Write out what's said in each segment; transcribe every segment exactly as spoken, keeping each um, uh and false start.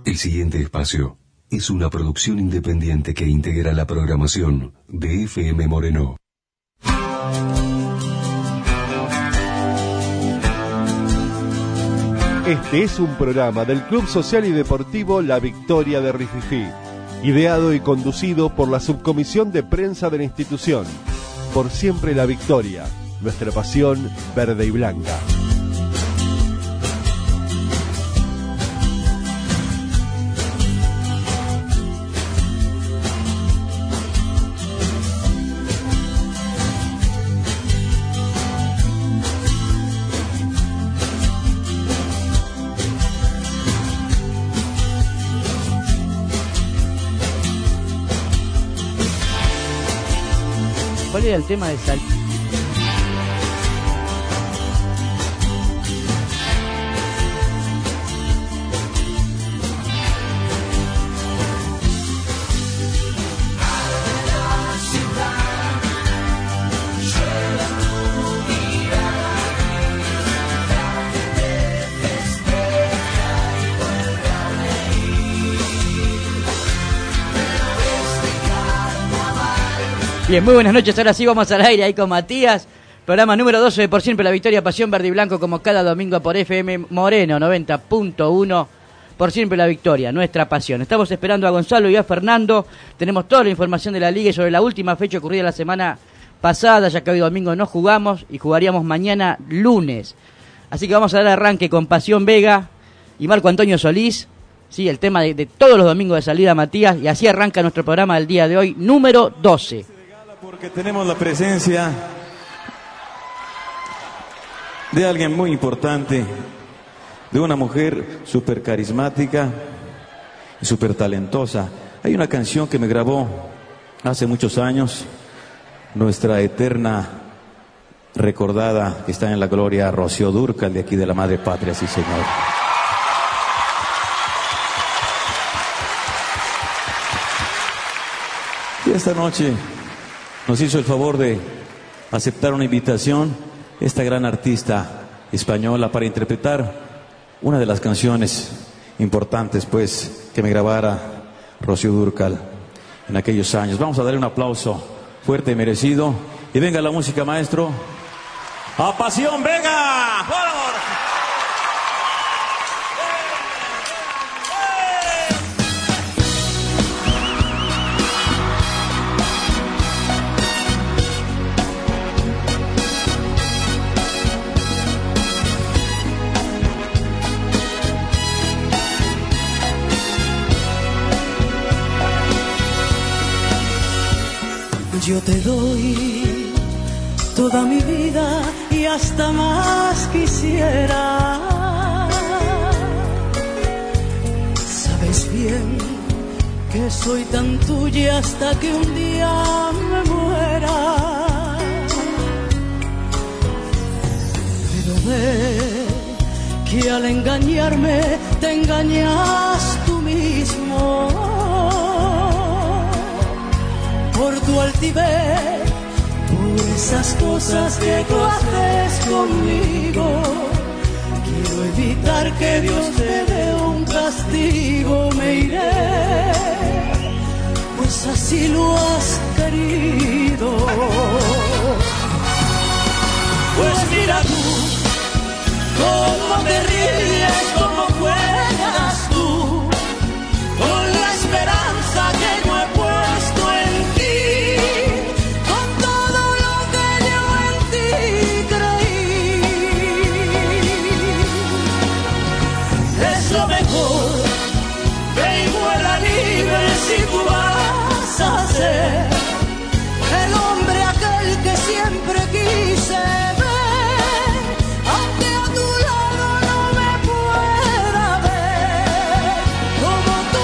El siguiente espacio es una producción independiente que integra la programación de F M Moreno. Este es un programa del Club Social y Deportivo La Victoria de Rififí, ideado y conducido por la Subcomisión de Prensa de la institución. Por siempre la victoria, nuestra pasión verde y blanca. ¿Cuál era el tema de sal? Bien, muy buenas noches, ahora sí vamos al aire ahí con Matías, programa número doce de Por Siempre la Victoria, Pasión Verde y Blanco, como cada domingo por F M Moreno noventa punto uno, Por Siempre la Victoria, nuestra pasión. Estamos esperando a Gonzalo y a Fernando, tenemos toda la información de la liga y sobre la última fecha ocurrida la semana pasada, ya que hoy domingo no jugamos y jugaríamos mañana lunes. Así que vamos a dar arranque con Pasión Vega y Marco Antonio Solís, sí, el tema de, de todos los domingos de salida, Matías, y así arranca nuestro programa del día de hoy, número doce. Porque tenemos la presencia de alguien muy importante, de una mujer súper carismática y súper talentosa. Hay una canción que me grabó hace muchos años, nuestra eterna recordada, que está en la gloria, Rocío Dúrcal, de aquí de la Madre Patria, sí señor. Y esta noche nos hizo el favor de aceptar una invitación esta gran artista española para interpretar una de las canciones importantes, pues, que me grabara Rocío Dúrcal en aquellos años. Vamos a darle un aplauso fuerte y merecido. Y venga la música, maestro. ¡A Pasión, venga! ¡Por favor! Yo te doy toda mi vida y hasta más quisiera. Sabes bien que soy tan tuya hasta que un día me muera. Pero ve que al engañarme te engañas tú mismo. Por tu altivez, por esas cosas que tú haces conmigo, quiero evitar que Dios te dé un castigo. Me iré, pues así lo has querido. Pues mira tú, cómo te ríes, cómo juegas tú, con la esperanza que no he puesto en si tú vas a ser el hombre aquel que siempre quise ver, aunque a tu lado no me pueda ver como tu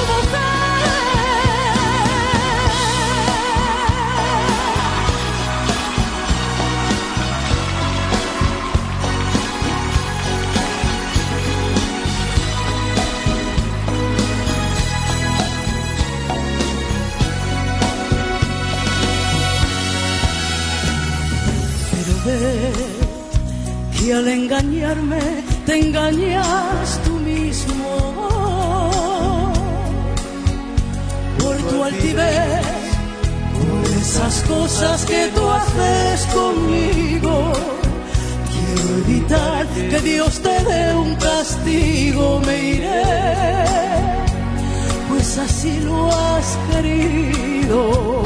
y al engañarme te engañas tú mismo. las cosas que tú haces conmigo. Quiero evitar que Dios te dé un castigo, me iré, pues así lo has querido.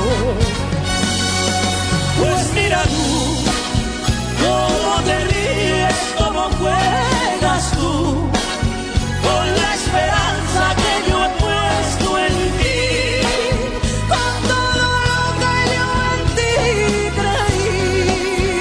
Pues mira tú, cómo te ríes, cómo juegas tú, con la esperanza que yo he puesto en ti, con todo lo que yo en ti creí.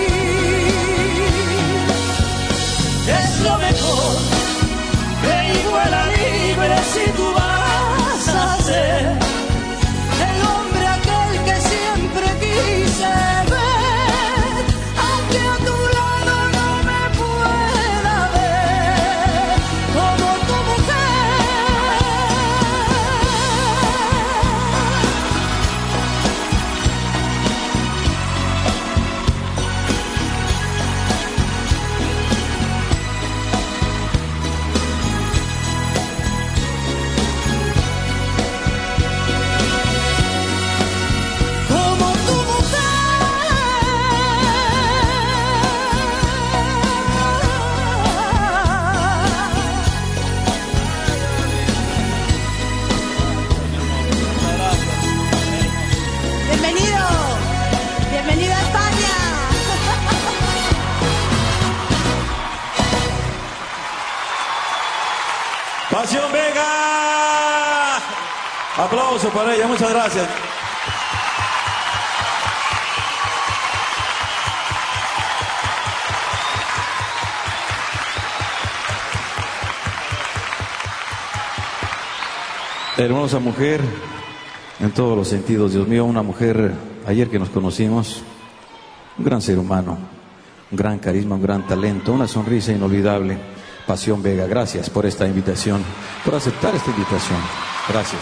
Es lo mejor que iguala libre si tú vas a ser el hombre aquel que siempre quise ver, aunque a tu lado no me pueda ver como tu mujer. Como tu Bienvenido, bienvenido a España. Pasión Vega. Aplauso para ella, muchas gracias. Hermosa mujer en todos los sentidos, Dios mío, una mujer ayer que nos conocimos, un gran ser humano, un gran carisma, un gran talento, una sonrisa inolvidable. Pasión Vega, gracias por esta invitación, por aceptar esta invitación. Gracias.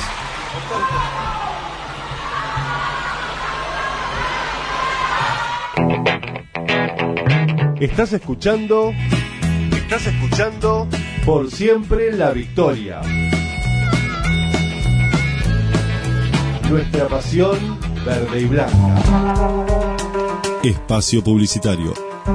Estás escuchando, estás escuchando Por Siempre la Victoria. Nuestra pasión verde y blanca. Espacio publicitario.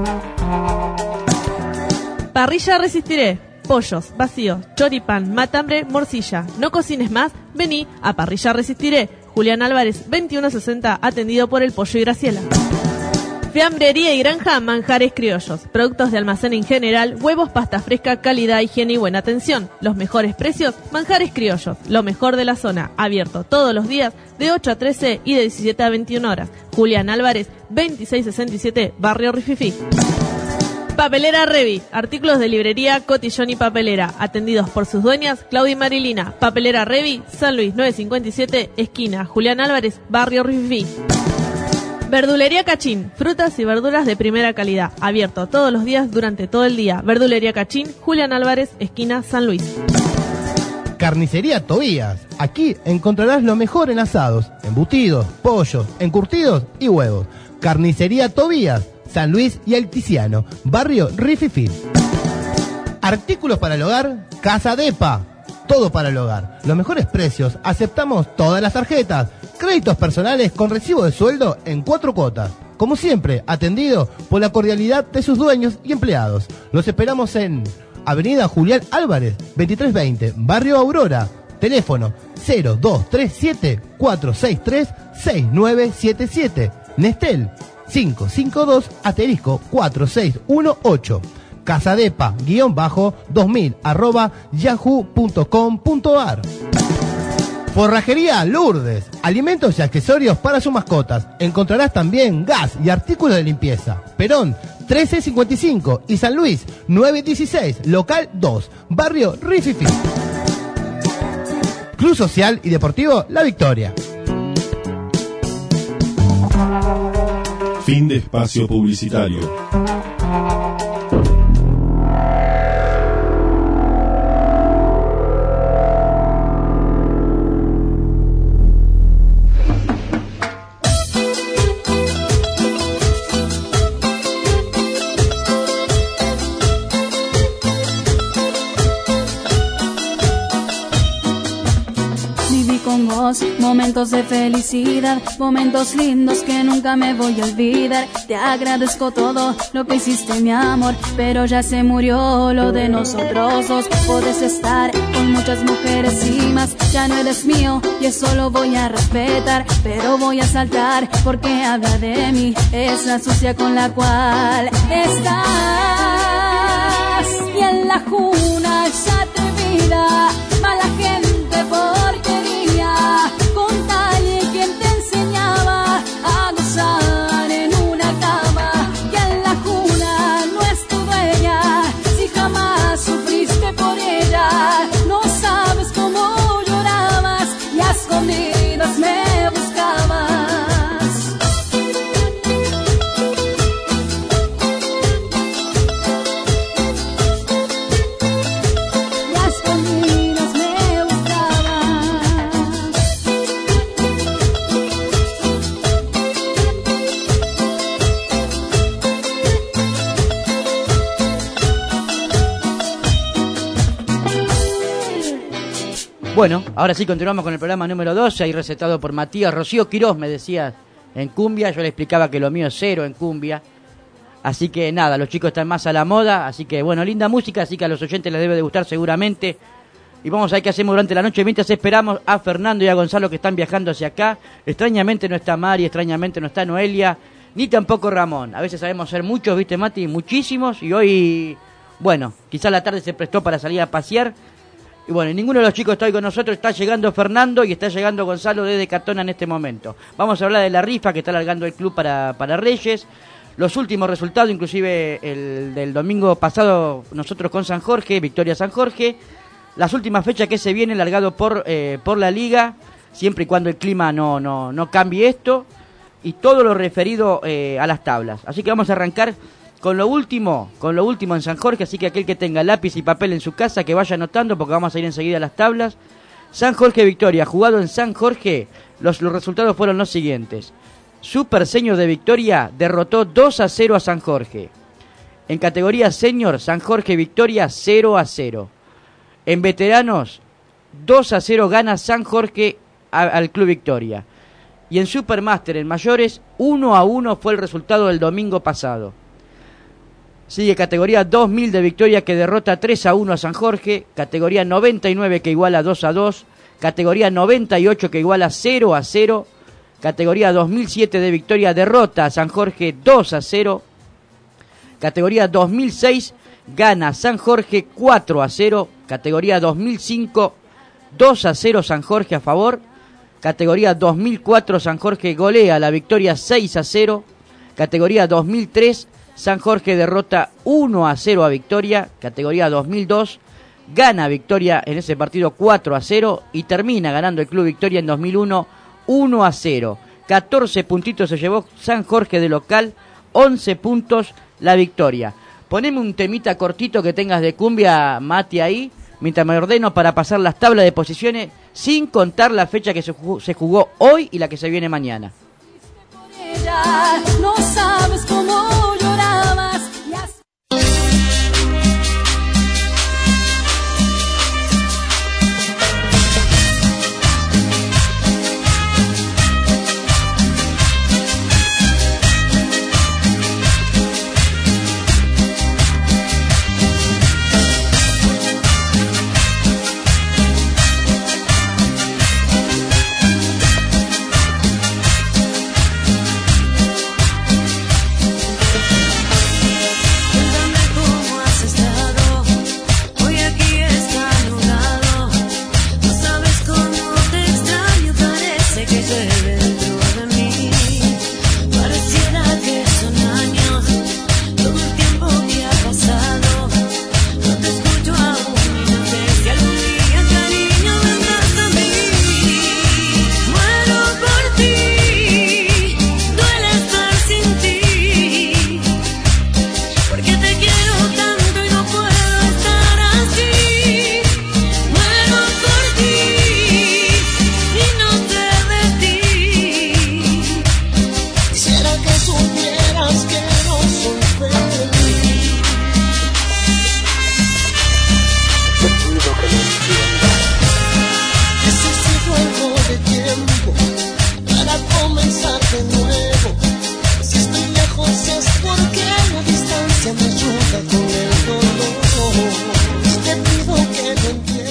Parrilla Resistiré. Pollos, vacío, choripán, matambre, morcilla. No cocines más, vení a Parrilla Resistiré. Julián Álvarez, veintiuno sesenta, atendido por el Pollo y Graciela. Fiambrería y granja, manjares criollos. Productos de almacén en general, huevos, pasta fresca, calidad, higiene y buena atención. Los mejores precios, manjares criollos. Lo mejor de la zona, abierto todos los días de ocho a trece y de diecisiete a veintiuna horas. Julián Álvarez, veintiséis sesenta y siete, Barrio Rififí. Papelera Revi, artículos de librería, cotillón y papelera, atendidos por sus dueñas, Claudia y Marilina. Papelera Revi, San Luis novecientos cincuenta y siete, esquina Julián Álvarez, Barrio Rififí. Verdulería Cachín, frutas y verduras de primera calidad, abierto todos los días durante todo el día. Verdulería Cachín, Julián Álvarez, esquina San Luis. Carnicería Tobías. Aquí encontrarás lo mejor en asados, embutidos, pollos, encurtidos y huevos. Carnicería Tobías, San Luis y Alticiano, Barrio Rififí. Artículos para el hogar, Casa Depa. Todo para el hogar. Los mejores precios, aceptamos todas las tarjetas. Créditos personales con recibo de sueldo en cuatro cuotas. Como siempre, atendido por la cordialidad de sus dueños y empleados. Los esperamos en Avenida Julián Álvarez, veintitrés veinte, Barrio Aurora. Teléfono cero dos tres siete, cuatro seis tres, seis nueve siete siete. Nestel cinco cinco dos asterisco cuatro seis uno ocho. Casadepa, guión bajo, dos mil, arroba, yahoo punto com punto ar. Forrajería Lourdes, alimentos y accesorios para sus mascotas. Encontrarás también gas y artículos de limpieza. Perón, trece cincuenta y cinco y San Luis, nueve dieciséis, local dos, Barrio Rififí. Club Social y Deportivo La Victoria. Fin de espacio publicitario. con vos, momentos de felicidad, momentos lindos que nunca me voy a olvidar. Te agradezco todo lo que hiciste, mi amor, pero ya se murió lo de nosotros dos. Puedes estar con muchas mujeres y más, ya no eres mío y eso lo voy a respetar, pero voy a saltar porque habla de mí, es la sucia con la cual estás. Y en la juna ya te mira, mala gente porquería, con alguien quien te enseñaba a gozar en una cama. Y en la juna no es tu dueña, si jamás sufriste por ella, no sabes cómo llorabas y a escondidas me buscabas. Bueno, ahora sí continuamos con el programa número doce, ahí recetado por Matías. Rocío Quirós me decía en cumbia, yo le explicaba que lo mío es cero en cumbia. Así que nada, los chicos están más a la moda, así que bueno, linda música, así que a los oyentes les debe de gustar seguramente. Y vamos a ver qué hacemos durante la noche, mientras esperamos a Fernando y a Gonzalo que están viajando hacia acá. Extrañamente no está Mari, extrañamente no está Noelia, ni tampoco Ramón. A veces sabemos ser muchos, ¿viste, Mati? Muchísimos, y hoy, bueno, quizás la tarde se prestó para salir a pasear. Y bueno, ninguno de los chicos está hoy con nosotros, está llegando Fernando y está llegando Gonzalo desde Catona en este momento. Vamos a hablar de la rifa que está largando el club para, para Reyes. Los últimos resultados, inclusive el del domingo pasado, nosotros con San Jorge, Victoria San Jorge. Las últimas fechas que se vienen largado por, eh, por la liga, siempre y cuando el clima no, no, no cambie esto. Y todo lo referido eh, a las tablas. Así que vamos a arrancar con lo último, con lo último en San Jorge, así que aquel que tenga lápiz y papel en su casa, que vaya anotando, porque vamos a ir enseguida a las tablas. San Jorge Victoria, jugado en San Jorge, los, los resultados fueron los siguientes. Super Senior de Victoria derrotó dos a cero a San Jorge. En categoría Senior, San Jorge Victoria cero a cero. En veteranos, dos a cero gana San Jorge a, al Club Victoria. Y en Supermaster, en mayores, uno a uno fue el resultado del domingo pasado. Sigue categoría dos mil de Victoria, que derrota tres a uno a San Jorge. Categoría noventa y nueve, que iguala dos a dos. Categoría noventa y ocho, que iguala cero a cero. Categoría dos mil siete de Victoria, derrota a San Jorge dos a cero. Categoría dos mil seis, gana San Jorge cuatro a cero. Categoría dos mil cinco, dos a cero San Jorge a favor. Categoría dos mil cuatro, San Jorge golea la Victoria seis a cero. Categoría dos mil tres, San Jorge derrota uno a cero a Victoria. Categoría dos mil dos, gana Victoria en ese partido cuatro a cero. Y termina ganando el Club Victoria en dos mil uno uno a cero. catorce puntitos se llevó San Jorge de local, once puntos la Victoria. Poneme un temita cortito que tengas de cumbia, Mati, ahí, mientras me ordeno para pasar las tablas de posiciones, sin contar la fecha que se jugó, se jugó hoy y la que se viene mañana. No sabes cómo llorabas y así...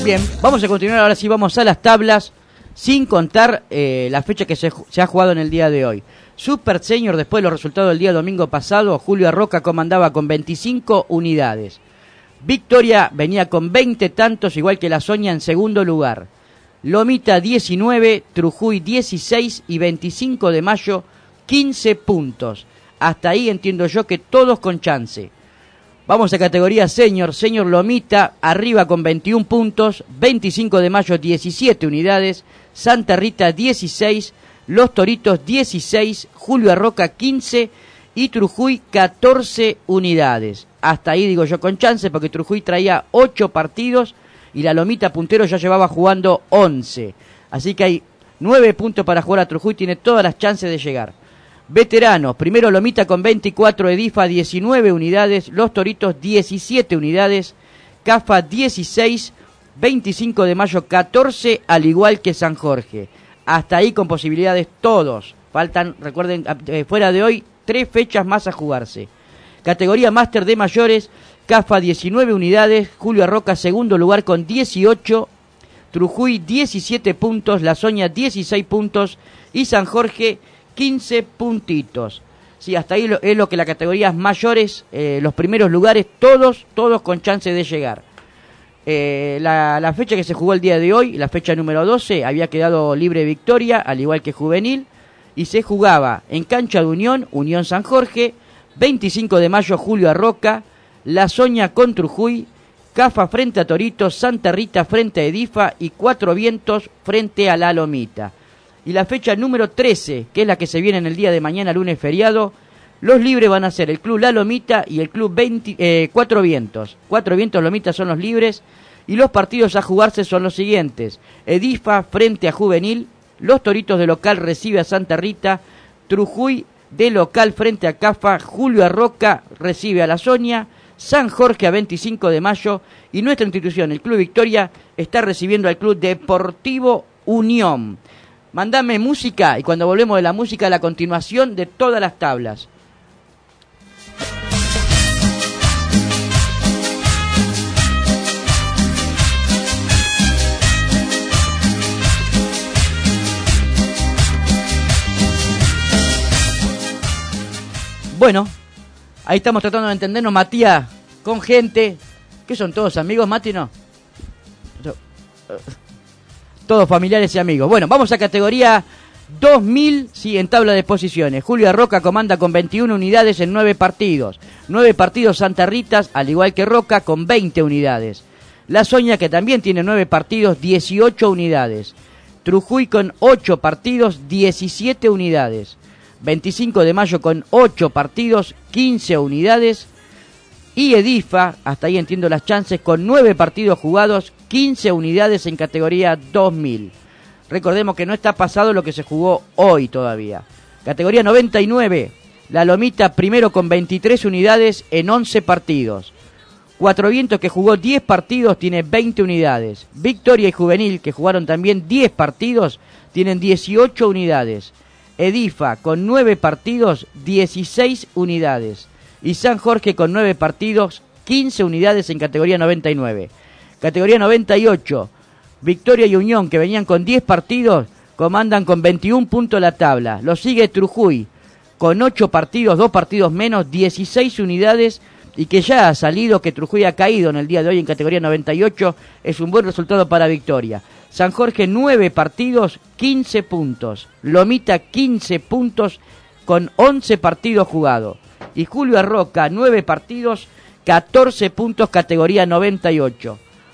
Bien, vamos a continuar ahora sí, vamos a las tablas, sin contar eh, la fecha que se, se ha jugado en el día de hoy. Super Senior, después de los resultados del día domingo pasado, Julio Arroca comandaba con veinticinco unidades. Victoria venía con veinte tantos, igual que La Soña en segundo lugar. Lomita diecinueve, Trujuy dieciséis y veinticinco de mayo quince puntos. Hasta ahí entiendo yo que todos con chance. Vamos a categoría Senior, Senior Lomita arriba con veintiún puntos, veinticinco de mayo diecisiete unidades, Santa Rita dieciséis, Los Toritos dieciséis, Julio Arroca quince y Trujuy catorce unidades. Hasta ahí digo yo con chance porque Trujuy traía ocho partidos y la Lomita puntero ya llevaba jugando once. Así que hay nueve puntos para jugar a Trujuy, tiene todas las chances de llegar. Veteranos, primero Lomita con veinticuatro, Edifa diecinueve unidades, Los Toritos diecisiete unidades, Cafa dieciséis, veinticinco de mayo catorce, al igual que San Jorge. Hasta ahí con posibilidades todos. Faltan, recuerden, eh, fuera de hoy, tres fechas más a jugarse. Categoría Máster de mayores, Cafa diecinueve unidades, Julio Arroca segundo lugar con dieciocho, Trujuy diecisiete puntos, La Soña dieciséis puntos y San Jorge quince puntitos. Sí, hasta ahí lo, es lo que las categorías mayores, eh, los primeros lugares, todos, todos con chance de llegar. Eh, la, la fecha que se jugó el día de hoy, la fecha número doce, había quedado libre Victoria, al igual que Juvenil, y se jugaba en cancha de Unión, Unión San Jorge, veinticinco de mayo Julio Arroca, La Soña con Trujuy, Cafa frente a Toritos, Santa Rita frente a Edifa y Cuatro Vientos frente a La Lomita. Y la fecha número trece, que es la que se viene en el día de mañana, lunes feriado, los libres van a ser el Club La Lomita y el Club veinte, eh, Cuatro Vientos. Cuatro Vientos, Lomita son los libres. Y los partidos a jugarse son los siguientes. Edifa frente a Juvenil, Los Toritos de local recibe a Santa Rita, Trujuy de local frente a Cafa, Julio Arroca recibe a La Soña, San Jorge a veinticinco de mayo y nuestra institución, el Club Victoria, está recibiendo al Club Deportivo Unión. Mandame música y cuando volvemos de la música, la continuación de todas las tablas. Bueno, ahí estamos tratando de entendernos, Matías, con gente. ¿Qué son todos amigos, Mati, no? Todos familiares y amigos. Bueno, vamos a categoría dos mil, sí, en tabla de posiciones. Julio Arroca comanda con veintiuna unidades en nueve partidos. nueve partidos Santa Ritas, al igual que Roca, con veinte unidades. La Soña, que también tiene nueve partidos, dieciocho unidades. Trujuy con ocho partidos, diecisiete unidades. veinticinco de mayo con ocho partidos, quince unidades. Y Edifa, hasta ahí entiendo las chances, con nueve partidos jugados, quince unidades en categoría dos mil. Recordemos que no está pasado lo que se jugó hoy todavía. Categoría noventa y nueve, La Lomita primero con veintitrés unidades en once partidos. Cuatro Vientos, que jugó diez partidos, tiene veinte unidades. Victoria y Juvenil, que jugaron también diez partidos, tienen dieciocho unidades. Edifa, con nueve partidos, dieciséis unidades. Y San Jorge con nueve partidos, quince unidades en categoría noventa y nueve. Categoría noventa y ocho, Victoria y Unión, que venían con diez partidos, comandan con veintiún puntos la tabla. Lo sigue Trujuy, con ocho partidos, dos partidos menos, dieciséis unidades, y que ya ha salido, que Trujuy ha caído en el día de hoy en categoría noventa y ocho, es un buen resultado para Victoria. San Jorge, nueve partidos, quince puntos. Lomita, quince puntos, con once partidos jugados. Y Julio Arroca, nueve partidos, catorce puntos, categoría noventa y ocho.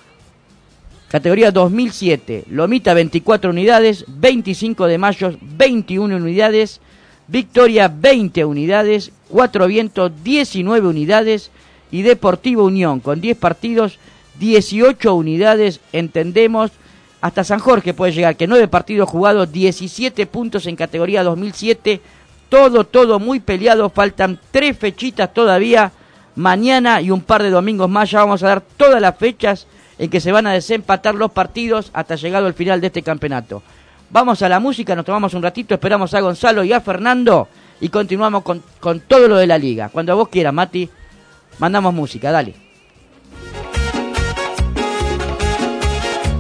Categoría dos mil siete, Lomita veinticuatro unidades, veinticinco de mayo veintiuna unidades, Victoria veinte unidades, Cuatro Vientos diecinueve unidades y Deportivo Unión con diez partidos, dieciocho unidades, entendemos, hasta San Jorge puede llegar, que nueve partidos jugados, diecisiete puntos en categoría dos mil siete. Todo, todo muy peleado, faltan tres fechitas todavía, mañana y un par de domingos más, ya vamos a dar todas las fechas en que se van a desempatar los partidos hasta llegado el final de este campeonato. Vamos a la música, nos tomamos un ratito, esperamos a Gonzalo y a Fernando y continuamos con, con todo lo de la liga. Cuando vos quieras, Mati, mandamos música, dale.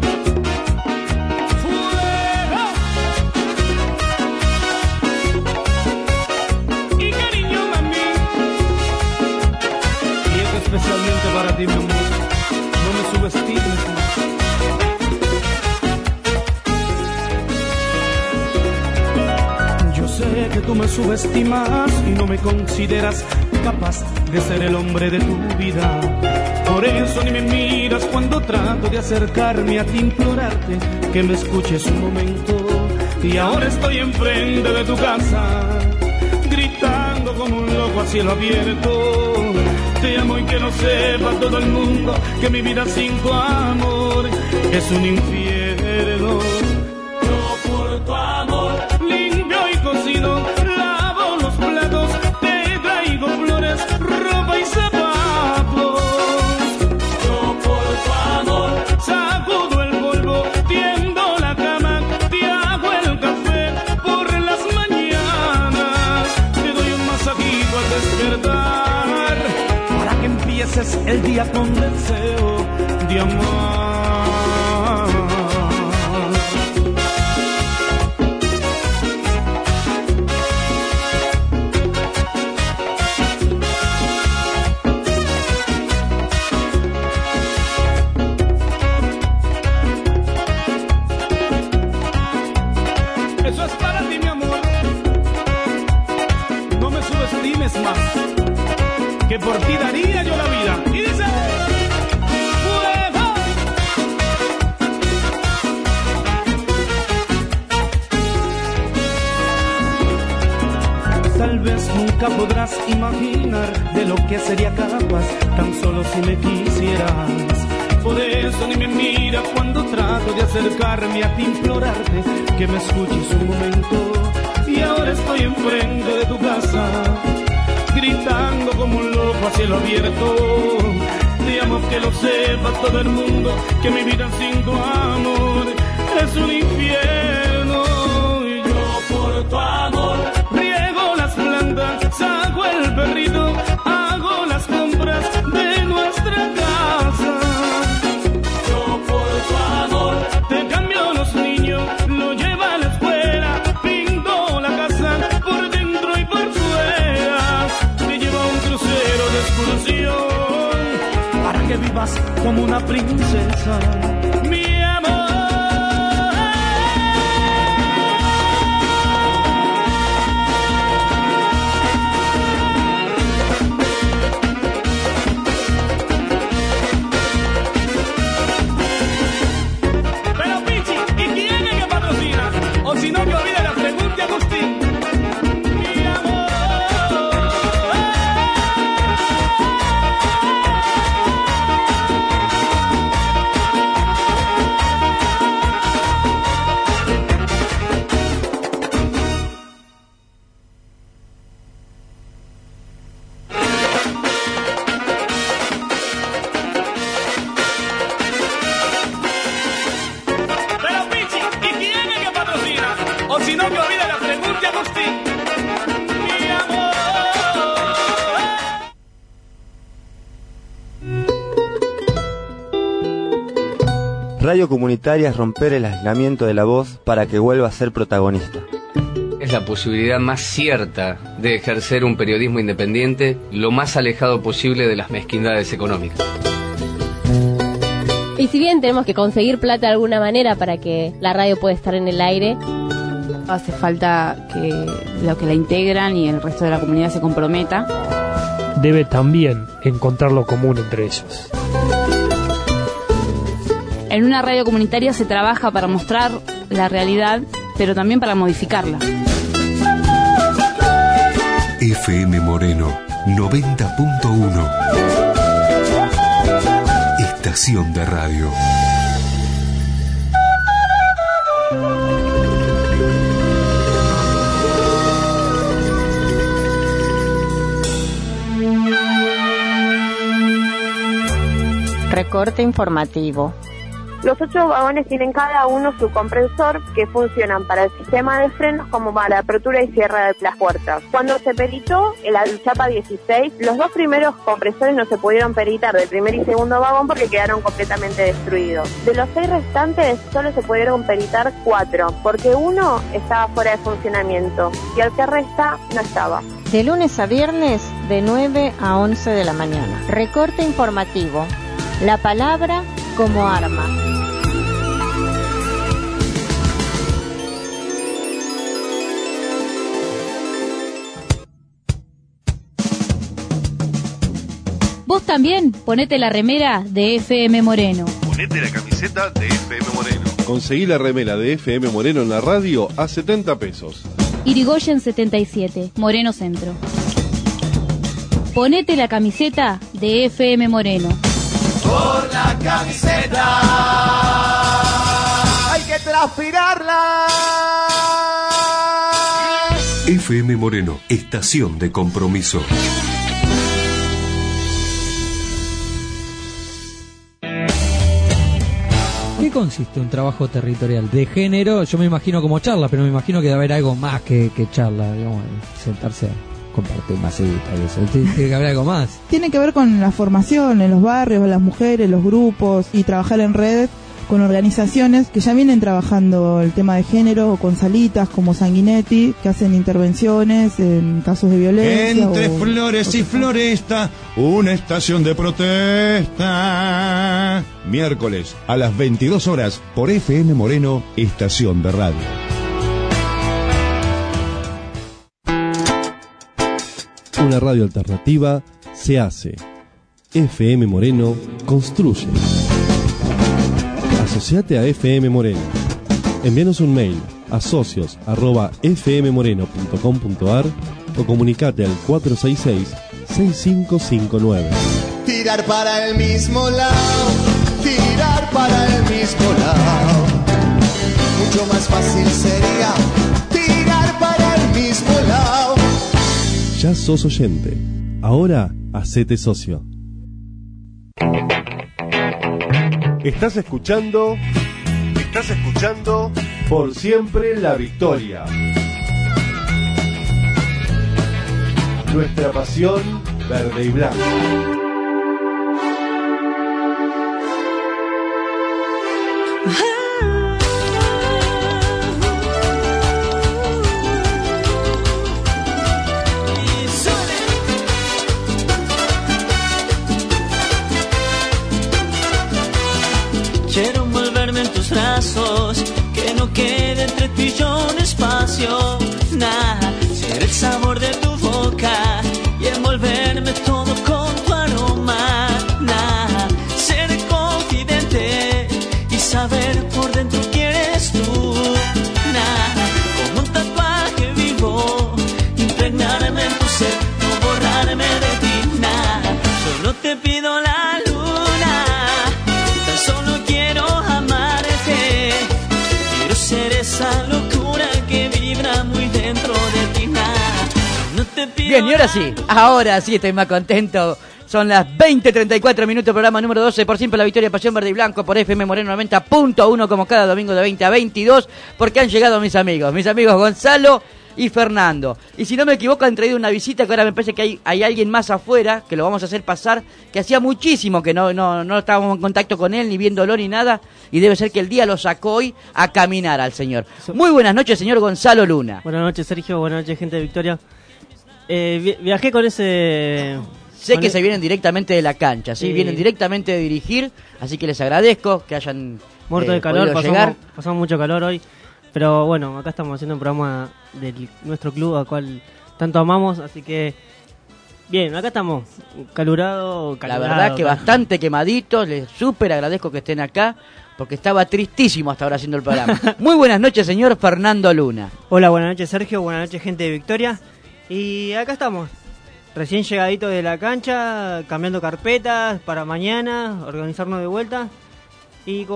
que tú me subestimas y no me consideras capaz de ser el hombre de tu vida. Por eso ni me miras cuando trato de acercarme a ti, implorarte que me escuches un momento. Y ahora estoy enfrente de tu casa, gritando como un loco a cielo abierto. Te amo y que no sepa todo el mundo que mi vida sin tu amor es un infierno. Yo por tu amor limpio y cocino, lavo los platos, te traigo flores, ropa y zapatos. Yo por tu amor sacudo el polvo, tiendo la cama, te hago el café por las mañanas, te doy un masajito al despertar, para que empieces el día con deseo de amar. Eso es para ti, mi amor. No me subestimes más, que por ti daría yo la vida. Y dice: ¡fuego! Tal vez nunca podrás imaginar de lo que sería capaz tan solo si me quisieras. Por eso ni me miras cuando trato de acercarme a ti, implorarte que me escuches un momento. Y ahora estoy enfrente de tu casa, gritando como un loco a cielo abierto. Te amo, que lo sepa todo el mundo, que mi vida sin tu amor es un infierno. Y yo por tu amor riego las plantas, saco el perrito, hago las compras de nuestra casa. Yo por tu amor te cambio los niños, lo lleva a la escuela, pinto la casa por dentro y por fuera, te llevo a un crucero de excursión para que vivas como una princesa, mi amor. Si no, que olvide la pregunta, Agustín. Mi amor. Pero Pichi, ¿y quién es que patrocina? O si no, que olvide la pregunta, Agustín. Mi amor. Radio comunitaria es romper el aislamiento de la voz para que vuelva a ser protagonista. Es la posibilidad más cierta de ejercer un periodismo independiente lo más alejado posible de las mezquindades económicas. Y si bien tenemos que conseguir plata de alguna manera para que la radio pueda estar en el aire, hace falta que los que la integran y el resto de la comunidad se comprometa. Debe también encontrar lo común entre ellos. En una radio comunitaria se trabaja para mostrar la realidad, pero también para modificarla. F M Moreno noventa punto uno. Estación de radio. Recorte informativo. Los ocho vagones tienen cada uno su compresor que funcionan para el sistema de frenos como para la apertura y cierre de las puertas. Cuando se peritó el Chapa dieciséis, los dos primeros compresores no se pudieron peritar del primer y segundo vagón porque quedaron completamente destruidos. De los seis restantes solo se pudieron peritar cuatro porque uno estaba fuera de funcionamiento y el que resta no estaba. De lunes a viernes de nueve a once de la mañana. Recorte informativo. La palabra como arma. Vos también ponete la remera de F M Moreno. Ponete la camiseta de F M Moreno. Conseguí la remera de F M Moreno en la radio a setenta pesos. Irigoyen setenta y siete, Moreno Centro. Ponete la camiseta de F M Moreno. Por la camiseta hay que transpirarla. F M Moreno, estación de compromiso. ¿Qué consiste un trabajo territorial? De género, yo me imagino como charla, pero me imagino que debe haber algo más que, que charla, digamos, sentarse a compartir masita y eso. Tiene que haber algo más. Tiene que ver con la formación en los barrios, las mujeres, los grupos y trabajar en redes con organizaciones que ya vienen trabajando el tema de género, o con salitas como Sanguinetti, que hacen intervenciones en casos de violencia. Entre o, flores o y floresta, una estación de protesta. Miércoles a las veintidós horas por F M Moreno, estación de radio. Una radio alternativa se hace. F M Moreno construye. Asociate a F M Moreno. Envíanos un mail a socios arroba f m moreno punto com punto a r o comunicate al cuatro seis seis, seis cinco cinco nueve. Tirar para el mismo lado, tirar para el mismo lado. Mucho más fácil sería tirar para el mismo lado. Ya sos oyente. Ahora hacete socio. Estás escuchando, estás escuchando Por Siempre la Victoria. Nuestra pasión verde y blanca. Quiero envolverme en tus brazos, que no quede entre tú y yo un espacio. Nah, ser el sabor de tu boca y envolverme todo con tu aroma. Nah, ser confidente y saber por dentro quién eres tú. Nah, como un tatuaje vivo, impregnarme en tu ser, no borrarme de ti. Nah, solo te pido la luna, tan solo quiero amarte. Quiero ser esa locura que vibra muy dentro de ti. Nah, no te pido. Bien, y ahora sí, ahora sí estoy más contento. Son las veinte treinta y cuatro minutos, programa número doce, por siempre la victoria, pasión verde y blanco, por F M Moreno noventa punto uno, como cada domingo de veinte a veintidós, porque han llegado mis amigos, mis amigos Gonzalo y Fernando. Y si no me equivoco, han traído una visita que ahora me parece que hay, hay alguien más afuera, que lo vamos a hacer pasar, que hacía muchísimo que no, no, no estábamos en contacto con él, ni viéndolo ni nada, y debe ser que el día lo sacó hoy a caminar al señor. Muy buenas noches, señor Gonzalo Luna. Buenas noches, Sergio, buenas noches, gente de Victoria. Eh, vi- viajé con ese... Sé con que e- se vienen directamente de la cancha, ¿sí? Sí. Vienen directamente de dirigir, así que les agradezco que hayan Muerto eh, de calor, podido llegar. pasamos, pasamos mucho calor hoy. Pero bueno, acá estamos haciendo un programa de nuestro club, al cual tanto amamos, así que... Bien, acá estamos, calurado, La calurado. verdad que bastante quemaditos, les súper agradezco que estén acá, porque estaba tristísimo hasta ahora haciendo el programa. Muy buenas noches, señor Fernando Luna. Hola, buenas noches, Sergio, buenas noches, gente de Victoria. Y acá estamos, recién llegadito de la cancha, cambiando carpetas para mañana, organizarnos de vuelta. Y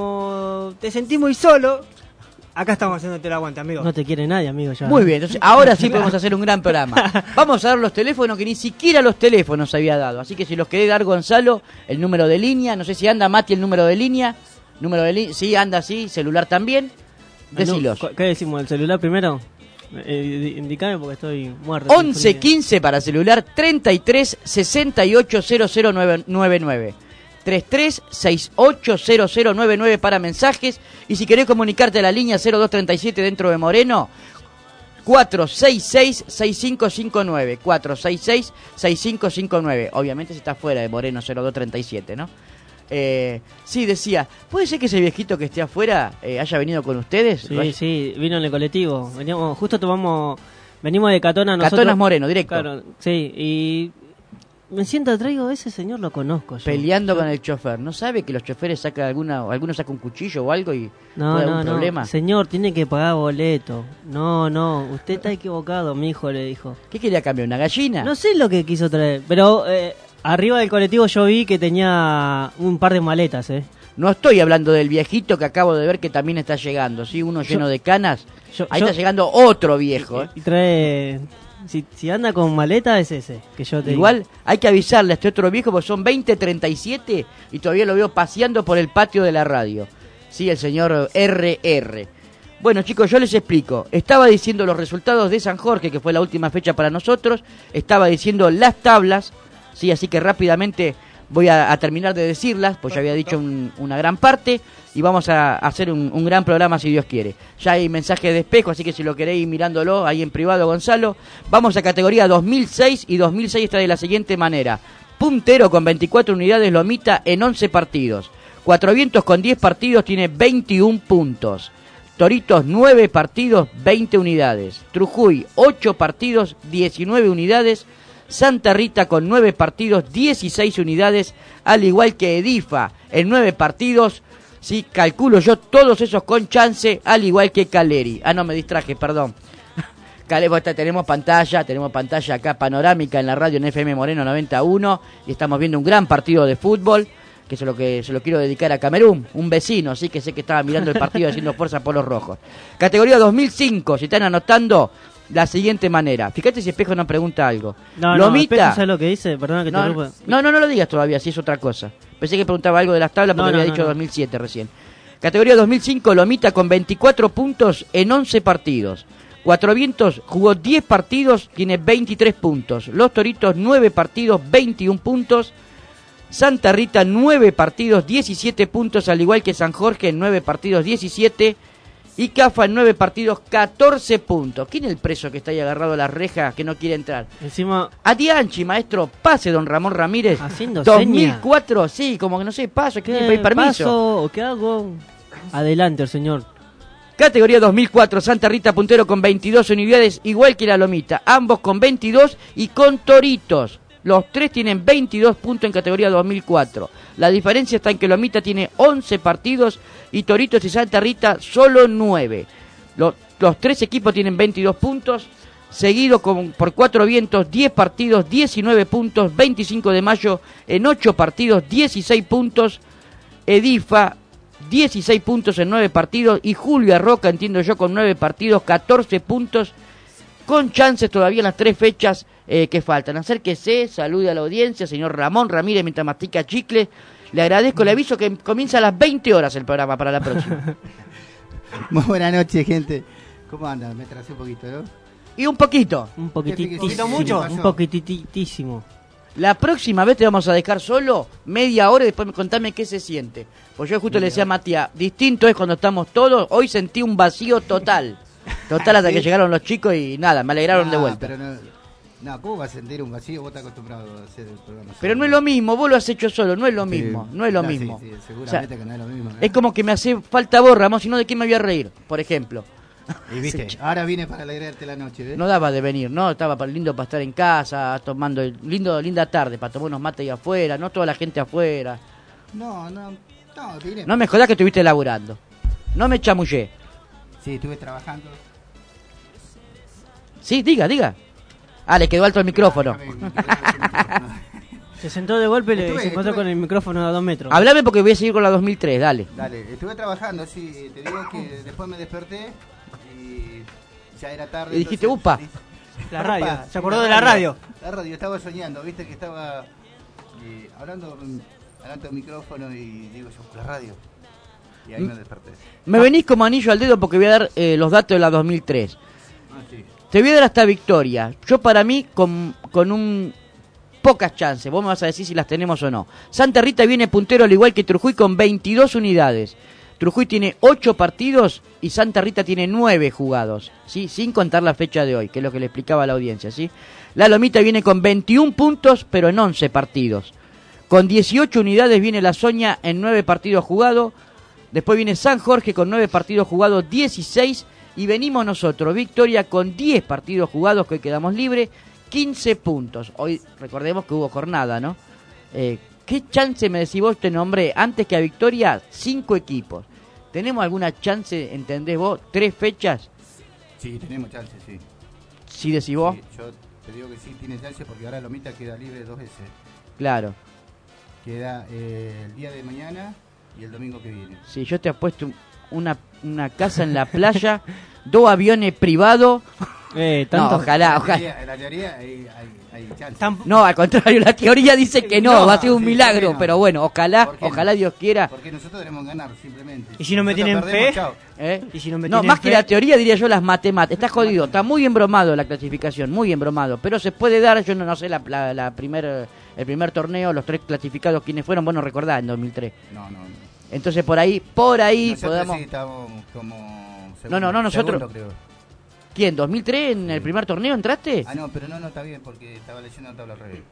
como te sentís muy solo, acá estamos haciéndote el aguante, amigo. No te quiere nadie, amigo, ya. Muy bien, entonces ahora sí podemos hacer un gran programa. Vamos a dar los teléfonos, que ni siquiera los teléfonos había dado. Así que si los querés dar, Gonzalo, el número de línea, no sé si anda Mati el número de línea. Número de línea, sí, anda así, celular también. Decilos. ¿Qué decimos? ¿El celular primero? Eh, indicame porque estoy muerto. once quince para celular, treinta y tres sesenta y ocho cero cero nueve nueve. treinta y tres sesenta y ocho cero cero nueve nueve para mensajes. Y si querés comunicarte a la línea cero dos treinta y siete dentro de Moreno, cuatro seis seis, seis cinco cinco nueve. cuatro seis seis, seis cinco cinco nueve. Obviamente si está fuera de Moreno cero dos treinta y siete, ¿no? Eh, sí, decía, ¿puede ser que ese viejito que esté afuera eh, haya venido con ustedes? Sí, sí, vino en el colectivo. Veníamos, justo tomamos, venimos de Catona nosotros. Catonas Moreno, directo. Claro, sí, y me siento atraído a ese señor, lo conozco yo. Peleando con el chofer. ¿No sabe que los choferes sacan alguna, o alguno saca un cuchillo o algo y No, puede no, algún no. problema? Señor, tiene que pagar boleto. No, no, usted está equivocado, mi hijo, le dijo. ¿Qué quería cambiar? ¿Una gallina? No sé lo que quiso traer, pero eh, arriba del colectivo yo vi que tenía un par de maletas, ¿eh? No estoy hablando del viejito que acabo de ver que también está llegando, ¿sí? Uno lleno Yo- de canas. yo- Ahí yo- está llegando otro viejo, ¿eh? Y trae... Si, si anda con maleta es ese, que yo te Igual digo. hay que avisarle a este otro viejo porque son veinte treinta y siete y todavía lo veo paseando por el patio de la radio. Sí, el señor R R. Bueno, chicos, yo les explico. Estaba diciendo los resultados de San Jorge, que fue la última fecha para nosotros. Estaba diciendo las tablas, sí, así que rápidamente voy a, a terminar de decirlas, pues ya había dicho un- una gran parte y vamos a, a hacer un, un gran programa si Dios quiere. Ya hay mensaje de espejo, así que si lo queréis ir mirándolo ahí en privado, Gonzalo. Vamos a categoría dos mil seis y dos mil seis está de la siguiente manera. Puntero con veinticuatro unidades, Lomita en once partidos. Cuatro Vientos con diez partidos tiene veintiún puntos. Toritos nueve partidos, veinte unidades. Trujuy ocho partidos, diecinueve unidades. Santa Rita con nueve partidos, dieciséis unidades, al igual que Edifa en nueve partidos, sí, calculo yo todos esos con chance, al igual que Caleri. Ah, no, me distraje, perdón. Caleri, está- tenemos pantalla, tenemos pantalla acá panorámica en la radio en F M Moreno noventa y uno y estamos viendo un gran partido de fútbol, que es lo que se lo quiero dedicar a Camerún, un vecino, sí, que sé que estaba mirando el partido haciendo fuerza por los rojos. Categoría dos mil cinco, si están anotando, la siguiente manera. Fíjate si Espejo nos pregunta algo. No, no, Lomita. Espejo, ¿sabes lo que dice? Perdona que te No, interrumpa. no, no, no lo digas todavía, si es otra cosa. Pensé que preguntaba algo de las tablas porque No, no, había no, dicho no. dos mil siete recién. Categoría dos mil cinco, Lomita con veinticuatro puntos en once partidos. Cuatro Vientos jugó diez partidos, tiene veintitrés puntos. Los Toritos nueve partidos, veintiún puntos. Santa Rita nueve partidos, diecisiete puntos, al igual que San Jorge en nueve partidos, diecisiete. Y Cafa en nueve partidos, catorce puntos. ¿Quién es el preso que está ahí agarrado a la reja que no quiere entrar? Encima... Adianchi, maestro, pase, don Ramón Ramírez. Haciendo dos mil cuatro, sí, como que no sé, paso, que tiene que pedir permiso. paso o qué hago? Adelante, el señor. Categoría dos mil cuatro, Santa Rita puntero con veintidós unidades, igual que la Lomita. Ambos con veintidós y con Toritos. Los tres tienen veintidós puntos en categoría dos mil cuatro. La diferencia está en que Lomita tiene once partidos y Toritos y Santa Rita solo nueve. Los, los tres equipos tienen veintidós puntos, seguido con, por Cuatro Vientos, diez partidos, diecinueve puntos, veinticinco de mayo en ocho partidos, dieciséis puntos, Edifa, dieciséis puntos en nueve partidos y Julio Arroca, entiendo yo, con nueve partidos, catorce puntos, con chances todavía en las tres fechas eh, que faltan. Acérquese, salude a la audiencia, señor Ramón Ramírez, mientras mastica chicle. Le agradezco, le aviso que comienza a las veinte horas el programa para la próxima. Muy buenas noches, gente. ¿Cómo andan? Me atrasé un poquito, ¿no? Y un poquito. Un ¿Qué poquitito mucho? Un poquititísimo. La próxima vez te vamos a dejar solo media hora y después contame qué se siente. Pues yo justo le decía a Matías, distinto es cuando estamos todos, hoy sentí un vacío total. Total hasta ¿Sí? que llegaron los chicos y nada, me alegraron Ah, de vuelta. Pero no, no, ¿cómo vas a sentir un vacío? Vos estás acostumbrado a hacer el programa. Pero no es lo mismo, vos lo has hecho solo, no es lo Sí. mismo, no es lo No, sí, mismo. sí, O seguramente sea, que no es lo mismo. ¿eh? es como que me hace falta vos, Ramón, si no, ¿de qué me voy a reír? Por ejemplo. Y viste, ahora vine para alegrarte la noche, ¿ves? No daba de venir, ¿no? Estaba pa- lindo para estar en casa, tomando, lindo, linda tarde, para tomar unos mates ahí afuera, no toda la gente afuera. No, no, no, vine. No me jodás que estuviste laburando. No me chamullé. Sí, estuve trabajando. Sí, diga, diga. Ah, le quedó alto el micrófono. Se sentó de golpe y le- Estuve- se encontró estuve- con el micrófono a dos metros. Hablame porque voy a seguir con la dos mil tres, dale. Dale, estuve trabajando, sí, te digo que después me desperté y ya era tarde. Y dijiste, entonces- upa. La radio, Upa, se acordó de la radio. La radio, estaba soñando, viste que estaba eh, hablando mm, delante del micrófono y digo yo, la radio. Y ahí me desperté. Me venís como anillo al dedo porque voy a dar eh, los datos de la dos mil tres. Ah, sí. Te voy a dar hasta victoria. Yo para mí con, con un pocas chances. Vos me vas a decir si las tenemos o no. Santa Rita viene puntero al igual que Trujuy con veintidós unidades. Trujuy tiene ocho partidos y Santa Rita tiene nueve jugados, ¿sí? Sin contar la fecha de hoy, que es lo que le explicaba a la audiencia, ¿sí? La Lomita viene con veintiún puntos, pero en once partidos. Con dieciocho unidades viene la Soña en nueve partidos jugados. Después viene San Jorge con nueve partidos jugados, dieciséis. Y venimos nosotros, Victoria, con diez partidos jugados, que hoy quedamos libres. quince puntos. Hoy recordemos que hubo jornada, ¿no? Eh, ¿Qué chance me decís vos? Te nombré antes que a Victoria cinco equipos. ¿Tenemos alguna chance, entendés vos? ¿Tres fechas? Sí, tenemos chance, sí. ¿Sí decís vos? Sí, yo te digo que sí tiene chance porque ahora Lomita queda libre dos veces. Claro. Queda eh, el día de mañana y el domingo que viene. Sí, yo te apuesto una, una casa en la playa, dos aviones privados. Eh, no, ojalá, en la ojalá. teoría, en la teoría hay, hay, hay chance. No, al contrario, la teoría dice que no, No, va a ser un sí, milagro, ¿por qué no? pero bueno, ojalá, ¿Por qué no? ojalá Dios quiera. Porque nosotros tenemos que ganar, simplemente. ¿Y si no me Nosotros tienen perdemos, fe? chao. ¿Eh? ¿Y si no me No, tienen más fe? que la teoría diría yo las matemáticas. Está jodido, está muy embromado la clasificación, muy embromado. Pero se puede dar, yo no, no sé, la, la, la primer, el primer torneo, los tres clasificados, ¿quiénes fueron? Bueno, recordá, en dos mil tres. No, no, no. Entonces por ahí, por ahí Nosotros podemos... sí estamos como No, segundo, no, no, nosotros... segundo, creo. ¿Quién? ¿dos mil tres en el primer torneo entraste? Ah, no, pero no, no está bien porque estaba leyendo la tabla al revés.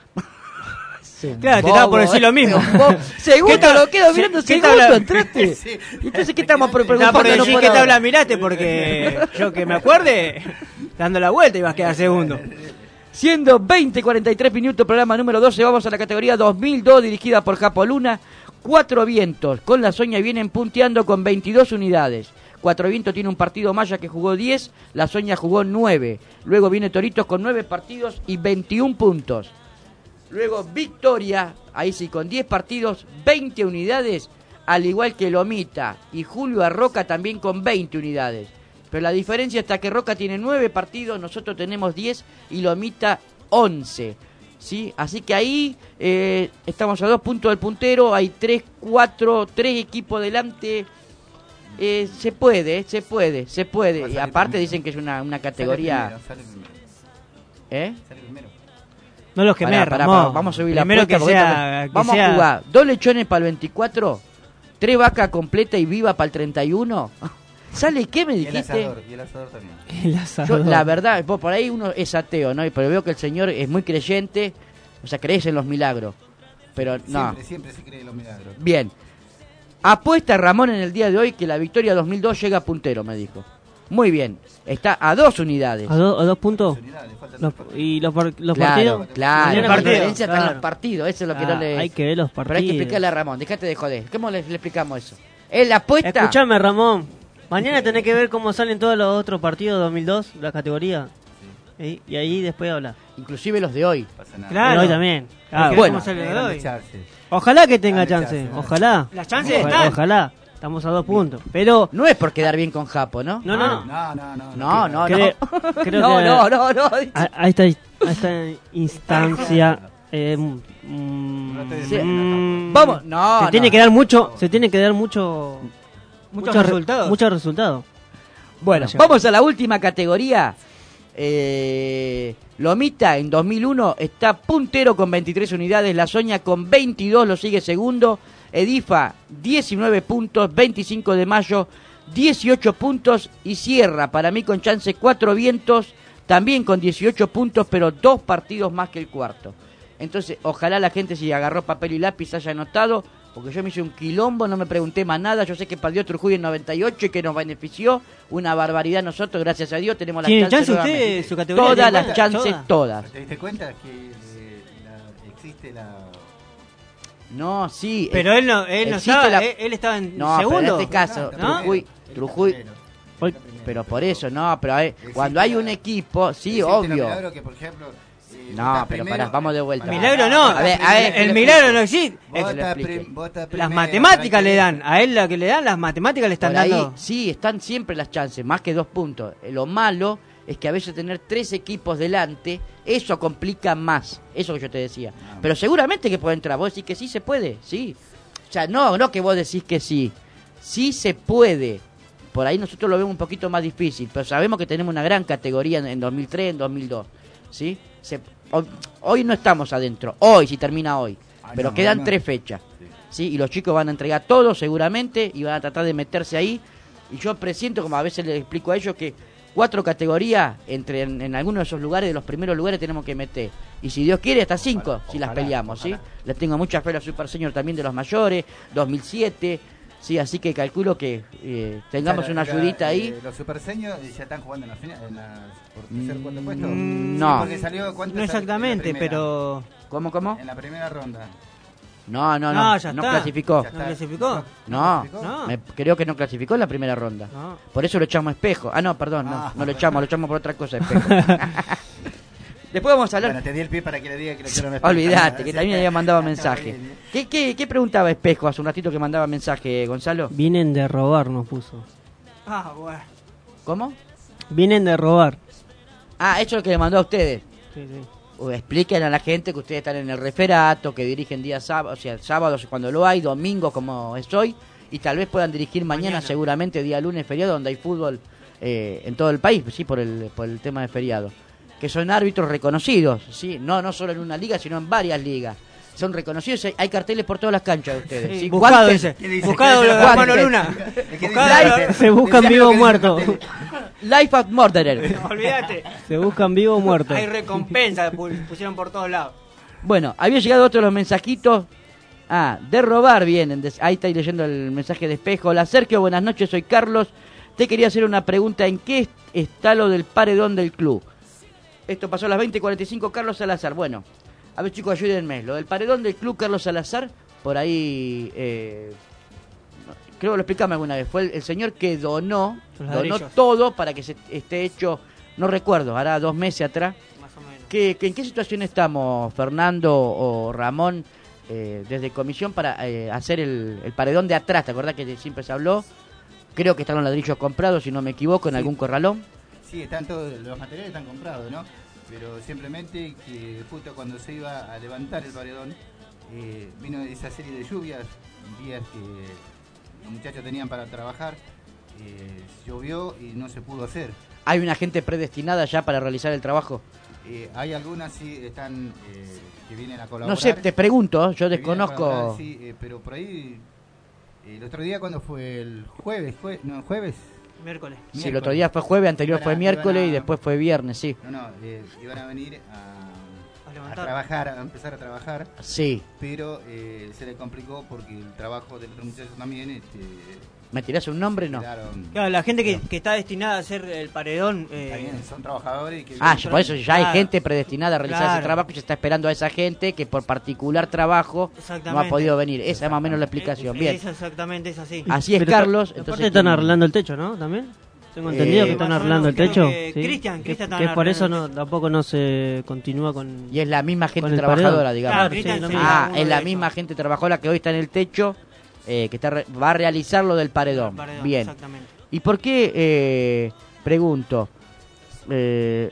Claro, te estaba por decir lo mismo. Segundo, lo quedo mirando, ¿qué segundo tabla? entraste. Sí. Entonces, ¿qué estamos pre- Estaba por preguntando? decir qué tabla miraste porque yo que me acuerde, dando la vuelta ibas a quedar segundo. Siendo veinte cuarenta y tres minutos, programa número doce, vamos a la categoría dos mil dos, dirigida por Japoluna. Cuatro Vientos, con la Soña vienen punteando con veintidós unidades. Cuatro Vientos tiene un partido más, ya que jugó diez, la Soña jugó nueve. Luego viene Toritos con nueve partidos y veintiún puntos. Luego Victoria, ahí sí, con diez partidos, veinte unidades, al igual que Lomita y Julio Arroca también con veinte unidades. Pero la diferencia está que Roca tiene nueve partidos, nosotros tenemos diez y Lomita once. ¿Sí? Así que ahí eh, estamos a dos puntos del puntero, hay tres, cuatro, tres equipos delante. Eh, se puede, se puede, se puede. Y aparte dicen que es una, una categoría... Sale primero, ¿Eh? sale primero. No los quemé, Pará, pará, Ramón. pará, vamos a subir la Primero apuesta que porque sea, esto- que Vamos sea- a jugar dos lechones para el veinticuatro, tres vacas completa y viva para el treinta y uno. ¿Sale qué me Y el dijiste? asador, y el asador también. El Yo, asador. la verdad, vos, por ahí uno es ateo, ¿no? Pero veo que el señor es muy creyente, o sea, crees en los milagros. Pero no. Siempre, siempre se cree en los milagros. Bien. Apuesta Ramón en el día de hoy que la Victoria dos mil dos llega puntero, me dijo. Muy bien. Está a dos unidades. ¿A, do- a dos puntos? Los- ¿Y los, par- los claro, partidos? claro. Los La partidos, diferencia está en claro. los partidos. Eso es lo que Ah, no le... hay que ver los Pero hay que partidos. explicarle a Ramón. Dejate de joder. ¿Cómo le, le explicamos eso? Es la apuesta... Escuchame, Ramón. Mañana tenés que ver cómo salen todos los otros partidos dos mil dos, la categoría. Y, y ahí después hablar. Inclusive los de hoy. Claro. De hoy también. Ah, bueno. ¿cómo sale lo de hoy? Echarse. Ojalá que tenga Dale, chance. echarse. Ojalá. Las chances Ojalá, están. Ojalá. Estamos a dos puntos. Pero. No es por quedar bien con Japo, ¿no? No, no. No, no, no. No, no, no. Creo- creo no, que- no, no, no. A, a esta, a esta instancia. eh, mm, Sí. mm, Vamos. No, Se no. tiene que dar mucho. Se tiene que dar mucho. Muchos re- resultados. Muchos resultados. Bueno, vamos a la última categoría. Eh, Lomita en dos mil uno está puntero con veintitrés unidades. La Soña con veintidós lo sigue segundo. Edifa diecinueve puntos. veinticinco de mayo dieciocho puntos. Y cierra para mí con chance Cuatro Vientos también con dieciocho puntos, pero dos partidos más que el cuarto. Entonces ojalá la gente, si agarró papel y lápiz, haya anotado, porque yo me hice un quilombo, no me pregunté más nada. Yo sé que perdió Trujuy en noventa y ocho y que nos benefició una barbaridad. Nosotros, gracias a Dios, tenemos las ¿Tiene chances chance usted, nuevamente. su categoría? Todas ¿Tiene las cuenta? chances, Todas. todas. ¿Te diste cuenta que eh, la- existe la... No, sí. Pero eh, él no, él no existe estaba, la- él, él estaba en No, pero segundo. en este caso, ¿No? Trujuy, Trujuy, Hoy- pero por eso, no, pero eh, cuando hay un equipo, sí, existe obvio. los milagros que, por ejemplo, eh, No, vos estás pero primero- pará, vamos de vuelta. Milagro no. A ver, a ver, el le milagro explico. no existe. Vos Eso le estás expliqué. prim- vos estás Las primero, matemáticas le tranquilo. dan. A él lo que le dan, las matemáticas le están Por ahí, dando. sí, están siempre las chances, más que dos puntos. Eh, Lo malo es que a veces tener tres equipos delante, eso complica más. Eso que yo te decía. Pero seguramente que puede entrar. Vos decís que sí se puede, sí. O sea, no, no que vos decís que sí. Sí se puede. Por ahí nosotros lo vemos un poquito más difícil, pero sabemos que tenemos una gran categoría en, en dos mil tres, en dos mil dos. ¿Sí? Se, hoy, hoy no estamos adentro. Hoy, si termina hoy. Ah, Pero no, quedan no. tres fechas. ¿Sí? Y los chicos van a entregar todo seguramente y van a tratar de meterse ahí. Y yo presiento, como a veces les explico a ellos, que cuatro categorías entre en, en algunos de esos lugares, de los primeros lugares, tenemos que meter. Y si Dios quiere, hasta cinco, si las peleamos. ¿Sí? Les tengo mucha fe a la Super Senior también de los mayores, dos mil siete. Sí, así que calculo que eh, tengamos O sea, una la- ayudita la- ahí. eh, los superseños ya están jugando en la final, en la, por tercer cuarto puesto. Mm, Sí, no. porque salió, ¿cuánto No salió en la exactamente, primera? pero... ¿Cómo, cómo? En la primera ronda. No, no, no, No, no, ya está. clasificó. ¿No clasificó? No, No. me- creo que no clasificó en la primera ronda. No. Por eso lo echamos a Espejo. Ah, no, perdón, no, Ah. no lo echamos, lo echamos por otra cosa, Espejo. Después vamos a hablar. Bueno, te di el pie para que le diga que lo quiero en Olvídate, que Sí. también había mandado Está mensaje. bien, bien. ¿Qué, qué, ¿Qué preguntaba Espejo hace un ratito que mandaba mensaje, Gonzalo? Vienen de robar, nos puso. Ah, bueno. ¿Cómo? Vienen de robar. Ah, eso es lo que le mandó a ustedes. Sí, sí. O expliquen a la gente que ustedes están en el referato, que dirigen días sábados, o sea, sábados cuando lo hay, domingos como es hoy, y tal vez puedan dirigir mañana, Mañana. seguramente día lunes, feriado, donde hay fútbol eh, en todo el país, sí, por el, por el tema de feriado. Que son árbitros reconocidos, sí, no, no solo en una liga, sino en varias ligas. Son reconocidos, hay- hay carteles por todas las canchas de ustedes. Sí, ¿sí? buscado Guantes- ese. ¿Qué dice? Buscado ¿Qué los dice? hermanos Guantes. Luna. Buscado- Se buscan vivo o muerto. Life of Murderer. Olvídate. Se buscan vivo o muerto. Hay recompensa, pu- pusieron por todos lados. Bueno, había llegado otro de los mensajitos. Ah, de robar vienen. de- ahí estáis leyendo el mensaje de Espejo. Hola Sergio, buenas noches, soy Carlos. Te quería hacer una pregunta. ¿En qué está lo del paredón del club? Esto pasó a las veinte cuarenta y cinco, Carlos Salazar. Bueno, a ver chicos, ayúdenme. Lo del paredón del club Carlos Salazar, por ahí... Eh, creo que lo explicamos alguna vez. Fue el, el señor que donó, Los donó ladrillos. todo para que se esté hecho, no recuerdo, hará dos meses atrás. ¿Qué, qué- ¿En qué situación estamos, Fernando o Ramón, eh, desde comisión para eh, hacer el, el paredón de atrás? ¿Te acordás que siempre se habló? Creo que están los ladrillos comprados, si no me equivoco, en Sí. algún corralón. Sí, están todos, los materiales están comprados, ¿no? Pero simplemente que justo cuando se iba a levantar el paredón, eh, vino esa serie de lluvias, días que los muchachos tenían para trabajar, eh, llovió y no se pudo hacer. ¿Hay una gente predestinada ya para realizar el trabajo? Eh, hay algunas sí están eh, que vienen a colaborar. No sé, te pregunto, yo que vienen a desconozco. colaborar, sí, eh, pero por ahí, eh, el otro día, ¿cuándo fue? ¿El jueves? Jue- no, ¿jueves? Miércoles. Sí, el otro día fue jueves, anterior Iban a- fue miércoles iban a- y después fue viernes, sí. No, no, eh, iban a venir a, A a levantar. trabajar, a empezar a trabajar. Sí. Pero eh, se le complicó porque el trabajo del otro muchacho también. Este, ¿Me tirás un nombre? No. quedaron- Claro, la gente que, que está destinada a hacer el paredón. eh, También son trabajadores. Que Ah, ya- por eso ya hay Claro. gente predestinada a realizar ese Claro. trabajo y se está esperando a esa gente que por particular trabajo no ha Exactamente. podido venir. Esa es más o menos la explicación. Bien. Es exactamente, es así. Así es, Pero Carlos. aparte Entonces, están ¿quién- arreglando el techo, ¿no? También. Tengo Eh, entendido que están más o arreglando el menos, techo. creo que ¿sí? Cristian, Que- Cristian que estaban es por eso arreglando no, tampoco no se continúa con. Y es la misma gente con el trabajadora, paredón. digamos. Claro, Cristian, sí, Ah, uno es la de misma gente trabajadora que hoy está en el techo, eh, que está re- va a realizar lo del paredón. Paredón, Bien. exactamente. ¿Y por qué, eh, pregunto, eh,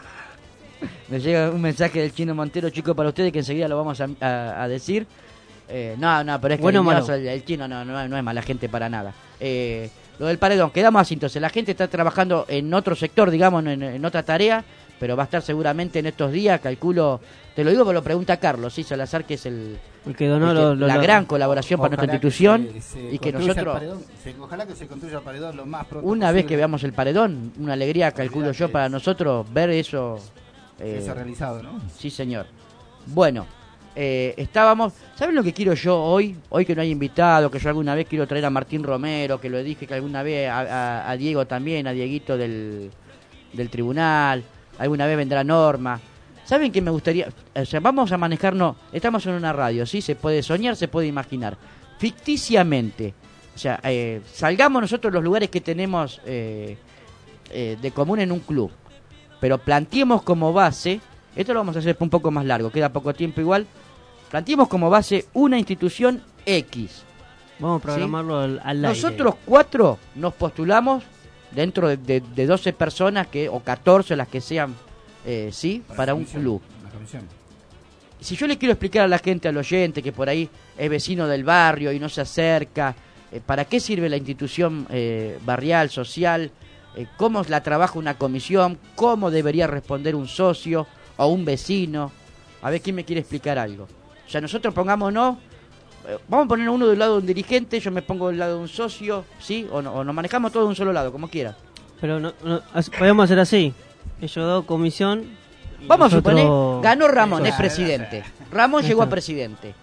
me llega un mensaje del Chino Montero, chico, para ustedes, que enseguida lo vamos a, a- a decir. Eh, no, no, pero es que Bueno o el, malo. el- el Chino no, no, no es mala gente para nada. Eh, lo del paredón, quedamos así, entonces la gente está trabajando en otro sector, digamos, en, en otra tarea, pero va a estar seguramente en estos días, calculo, te lo digo porque lo pregunta Carlos, ¿sí? Salazar, que es el, El que donó el que- lo- lo- la lo- gran colaboración para nuestra Ojalá que institución se- se y que construya el nosotros... paredón, se- ojalá que se construya el paredón lo más pronto Una vez posible. que veamos el paredón, una alegría, calculo yo, para nosotros ver eso. eh, Eso realizado, ¿no? Sí, señor. Bueno, eh, estábamos. ¿Saben lo que quiero yo hoy? Hoy que no hay invitado, que yo alguna vez quiero traer a Martín Romero, que lo dije que alguna vez a, a- a Diego también, a Dieguito del, del tribunal, alguna vez vendrá Norma. ¿Saben qué me gustaría? O sea, vamos a manejarnos. Estamos en una radio, ¿sí? Se puede soñar, se puede imaginar. Ficticiamente. O sea, eh, salgamos nosotros los lugares que tenemos eh, eh, de común en un club. Pero planteemos como base, esto lo vamos a hacer un poco más largo, queda poco tiempo igual. Planteemos como base una institución X. Vamos a programarlo al, al aire. Nosotros cuatro nos postulamos dentro de, de, de doce personas que o catorce, las que sean, eh, sí, para, la un comisión, club. la comisión. Si yo le quiero explicar a la gente, al oyente, que por ahí es vecino del barrio y no se acerca, eh, ¿para qué sirve la institución eh, barrial, social? Eh, ¿Cómo la trabaja una comisión? ¿Cómo debería responder un socio o un vecino? A ver, ¿quién me quiere explicar algo? O sea, nosotros pongámonos, eh, vamos a poner uno del lado de un dirigente, yo me pongo del lado de un socio, ¿sí? O, no, o nos manejamos todos de un solo lado, como quiera. Pero no, no, as- podemos hacer así. Ellos dos comisión. y Vamos a nosotros- suponer, ganó Ramón, Eso. es presidente. Ramón llegó a presidente.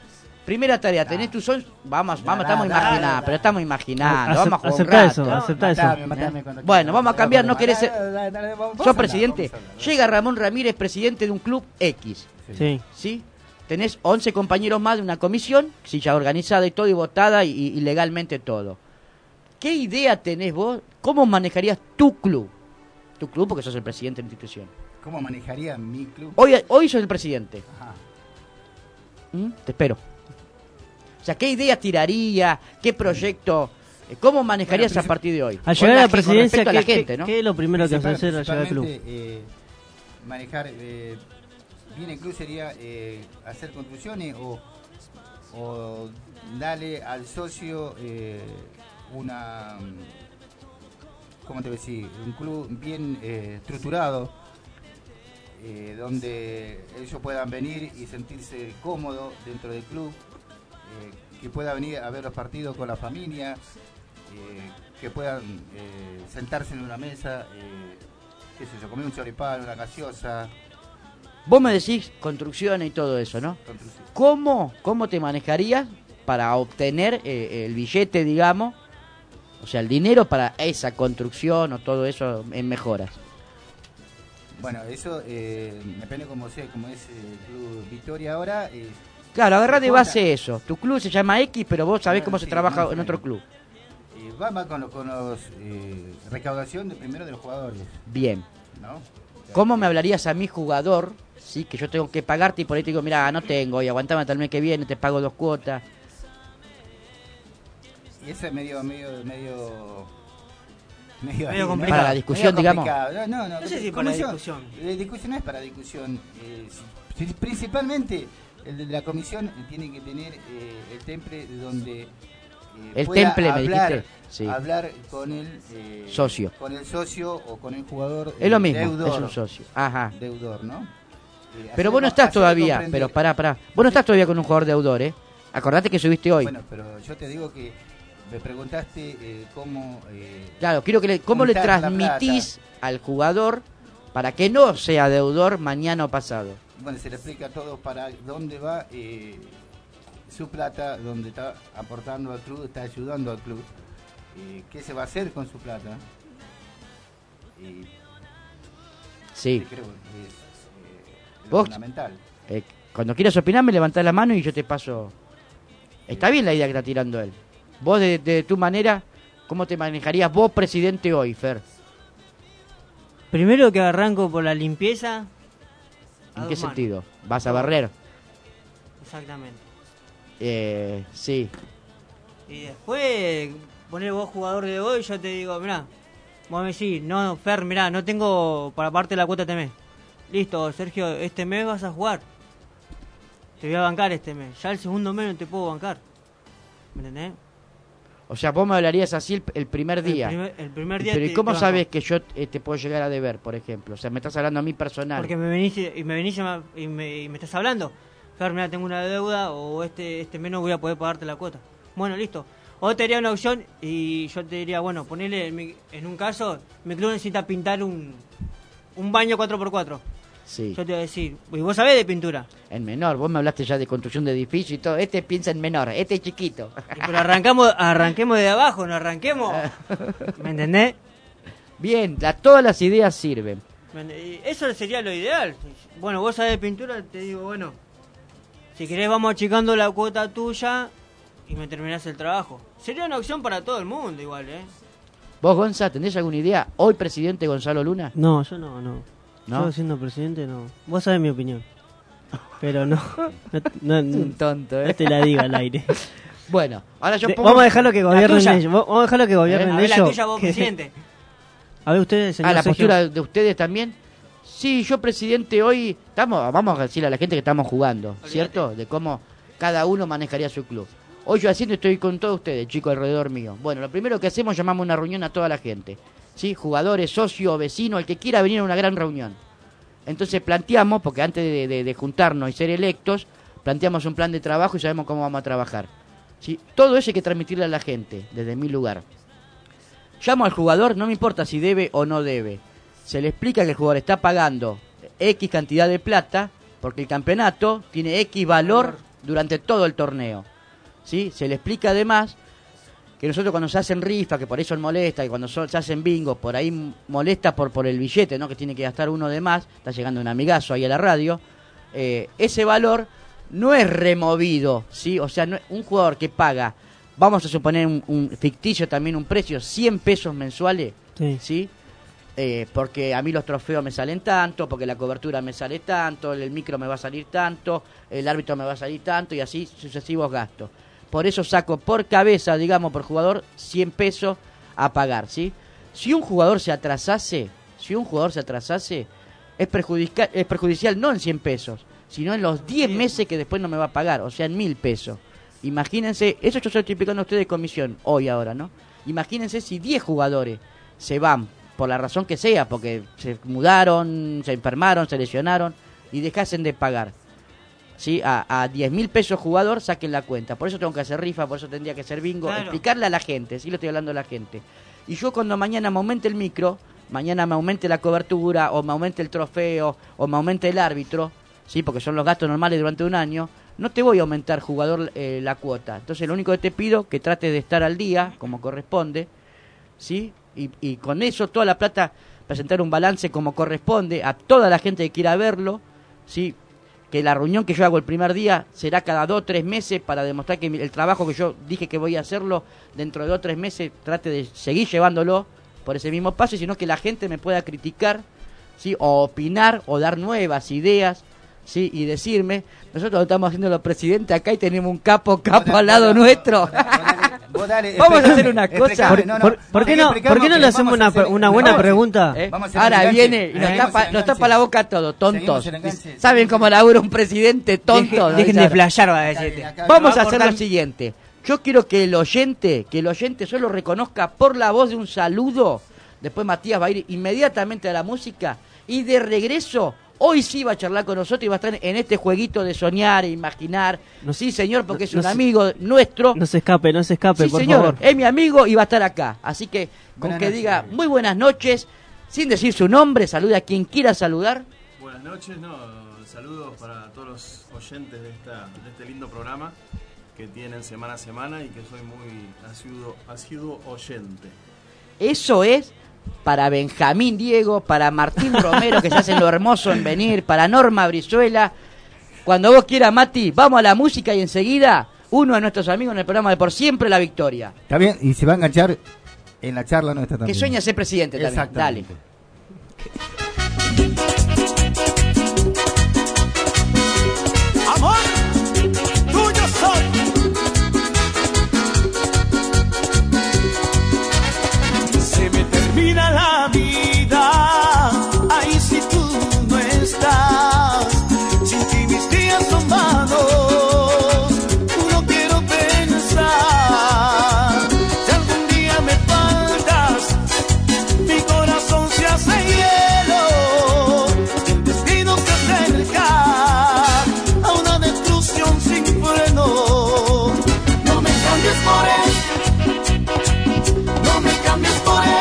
Primera tarea, tenés tu son, vamos, vamos, estamos imaginando, pero estamos imaginando, Acep- vamos a jugar un aceptá rato. eso, aceptá eso. Matame, matame cuando Bueno, quieras. vamos a cambiar, no querés ser... Dale, dale, dale, vamos- vamos a ¿Sos hablar, presidente? vamos a hablar. Llega Ramón Ramírez, presidente de un club X. Sí. ¿Sí? Tenés once compañeros más de una comisión, sí, ya organizada y todo, y votada, y, y legalmente todo. ¿Qué idea tenés vos? ¿Cómo manejarías tu club? Tu club, porque sos el presidente de la institución. ¿Cómo manejaría mi club? Hoy, hoy sos el presidente. Ajá. ¿Mm? Te espero. O sea, ¿qué idea tiraría? ¿Qué proyecto? eh, ¿Cómo manejarías Bueno, a partir de hoy? Al Con llegar a la con presidencia, respecto a la ¿qué, gente, qué- ¿no? qué es lo primero que vas a hacer al llegar al club? Principalmente, eh, manejar eh, bien el club sería eh, hacer construcciones o, o darle al socio eh, una, ¿cómo te voy a decir? Un club bien eh, estructurado, eh, donde ellos puedan venir y sentirse cómodos dentro del club, eh, que pueda venir a ver los partidos con la familia, eh, que puedan eh, sentarse en una mesa, eh, qué sé yo, comer un choripán, una gaseosa. Vos me decís construcciones y todo eso, ¿no? Construcción. ¿Cómo, cómo te manejarías para obtener eh, el billete, digamos? O sea, el dinero para esa construcción o todo eso en mejoras. Bueno, eso eh, depende como sea, como es el Club Victoria ahora. Eh, Claro, agarrá de se base eso. Tu club se llama X, pero vos sabés Claro, cómo sí, se trabaja más o en otro menos. club. eh, va más con, lo- con los eh, recaudación de primero de los jugadores, Bien. ¿no? ¿Cómo me hablarías a mi jugador? Sí, que yo tengo que pagarte y por ahí te digo, mira, no tengo, y aguantame hasta el mes que viene, te pago dos cuotas. Y eso es medio, medio, medio, medio, Medio ahí, complicado. Para la discusión, medio digamos. complicado. No, no, no, No sé si para la comisión- discusión. eh, discusión no es para discusión. eh, si- si- principalmente el de la comisión tiene que tener eh, el temple donde eh, El pueda temple, me hablar, dijiste. Sí. hablar con el eh, Socio. con el socio o con el jugador. Es lo eh, mismo, deudor, es un socio. Ajá. deudor, ¿no? Eh, Pero hacer- vos no estás hacer todavía, comprender- pero pará, pará. Vos no estás todavía con un jugador deudor, ¿eh? Acordate que subiste hoy. Bueno, pero yo te digo que me preguntaste eh, cómo. eh, Claro, quiero que le, ¿cómo le juntar la transmitís al jugador para que no sea deudor mañana o pasado? Bueno, se le explica todo para dónde va eh, su plata, dónde está aportando al club, está ayudando al club, eh, qué se va a hacer con su plata. Y Sí. que creo que es eh, lo Vos- fundamental. Eh, cuando quieras opinar, me levantás la mano y yo te paso. Está bien la idea que está tirando él. Vos, de, de tu manera, ¿cómo te manejarías vos, presidente, hoy, Fer? Primero que arranco por la limpieza. a ¿En dos qué manos. sentido? ¿Vas a barrer? Exactamente. Eh, sí. Y después, poner vos jugador de hoy, yo te digo, mirá, vos me decís, no, Fer, mirá, no tengo para pagarte la cuota este mes. Listo, Sergio, este mes vas a jugar. Te voy a bancar este mes. Ya el segundo mes no te puedo bancar. ¿Me entendés? O sea, vos me hablarías así el, el primer El día. primer- el primer día Pero ¿y te- cómo te sabes que yo eh, te puedo llegar a deber, por ejemplo? O sea, me estás hablando a mí personal. Porque me venís y y me venís y me, y me, y me estás hablando. Fer, mira, tengo una deuda o este este mes no voy a poder pagarte la cuota. Bueno, listo. O te haría una opción y yo te diría, bueno, ponele en, mi- en un caso, mi club necesita pintar un, un baño cuatro por cuatro. Sí. Yo te voy a decir, y vos sabés de pintura. En menor, vos me hablaste ya de construcción de edificio y todo. Este piensa en menor, este es chiquito. Pero arrancamos, arranquemos de abajo, no arranquemos. ¿Me entendés? Bien, la- todas las ideas sirven. ¿Me ent- y Eso sería lo ideal. Bueno, vos sabés de pintura, te digo, bueno, si querés vamos achicando la cuota tuya y me terminás el trabajo. Sería una opción para todo el mundo igual, ¿eh? ¿Vos, Gonza, tenés alguna idea? ¿Hoy presidente Gonzalo Luna? No, yo no, no. ¿No? Yo siendo presidente no. Vos sabés mi opinión. Pero no. No, no, Un tonto, ¿eh? no te la diga al aire. Bueno, ahora yo De- pongo... vamos a dejarlo que la gobiernen tuya. ellos. Vamos a dejarlo que gobiernen A ver, ellos. la tuya, vos, que- presidente. A ver, ustedes, señor Ah, la Sergio. postura de ustedes también. Sí, yo presidente hoy, estamos, vamos a decirle a la gente que estamos jugando, ¿cierto? De cómo cada uno manejaría su club. Hoy yo haciendo estoy con todos ustedes, chicos, alrededor mío. Bueno, lo primero que hacemos, llamamos una reunión a toda la gente, ¿sí? Jugadores, socios, vecinos, el que quiera venir a una gran reunión. Entonces planteamos, porque antes de, de- de juntarnos y ser electos, planteamos un plan de trabajo y sabemos cómo vamos a trabajar. ¿Sí? Todo eso hay que transmitirle a la gente, desde mi lugar. Llamo al jugador, no me importa si debe o no debe. Se le explica que el jugador está pagando X cantidad de plata, porque el campeonato tiene X valor durante todo el torneo. ¿Sí? Se le explica además que nosotros cuando se hacen rifas, que por eso molesta, que cuando so, se hacen bingos, por ahí molesta por, por el billete, ¿no? Que tiene que gastar uno de más, está llegando un amigazo ahí a la radio, eh, ese valor no es removido, ¿sí? O sea, no, un jugador que paga, vamos a suponer un, un ficticio también, un precio, cien pesos mensuales, ¿sí? ¿sí? Eh, porque a mí los trofeos me salen tanto, porque la cobertura me sale tanto, el micro me va a salir tanto, el árbitro me va a salir tanto y así sucesivos gastos. Por eso saco por cabeza, digamos, por jugador, cien pesos a pagar, ¿sí? Si un jugador se atrasase, si un jugador se atrasase, es perjudicial, es perjudicial no en cien pesos, sino en los diez meses que después no me va a pagar, o sea, en mil pesos. Imagínense, eso yo estoy explicando a ustedes de comisión, hoy ahora, ¿no? Imagínense si diez jugadores se van, por la razón que sea, porque se mudaron, se enfermaron, se lesionaron, y dejasen de pagar. ¿Sí? A, a diez mil pesos jugador, saquen la cuenta. Por eso tengo que hacer rifa, por eso tendría que hacer bingo, claro. Explicarle a la gente, sí lo estoy hablando a la gente. Y yo cuando mañana me aumente el micro, mañana me aumente la cobertura, o me aumente el trofeo, o me aumente el árbitro, sí, porque son los gastos normales durante un año, no te voy a aumentar, jugador, eh, la cuota. Entonces lo único que te pido, que trates de estar al día, como corresponde, ¿sí? Y, y con eso, toda la plata, presentar un balance como corresponde a toda la gente que quiera verlo, ¿sí? Que la reunión que yo hago el primer día será cada dos o tres meses para demostrar que el trabajo que yo dije que voy a hacerlo dentro de dos o tres meses trate de seguir llevándolo por ese mismo paso, sino que la gente me pueda criticar, ¿sí? O opinar o dar nuevas ideas, ¿sí? Y decirme, nosotros estamos haciendo los presidentes acá y tenemos un capo capo dale, al lado dale, nuestro. Vos dale, vos dale, vamos a hacer una cosa. ¿Por, no, no, por, ¿por qué no, ¿por qué no le hacemos una, una buena no, pregunta? ¿Eh? Ahora viene y nos eh, tapa, nos tapa la boca a todos, tontos. ¿Saben cómo labura un presidente tonto? Dejen, dejen de flashear, va a decirte. Vamos a hacer lo siguiente. Yo quiero que el oyente, que el oyente solo reconozca por la voz de un saludo. Después Matías va a ir inmediatamente a la música y de regreso hoy sí va a charlar con nosotros y va a estar en este jueguito de soñar e imaginar. No, sí, señor, porque no, es un no amigo se, nuestro. No se escape, no se escape, sí, por señor, favor. Es mi amigo y va a estar acá. Así que con buenas que noches, diga amigo. Muy buenas noches, sin decir su nombre, saluda a quien quiera saludar. Buenas noches, no, saludos para todos los oyentes de, esta, de este lindo programa que tienen semana a semana y que soy muy asiduo, asiduo oyente. Eso es para Benjamín Diego, para Martín Romero, que se hacen lo hermoso en venir, para Norma Brizuela. Cuando vos quieras, Mati, vamos a la música y enseguida uno de nuestros amigos en el programa de Por Siempre la Victoria. Está bien, y se va a enganchar en la charla nuestra también. Que sueña ser presidente también. Dale. Amor, tuyo soy. Se me termina la vida, ay si tú no estás, sin ti mis días son vanos, no quiero pensar, si algún día me faltas, mi corazón se hace hielo, el destino se acerca a una destrucción sin freno, no me cambies por él, no me cambies por él.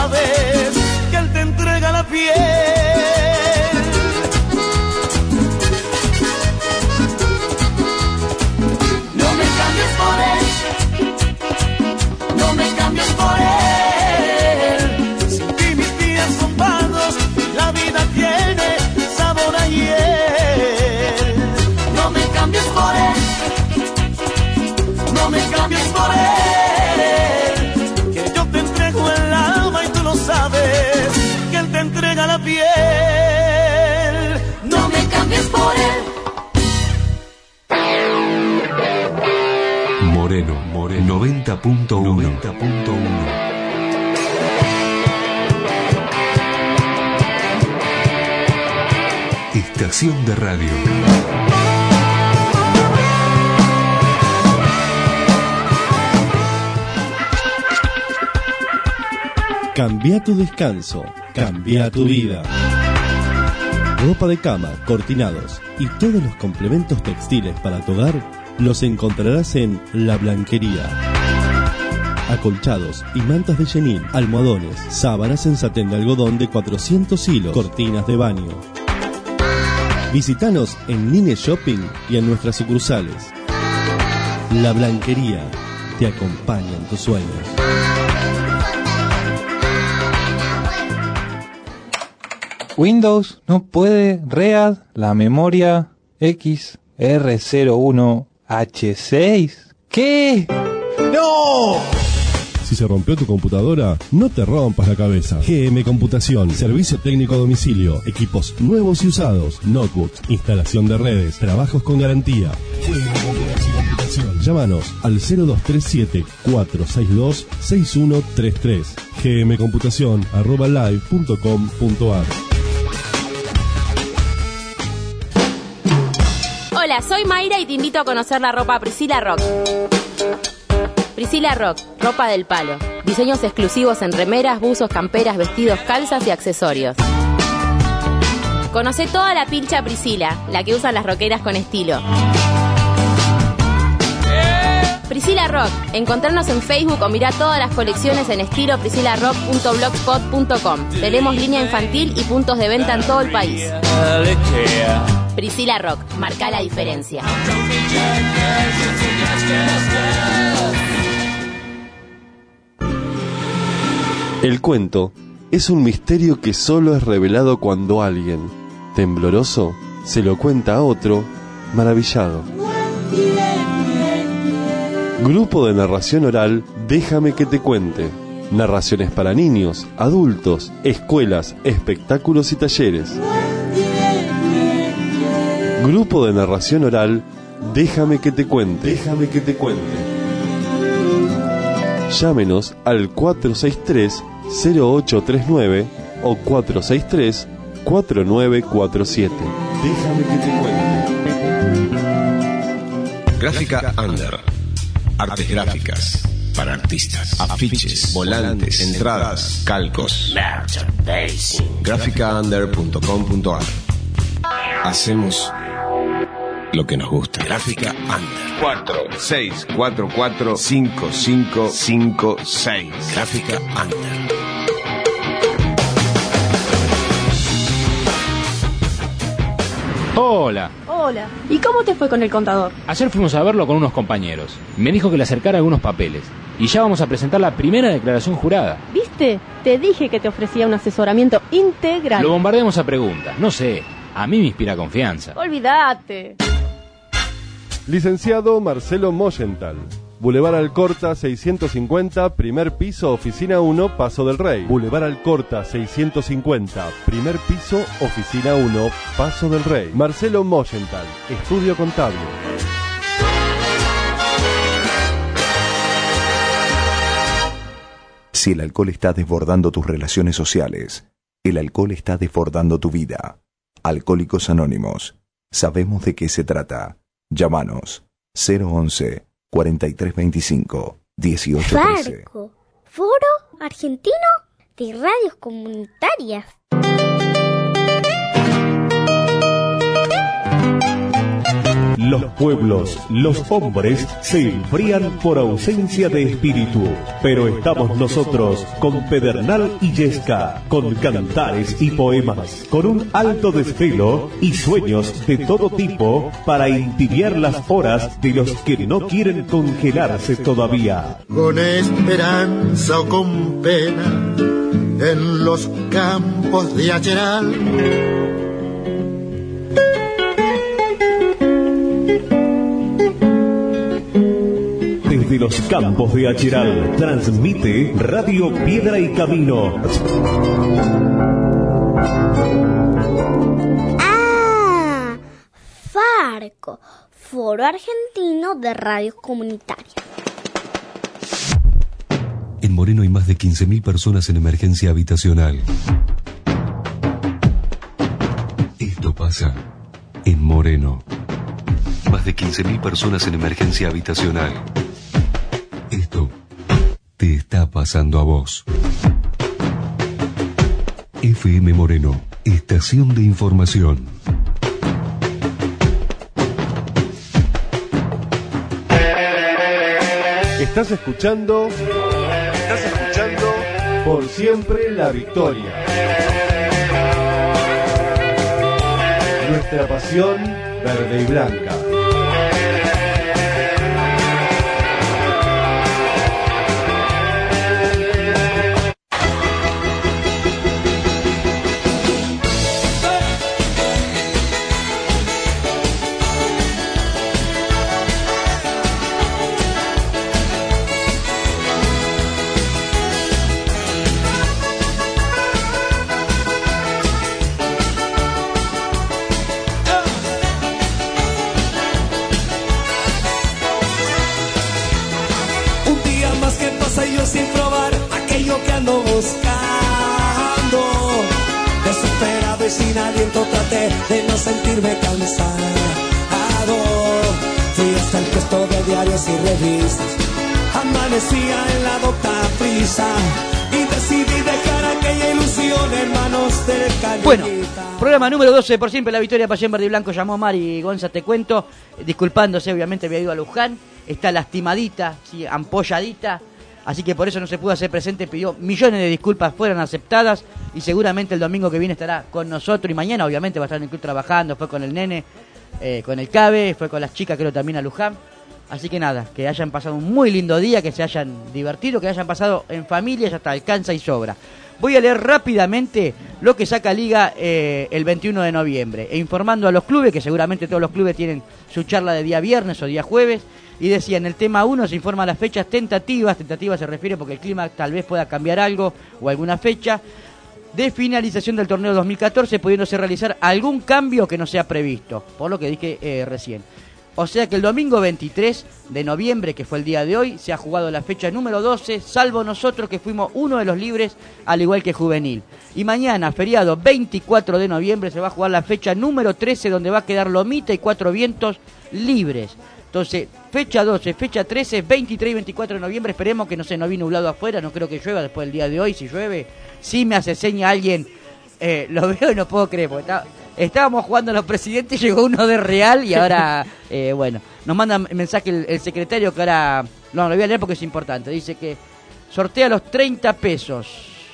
sabes que él te entrega la piel. No me cambies por él, no me cambies por él. Sin ti mis días son vagos, la vida tiene sabor a hiel. No me cambies por él, no me cambies por él. Que yo te entrego el alma y tú lo sabes, que él te entrega la piel. No me cambies por él. Moreno, Moreno, noventa punto uno. Estación de radio. Cambia tu descanso, cambia tu vida. Ropa de cama, cortinados y todos los complementos textiles para tu hogar los encontrarás en La Blanquería. Acolchados y mantas de chenil, almohadones, sábanas en satén de algodón de cuatrocientos hilos, cortinas de baño. Visítanos en Nine Shopping y en nuestras sucursales. La Blanquería te acompaña en tus sueños. Windows no puede read la memoria X R cero uno H seis. ¿Qué? ¡No! Si se rompió tu computadora, no te rompas la cabeza. G M Computación, servicio técnico a domicilio, equipos nuevos y usados, notebooks, instalación de redes, trabajos con garantía. G M Computación. Llámanos al cero dos tres siete, cuatro seis dos, seis uno tres tres. gmcomputación arroba live punto com punto ar. Hola, soy Mayra y te invito a conocer la ropa Priscilla Rock. Priscilla Rock, ropa del palo. Diseños exclusivos en remeras, buzos, camperas, vestidos, calzas y accesorios. Conoce toda la pilcha Priscilla, la que usan las rockeras con estilo. Priscilla Rock, encontrarnos en Facebook o mirá todas las colecciones en estilo priscilla rock punto blogspot punto com. Tenemos línea infantil y puntos de venta en todo el país. Priscilla Rock, marca la diferencia. El cuento es un misterio que solo es revelado cuando alguien, tembloroso, se lo cuenta a otro, maravillado. Grupo de narración oral, Déjame que te cuente. Narraciones para niños, adultos, escuelas, espectáculos y talleres. Grupo de narración oral, Déjame que te cuente. Déjame que te cuente. Llámenos al cuatro seis tres, cero ocho tres nueve o cuatro seis tres, cuatro nueve cuatro siete. Déjame que te cuente. Gráfica Under. Artes gráficas para artistas. Afiches, volantes, entradas, calcos. gráfica under punto com punto ar. Hacemos lo que nos gusta. Gráfica Under. cuatro seis cuatro cuatro cinco cinco cinco seis. Gráfica Under. Hola. Hola. ¿Y cómo te fue con el contador? Ayer fuimos a verlo con unos compañeros. Me dijo que le acercara algunos papeles. Y ya vamos a presentar la primera declaración jurada. ¿Viste? Te dije que te ofrecía un asesoramiento integral. Lo bombardeamos a preguntas. No sé. A mí me inspira confianza. Olvídate. Licenciado Marcelo Moyental. Boulevard Alcorta seiscientos cincuenta, primer piso, oficina uno, Paso del Rey. Boulevard Alcorta seiscientos cincuenta, primer piso, oficina uno, Paso del Rey. Marcelo Moyental, estudio contable. Si el alcohol está desbordando tus relaciones sociales, el alcohol está desbordando tu vida. Alcohólicos Anónimos. Sabemos de qué se trata. Llámanos cero once, cuarenta y tres veinticinco, dieciocho trece. Farco, Foro Argentino de Radios Comunitarias. Los pueblos, los hombres se enfrían por ausencia de espíritu, pero estamos nosotros con Pedernal y Yesca, con cantares y poemas, con un alto desvelo y sueños de todo tipo para entibiar las horas de los que no quieren congelarse todavía. Con esperanza o con pena, en los campos de Acheral. Desde los campos de Acheral, transmite Radio Piedra y Camino. Ah, Farco, Foro Argentino de Radios Comunitarias. En Moreno hay más de quince mil personas en emergencia habitacional. Esto pasa en Moreno. Más de quince mil personas en emergencia habitacional. Esto te está pasando a vos. F M Moreno, estación de información. Estás escuchando... Estás escuchando Por Siempre la Victoria. Nuestra pasión verde y blanca. Sin probar aquello que ando buscando, desesperado y sin aliento traté de no sentirme cansado. Fui hasta el puesto de diarios y revistas, amanecía en la docta prisa y decidí dejar aquella ilusión en manos del canillita. Bueno, programa número doce, Por Siempre la Victoria, Pasión Verde y Blanco. Llamó Mari Gonza, te cuento, disculpándose, obviamente había ido a Luján, está lastimadita, ¿sí? Ampolladita. Así que por eso no se pudo hacer presente, pidió millones de disculpas, fueron aceptadas y seguramente el domingo que viene estará con nosotros y mañana obviamente va a estar en el club trabajando, fue con el nene, eh, con el Cabe, fue con las chicas creo también a Luján. Así que nada, que hayan pasado un muy lindo día, que se hayan divertido, que hayan pasado en familia, ya está, alcanza y sobra. Voy a leer rápidamente lo que saca Liga eh, el veintiuno de noviembre, e informando a los clubes, que seguramente todos los clubes tienen su charla de día viernes o día jueves. Y decía, en el tema uno se informa las fechas tentativas, tentativas se refiere porque el clima tal vez pueda cambiar algo o alguna fecha, de finalización del torneo dos mil catorce, pudiéndose realizar algún cambio que no sea previsto, por lo que dije eh, recién. O sea que el domingo veintitrés de noviembre, que fue el día de hoy, se ha jugado la fecha número doce, salvo nosotros que fuimos uno de los libres, al igual que Juvenil. Y mañana, feriado veinticuatro de noviembre, se va a jugar la fecha número trece, donde va a quedar Lomita y Cuatro Vientos libres. Entonces, fecha doce, fecha trece, veintitrés y veinticuatro de noviembre, esperemos que no se nos vino nublado afuera, no creo que llueva después del día de hoy. Si llueve, sí me hace seña alguien, eh, lo veo y no puedo creer, porque está, estábamos jugando a los presidentes, llegó uno de Real y ahora, eh, bueno, nos manda mensaje el, el secretario que ahora, no, lo voy a leer porque es importante, dice que sortea los treinta pesos,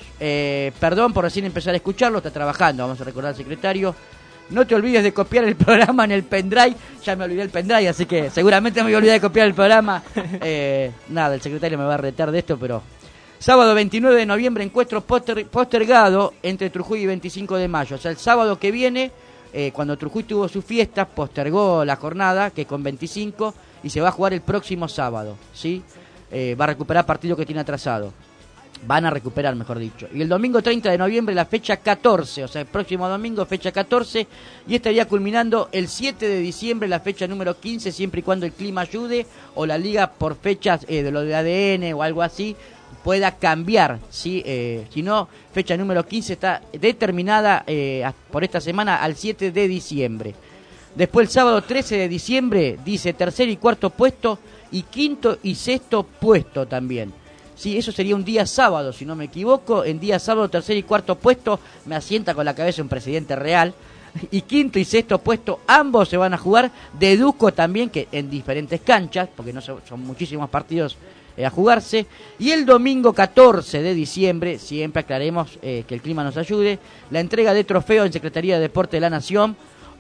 eh, perdón por recién empezar a escucharlo, está trabajando, vamos a recordar al secretario. No te olvides de copiar el programa en el pendrive. Ya me olvidé el pendrive, así que seguramente me voy a olvidar de copiar el programa. Eh, nada, el secretario me va a retar de esto, pero... Sábado veintinueve de noviembre, encuentro poster, postergado entre Trujuy y veinticinco de mayo. O sea, el sábado que viene, eh, cuando Trujuy tuvo su fiesta, postergó la jornada, que es con veinticinco, y se va a jugar el próximo sábado, ¿sí? Eh, va a recuperar partido que tiene atrasado. Van a recuperar, mejor dicho. Y el domingo treinta de noviembre, la fecha catorce, o sea, el próximo domingo, fecha catorce, y estaría culminando el siete de diciembre, la fecha número quince, siempre y cuando el clima ayude, o la liga por fechas eh, de lo de A D N o algo así, pueda cambiar, ¿sí? Eh, si no, fecha número quince está determinada eh, por esta semana al siete de diciembre. Después el sábado trece de diciembre, dice tercer y cuarto puesto, y quinto y sexto puesto también. Sí, eso sería un día sábado, si no me equivoco. En día sábado, tercer y cuarto puesto, me asienta con la cabeza un presidente real. y quinto y sexto puesto, ambos se van a jugar. Deduzco también que en diferentes canchas, porque no son, son muchísimos partidos eh, a jugarse. Y el domingo catorce de diciembre, siempre aclaremos eh, que el clima nos ayude, la entrega de trofeo en Secretaría de Deporte de la Nación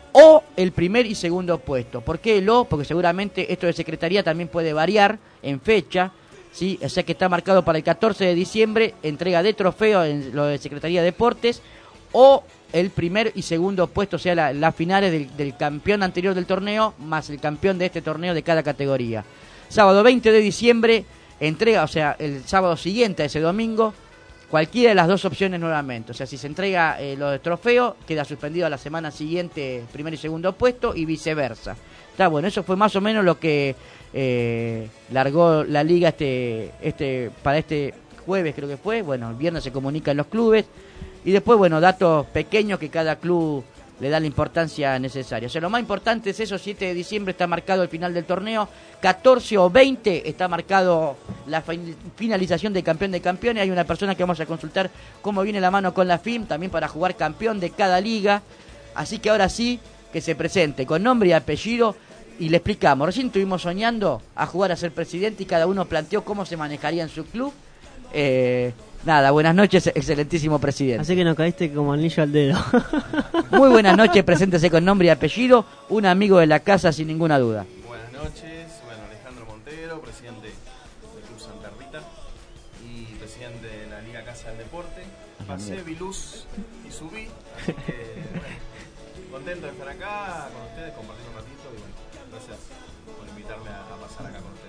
o el primer y segundo puesto. ¿Por qué el O? Porque seguramente esto de Secretaría también puede variar en fecha, ¿sí? O sea que está marcado para el catorce de diciembre, entrega de trofeo en lo de Secretaría de Deportes, o el primer y segundo puesto, o sea, la, las finales del, del campeón anterior del torneo, más el campeón de este torneo de cada categoría. Sábado veinte de diciembre, entrega, o sea, el sábado siguiente a ese domingo, cualquiera de las dos opciones nuevamente. O sea, si se entrega eh, lo de trofeo, queda suspendido a la semana siguiente primer y segundo puesto y viceversa. Está bueno, eso fue más o menos lo que eh, largó la liga este, este para este jueves, creo que fue. Bueno, el viernes se comunican los clubes. Y después, bueno, datos pequeños que cada club le da la importancia necesaria. O sea, lo más importante es eso, siete de diciembre está marcado el final del torneo, catorce o veinte está marcado la finalización de campeón de campeones. Hay una persona que vamos a consultar cómo viene la mano con la F I M, también para jugar campeón de cada liga. Así que ahora sí, que se presente con nombre y apellido y le explicamos. Recién estuvimos soñando a jugar a ser presidente y cada uno planteó cómo se manejaría en su club. Eh... Nada, buenas noches, excelentísimo presidente. Así que no caíste como anillo al dedo. Muy buenas noches, preséntese con nombre y apellido, un amigo de la casa sin ninguna duda. Buenas noches, bueno, Alejandro Montero, presidente del Club Santa Rita y presidente de la Liga Casa del Deporte. Pasé, vi luz y subí, así que bueno, contento de estar acá con ustedes, compartir un ratito y bueno, gracias por invitarme a, a pasar acá con ustedes.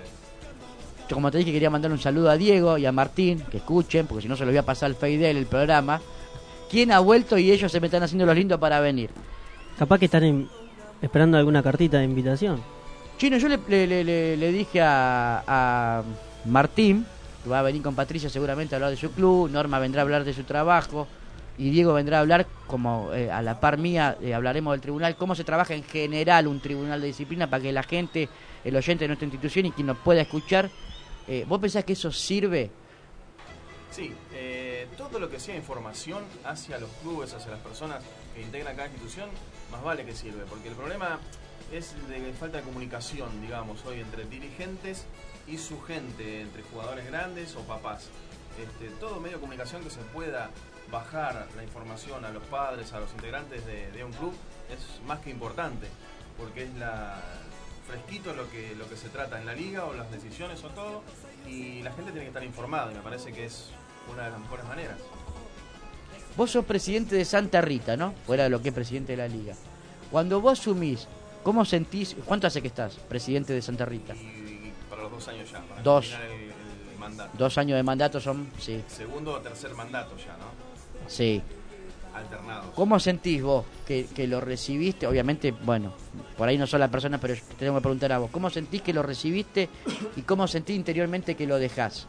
Yo, como te dije, quería mandar un saludo a Diego y a Martín, que escuchen, porque si no se los voy a pasar al Feidel, el programa. ¿Quién ha vuelto? Y ellos se me están haciendo los lindos para venir. Capaz que están en, esperando alguna cartita de invitación. Chino, yo le, le, le, le dije a, a Martín, que va a venir con Patricia seguramente a hablar de su club, Norma vendrá a hablar de su trabajo, y Diego vendrá a hablar, como eh, a la par mía, eh, hablaremos del tribunal, cómo se trabaja en general un tribunal de disciplina para que la gente, el oyente de nuestra institución y quien nos pueda escuchar, Eh, ¿vos pensás que eso sirve? Sí, eh, todo lo que sea información hacia los clubes, hacia las personas que integran cada institución, más vale que sirve, porque el problema es de falta de comunicación, digamos, hoy entre dirigentes y su gente, entre jugadores grandes o papás. Este, todo medio de comunicación que se pueda bajar la información a los padres, a los integrantes de, de un club, es más que importante, porque es la... fresquito lo que lo que se trata en la liga o las decisiones o todo, y la gente tiene que estar informada y me parece que es una de las mejores maneras. Vos sos presidente de Santa Rita, ¿no? Fuera de lo que es presidente de la liga. Cuando vos asumís, ¿cómo sentís? ¿Cuánto hace que estás presidente de Santa Rita? Y, y para los dos años ya, para dos. terminar el, el mandato. Dos años de mandato son, sí. Segundo o tercer mandato ya, ¿no? Sí. Alternados. ¿Cómo sentís vos que, que lo recibiste? Obviamente, bueno, por ahí no sos la persona, pero te tengo que preguntar a vos. ¿Cómo sentís que lo recibiste y cómo sentís interiormente que lo dejás?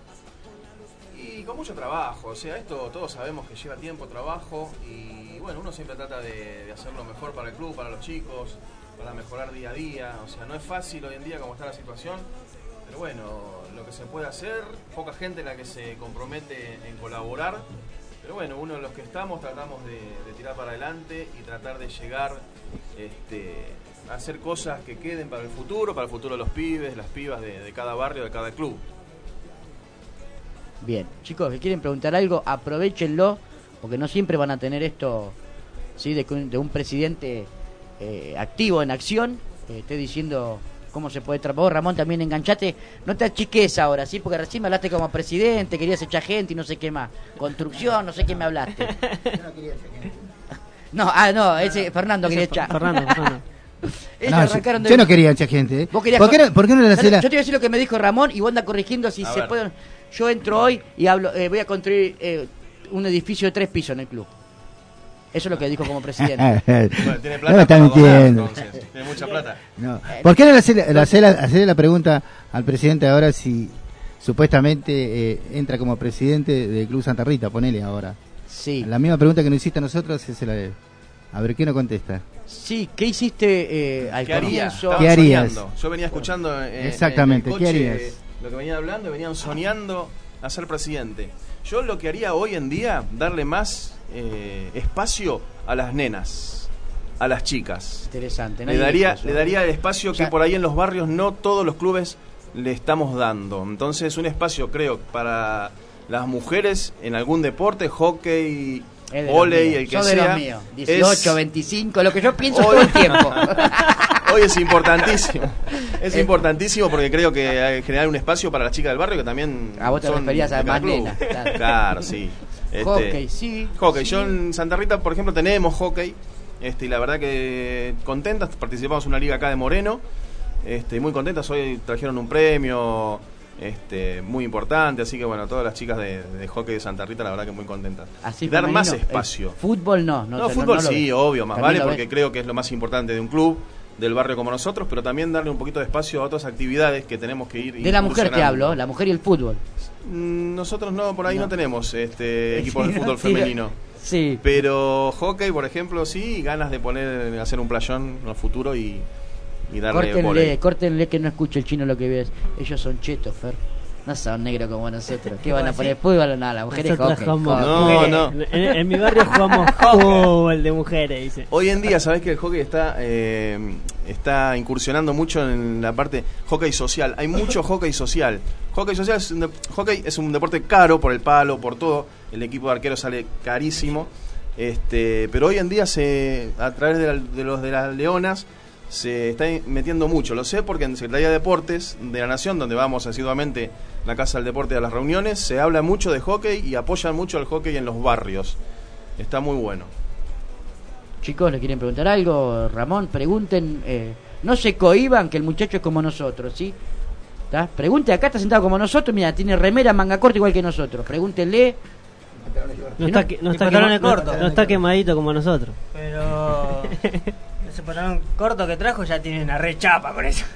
Y con mucho trabajo, o sea, esto todos sabemos que lleva tiempo, trabajo, y bueno, uno siempre trata de, de hacerlo mejor para el club, para los chicos, para mejorar día a día. O sea, no es fácil hoy en día como está la situación, pero bueno, lo que se puede hacer, poca gente la que se compromete en colaborar. Pero bueno, uno de los que estamos tratamos de, de tirar para adelante y tratar de llegar este, a hacer cosas que queden para el futuro, para el futuro de los pibes, las pibas de, de cada barrio, de cada club. Bien, chicos, que quieren preguntar algo, aprovechenlo, porque no siempre van a tener esto, ¿sí? de, de un presidente eh, activo, en acción, eh, esté diciendo cómo se puede trabajar. Vos, Ramón, también enganchate, no te achiques ahora, ¿sí? Porque recién me hablaste como presidente, querías echar gente y no sé qué más, construcción, no sé qué me hablaste. Yo no quería echar gente. No, ah, no, ese Fernando Ese quería Fer- echar. Fernando, Fernando. Ellos No, arrancaron yo, de- yo no quería echar gente. ¿eh? ¿Vos querías ¿Por, qué co- no, por qué no le No, haces no, la... yo te voy a decir lo que me dijo Ramón y vos anda corrigiendo si A se ver. puede. Yo entro hoy y hablo, eh, voy a construir eh, un edificio de tres pisos en el club. Eso es lo que dijo como presidente. Bueno, tiene plata No me están para donar, mintiendo. entonces. Tiene mucha plata. No. ¿Por qué no le hacerle le hacer la, hacerle la pregunta al presidente ahora si supuestamente eh, entra como presidente del Club Santa Rita? Ponele ahora. Sí. La misma pregunta que nos hiciste a nosotros es la de... A ver, ¿qué nos contesta? Sí, ¿qué hiciste eh, al ¿Qué haría? comienzo? Estaban ¿Qué harías? soñando. Yo venía escuchando eh, Exactamente, en el ¿qué coche, harías? eh, lo que venían hablando y venían soñando a ser presidente. Yo lo que haría hoy en día, darle más eh, espacio a las nenas. a las chicas. Interesante. Le daría, le daría el espacio que por ahí en los barrios no todos los clubes le estamos dando. Entonces, un espacio, creo, para las mujeres en algún deporte, hockey, vóley, el que Son sea. de los míos. dieciocho, es... veinticinco, lo que yo pienso Hoy... todo el tiempo. Hoy es importantísimo. Es importantísimo porque creo que hay que generar un espacio para las chicas del barrio que también a vos te son referías a de cada más club. nenas. Claro, claro sí. Este, hockey, sí. Hockey. Sí. Yo en Santa Rita, por ejemplo, tenemos hockey. Este, y la verdad que contentas. Participamos en una liga acá de Moreno. Este, muy contentas. Hoy trajeron un premio este, muy importante. Así que bueno, todas las chicas de, de hockey de Santa Rita, la verdad que muy contentas. Así Dar femenino, más espacio. Fútbol no. No, no, no fútbol no, no sí, ves. obvio, más También vale lo porque ves. creo que es lo más importante de un club, del barrio como nosotros, pero también darle un poquito de espacio a otras actividades que tenemos que ir De la mujer te incursionando. hablo, la mujer y el fútbol. Mm, Nosotros no, por ahí no, No. tenemos este equipos de Sí, fútbol sí, no. femenino. Sí. Pero hockey, por ejemplo, sí, y ganas de poner, hacer un playón en el futuro y, y darle Córtenle, vóley. córtenle que no escuche el chino lo que ves. Ellos son chetos, Fer. No son negros como nosotros. ¿Qué van a poner? ¿Fútbol o nada? Las mujeres Nosotros hockey. jugamos hockey. No, no. En, en mi barrio jugamos fútbol de mujeres, dice. Hoy en día, sabés que el hockey está eh, está incursionando mucho en la parte hockey social. Hay mucho hockey social. Hockey social es un, de- hockey es un deporte caro por el palo, por todo. El equipo de arqueros sale carísimo. Este, pero hoy en día se a través de, la- de los de las Leonas se está metiendo mucho. Lo sé porque en Secretaría de Deportes de la Nación, donde vamos asiduamente la Casa del Deporte a las reuniones, se habla mucho de hockey y apoyan mucho el hockey en los barrios. Está muy bueno. Chicos, ¿le quieren preguntar algo? Ramón, pregunten. Eh, no se cohiban que el muchacho es como nosotros, ¿sí? ¿Tá? Pregunte, acá está sentado como nosotros. Mira, tiene remera, manga corta igual que nosotros. Pregúntenle. No está, que- no Y está, pantalones quema- no- cortos. no está quemadito como nosotros. Pero ese pantalón corto que trajo ya tiene una rechapa con eso.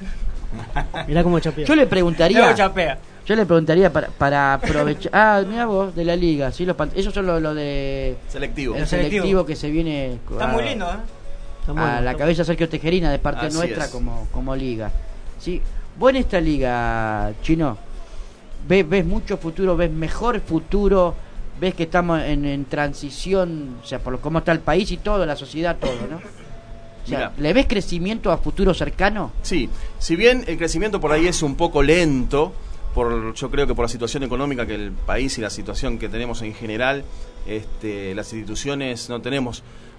Mirá cómo chapea. Yo le preguntaría. Luego chapea. Yo le preguntaría para, para aprovechar. Ah, mira vos, de la liga, ¿sí? Los pant- esos son los lo de. Selectivo. El El selectivo. selectivo que se viene. Está a- muy lindo, ¿eh? Está a bueno, la está- cabeza Sergio Tejerina de parte Así nuestra es. como, como liga. ¿Sí? Vos en esta liga, Chino, ¿ves, ves mucho futuro, ves mejor futuro, ves que estamos en, en transición, o sea, por lo- cómo está el país y todo, la sociedad, todo, ¿no? O sea, Mirá. ¿le ves crecimiento a futuro cercano? Sí, si bien el crecimiento por ahí es un poco lento, por yo creo que por la situación económica que el país y la situación que tenemos en general, este, las instituciones no tenemos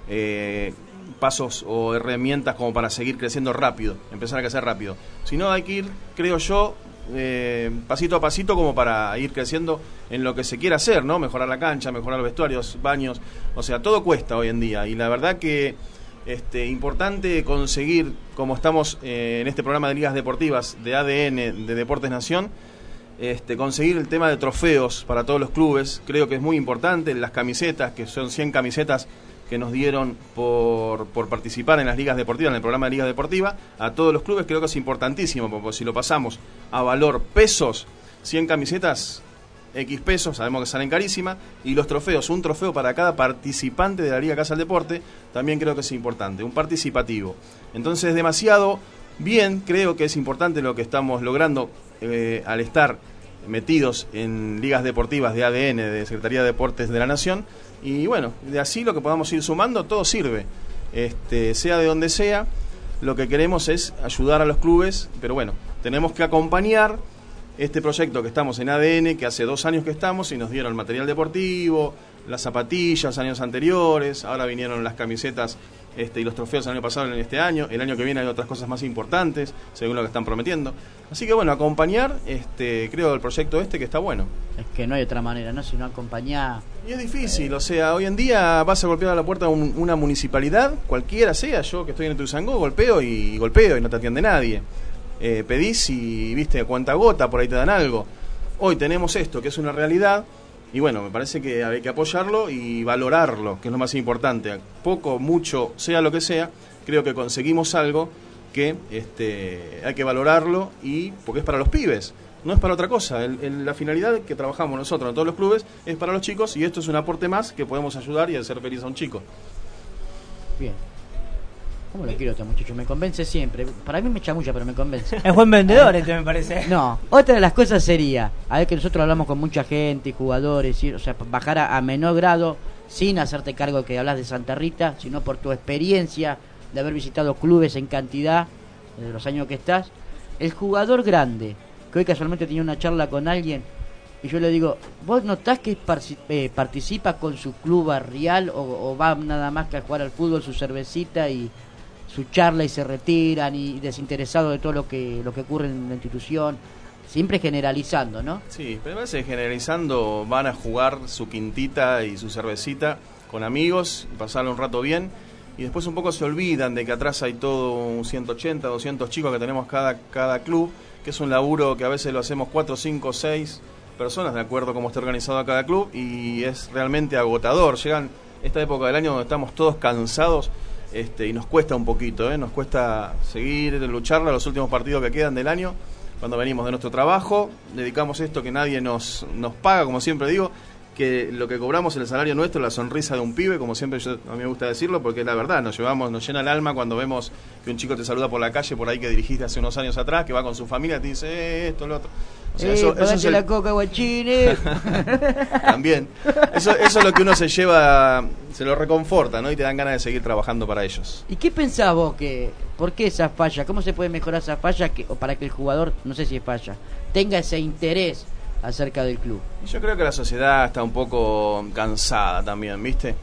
eh, pasos o herramientas como para seguir creciendo rápido, empezar a crecer rápido. Sino hay que ir, creo yo, eh, pasito a pasito como para ir creciendo en lo que se quiera hacer, ¿no? Mejorar la cancha, mejorar los vestuarios, baños, o sea, todo cuesta hoy en día y la verdad que Este, importante conseguir, como estamos eh, en este programa de ligas deportivas de A D N de Deportes Nación, este, conseguir el tema de trofeos para todos los clubes. Creo que es muy importante. Las camisetas, que son cien camisetas que nos dieron por, por participar en las ligas deportivas, en el programa de ligas deportivas, a todos los clubes creo que es importantísimo, porque si lo pasamos a valor pesos, cien camisetas X pesos, sabemos que salen carísimas, y los trofeos, un trofeo para cada participante de la Liga Casa del Deporte, también creo que es importante, un participativo. Entonces, demasiado bien, creo que es importante lo que estamos logrando eh, al estar metidos en ligas deportivas de A D N, de Secretaría de Deportes de la Nación, y bueno, de así lo que podamos ir sumando, todo sirve, este, sea de donde sea, lo que queremos es ayudar a los clubes, pero bueno, tenemos que acompañar este proyecto que estamos en A D N, que hace dos años que estamos y nos dieron el material deportivo, las zapatillas años anteriores, ahora vinieron las camisetas este, y los trofeos el año pasado en este año, el año que viene hay otras cosas más importantes, según lo que están prometiendo. Así que bueno, acompañar, este, creo, el proyecto este que está bueno. Es que no hay otra manera, ¿no? Si no acompañar. Y es difícil, o sea, hoy en día vas a golpear a la puerta de un- una municipalidad, cualquiera sea, yo que estoy en Ituzaingó, golpeo y golpeo y no te atiende nadie. Eh, pedís y viste cuánta gota, por ahí te dan algo. Hoy tenemos esto, que es una realidad, y bueno, me parece que hay que apoyarlo y valorarlo, que es lo más importante. Poco, mucho, sea lo que sea, creo que conseguimos algo que este, hay que valorarlo, y porque es para los pibes, no es para otra cosa. El, el- la finalidad que trabajamos nosotros en todos los clubes es para los chicos, y esto es un aporte más que podemos ayudar y hacer feliz a un chico. Bien. ¿Cómo lo quiero a este muchacho? Me convence siempre. Para mí me chamulla, pero me convence. Es buen vendedor este, me parece. No, otra de las cosas sería, a ver que nosotros hablamos con mucha gente y jugadores, y, o sea, bajar a, a menor grado, sin hacerte cargo que hablas de Santa Rita, sino por tu experiencia de haber visitado clubes en cantidad, de los años que estás, el jugador grande, que hoy casualmente tenía una charla con alguien, y yo le digo, ¿vos notás que parci- eh, participa con su club barrial o, o va nada más que a jugar al fútbol, su cervecita y su charla y se retiran y desinteresado de todo lo que lo que ocurre en la institución? Siempre generalizando, ¿no? Sí, pero a veces generalizando van a jugar su quintita y su cervecita con amigos, pasarlo un rato bien, y después un poco se olvidan de que atrás hay todo un ciento ochenta, doscientos chicos que tenemos cada, cada club, que es un laburo que a veces lo hacemos cuatro, cinco, seis personas, de acuerdo a cómo está organizado cada club, y es realmente agotador. Llegan esta época del año donde estamos todos cansados, este, y nos cuesta un poquito, ¿eh? Nos cuesta seguir, lucharla los últimos partidos que quedan del año, cuando venimos de nuestro trabajo, dedicamos esto que nadie nos, nos paga, como siempre digo, que lo que cobramos el salario nuestro, la sonrisa de un pibe, como siempre yo, a mí me gusta decirlo, porque es la verdad, nos llevamos, nos llena el alma cuando vemos que un chico te saluda por la calle, por ahí que dirigiste hace unos años atrás, que va con su familia, te dice eh, esto, lo otro. O sea, eh, eso, eso es el... la coca, guachines. También. Eso, eso es lo que uno se lleva, se lo reconforta, ¿no? Y te dan ganas de seguir trabajando para ellos. ¿Y qué pensás vos que, por qué esa falla? ¿Cómo se puede mejorar esa falla que, o para que el jugador, no sé si es falla, tenga ese interés acerca del club? Yo creo que la sociedad está un poco cansada también, ¿viste?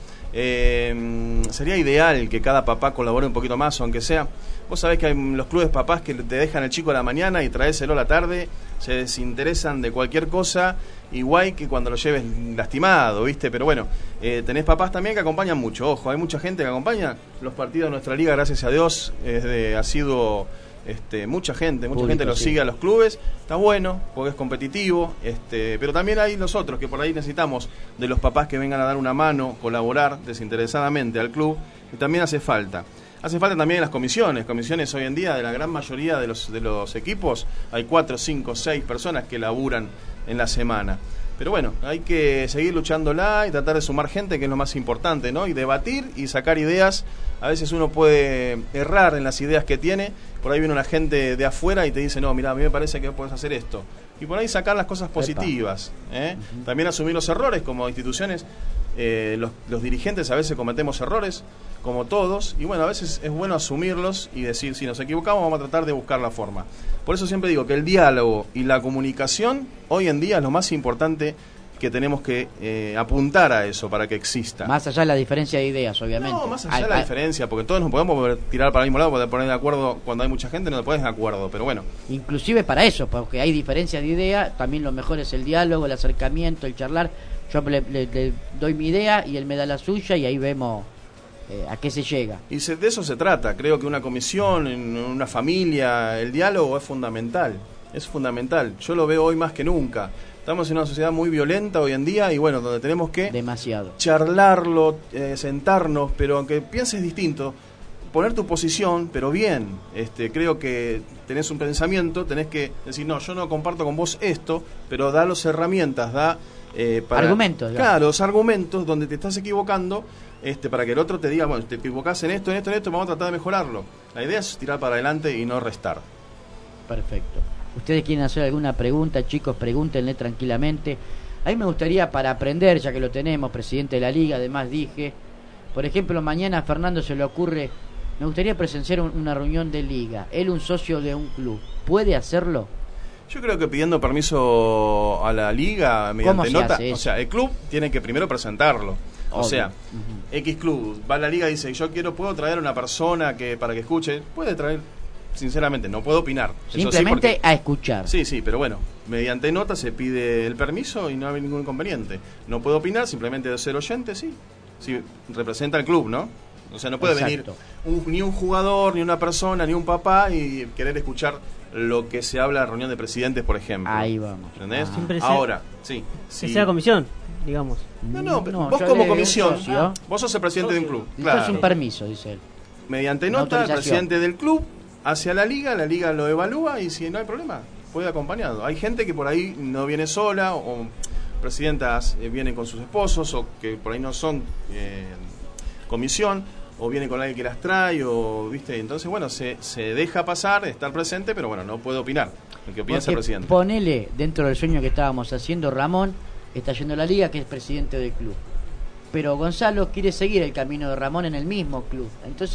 Eh, sería ideal que cada papá colabore un poquito más, aunque sea... Vos sabés que hay los clubes papás que te dejan el chico a la mañana y traéselo a la tarde, se desinteresan de cualquier cosa, igual que cuando lo lleves lastimado, ¿viste? Pero bueno, eh, tenés papás también que acompañan mucho. Ojo, hay mucha gente que acompaña los partidos de nuestra liga, gracias a Dios, es de, ha sido... Este, mucha gente, mucha Público, gente lo sí. sigue a los clubes, está bueno, porque es competitivo, este, pero también hay nosotros que por ahí necesitamos de los papás que vengan a dar una mano, colaborar desinteresadamente al club, y también hace falta. Hace falta también las comisiones, comisiones hoy en día de la gran mayoría de los, de los equipos, hay cuatro, cinco, seis personas que laburan en la semana. Pero bueno, hay que seguir luchándola y tratar de sumar gente, que es lo más importante, ¿no? Y debatir y sacar ideas. A veces uno puede errar en las ideas que tiene. Por ahí viene una gente de afuera y te dice, no, mira, a mí me parece que puedes hacer esto. Y por ahí sacar las cosas positivas, ¿eh? Uh-huh. También asumir los errores como instituciones. Eh, los, los dirigentes a veces cometemos errores, como todos, y bueno, a veces es bueno asumirlos y decir, si nos equivocamos vamos a tratar de buscar la forma. Por eso siempre digo que el diálogo y la comunicación hoy en día es lo más importante, que tenemos que eh, apuntar a eso para que exista. Más allá de la diferencia de ideas, obviamente. No, más allá Ay, de la ay. diferencia, porque todos nos podemos tirar para el mismo lado, poder poner de acuerdo cuando hay mucha gente, no te pones de acuerdo, pero bueno. Inclusive para eso, porque hay diferencia de idea, también lo mejor es el diálogo, el acercamiento, el charlar. Yo le, le, le doy mi idea y él me da la suya y ahí vemos eh, a qué se llega. Y se, de eso se trata. Creo que una comisión, en una familia, el diálogo es fundamental. Es fundamental. Yo lo veo hoy más que nunca. Estamos en una sociedad muy violenta hoy en día y bueno, donde tenemos que demasiado charlarlo, eh, sentarnos, pero aunque pienses distinto, poner tu posición, pero bien. Este, creo que tenés un pensamiento, tenés que decir, no, yo no comparto con vos esto, pero da las herramientas, da... Eh, para, argumentos. Claro, digamos. Los argumentos donde te estás equivocando, este, para que el otro te diga, bueno, te equivocás en esto, en esto, en esto, vamos a tratar de mejorarlo. La idea es tirar para adelante y no restar. Perfecto. ¿Ustedes quieren hacer alguna pregunta, chicos? Pregúntenle tranquilamente. A mí me gustaría, para aprender, ya que lo tenemos, presidente de la liga, además dije, por ejemplo, mañana a Fernando se le ocurre, me gustaría presenciar un, una reunión de liga, él un socio de un club, ¿puede hacerlo? Yo creo que pidiendo permiso a la liga mediante nota, o sea, el club tiene que primero presentarlo. O Obvio. sea, Uh-huh. X club va a la liga y dice, yo quiero, puedo traer a una persona que para que escuche, puede traer, sinceramente, no puedo opinar. Eso Simplemente sí, porque, a escuchar. Sí, sí, pero bueno, mediante nota se pide el permiso y no hay ningún inconveniente. No puedo opinar, simplemente de ser oyente, sí. Sí, representa al club, ¿no? O sea, no puede Exacto. venir un, ni un jugador, ni una persona, ni un papá y querer escuchar lo que se habla en reunión de presidentes, por ejemplo. Ahí vamos. ¿Entendés? Ah. Siempre Ahora, sí. Que sí. sea comisión, digamos. No, no, No, vos yo como le- comisión, socio. ah, vos sos el presidente de un club. Esto Claro. es un permiso, dice él. Mediante Una nota, el autorización. presidente del club hacia la liga, la liga lo evalúa y si no hay problema, puede acompañado. Hay gente que por ahí no viene sola o presidentas eh, vienen con sus esposos o que por ahí no son eh, comisión o vienen con alguien que las trae o viste, entonces bueno, se, se deja pasar, estar presente, pero bueno, no puede opinar. El que piensa el Porque presidente. ponele, dentro del sueño que estábamos haciendo, Ramón está yendo a la liga, que es presidente del club. Pero Gonzalo quiere seguir el camino de Ramón en el mismo club. Entonces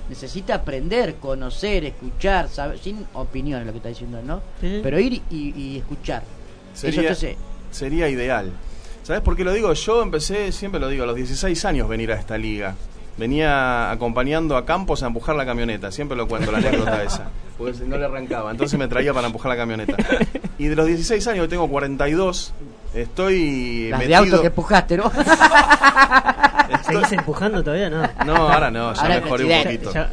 necesita aprender, conocer, escuchar, saber, sin opiniones lo que está diciendo, ¿no? Sí. Pero ir y, y escuchar. Sería, Eso entonces, sería ideal. ¿Sabes por qué lo digo? Yo empecé, siempre lo digo, a los dieciséis años venir a esta liga. Venía acompañando a Campos a empujar la camioneta, siempre lo cuento, la anécdota esa, porque no le arrancaba, entonces me traía para empujar la camioneta. Y de los dieciséis años, yo tengo cuarenta y dos, estoy las metido... de auto que empujaste, ¿no? ¿Seguís empujando todavía? No. No, ahora no, ya Ahora mejoré un poquito. Ya.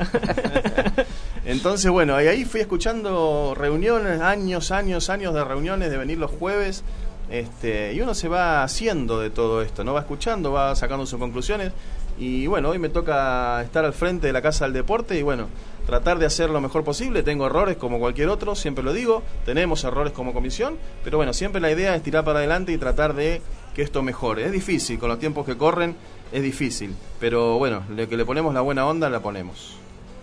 Entonces, bueno, y ahí fui escuchando reuniones, años, años, años de reuniones, de venir los jueves, este, y uno se va haciendo de todo esto, ¿no? Va escuchando, va sacando sus conclusiones, y bueno, hoy me toca estar al frente de la Casa del Deporte, y bueno, tratar de hacer lo mejor posible. Tengo errores como cualquier otro, siempre lo digo, tenemos errores como comisión, pero bueno, siempre la idea es tirar para adelante y tratar de que esto mejore. Es difícil, con los tiempos que corren, es difícil, pero bueno, le que le ponemos la buena onda, la ponemos.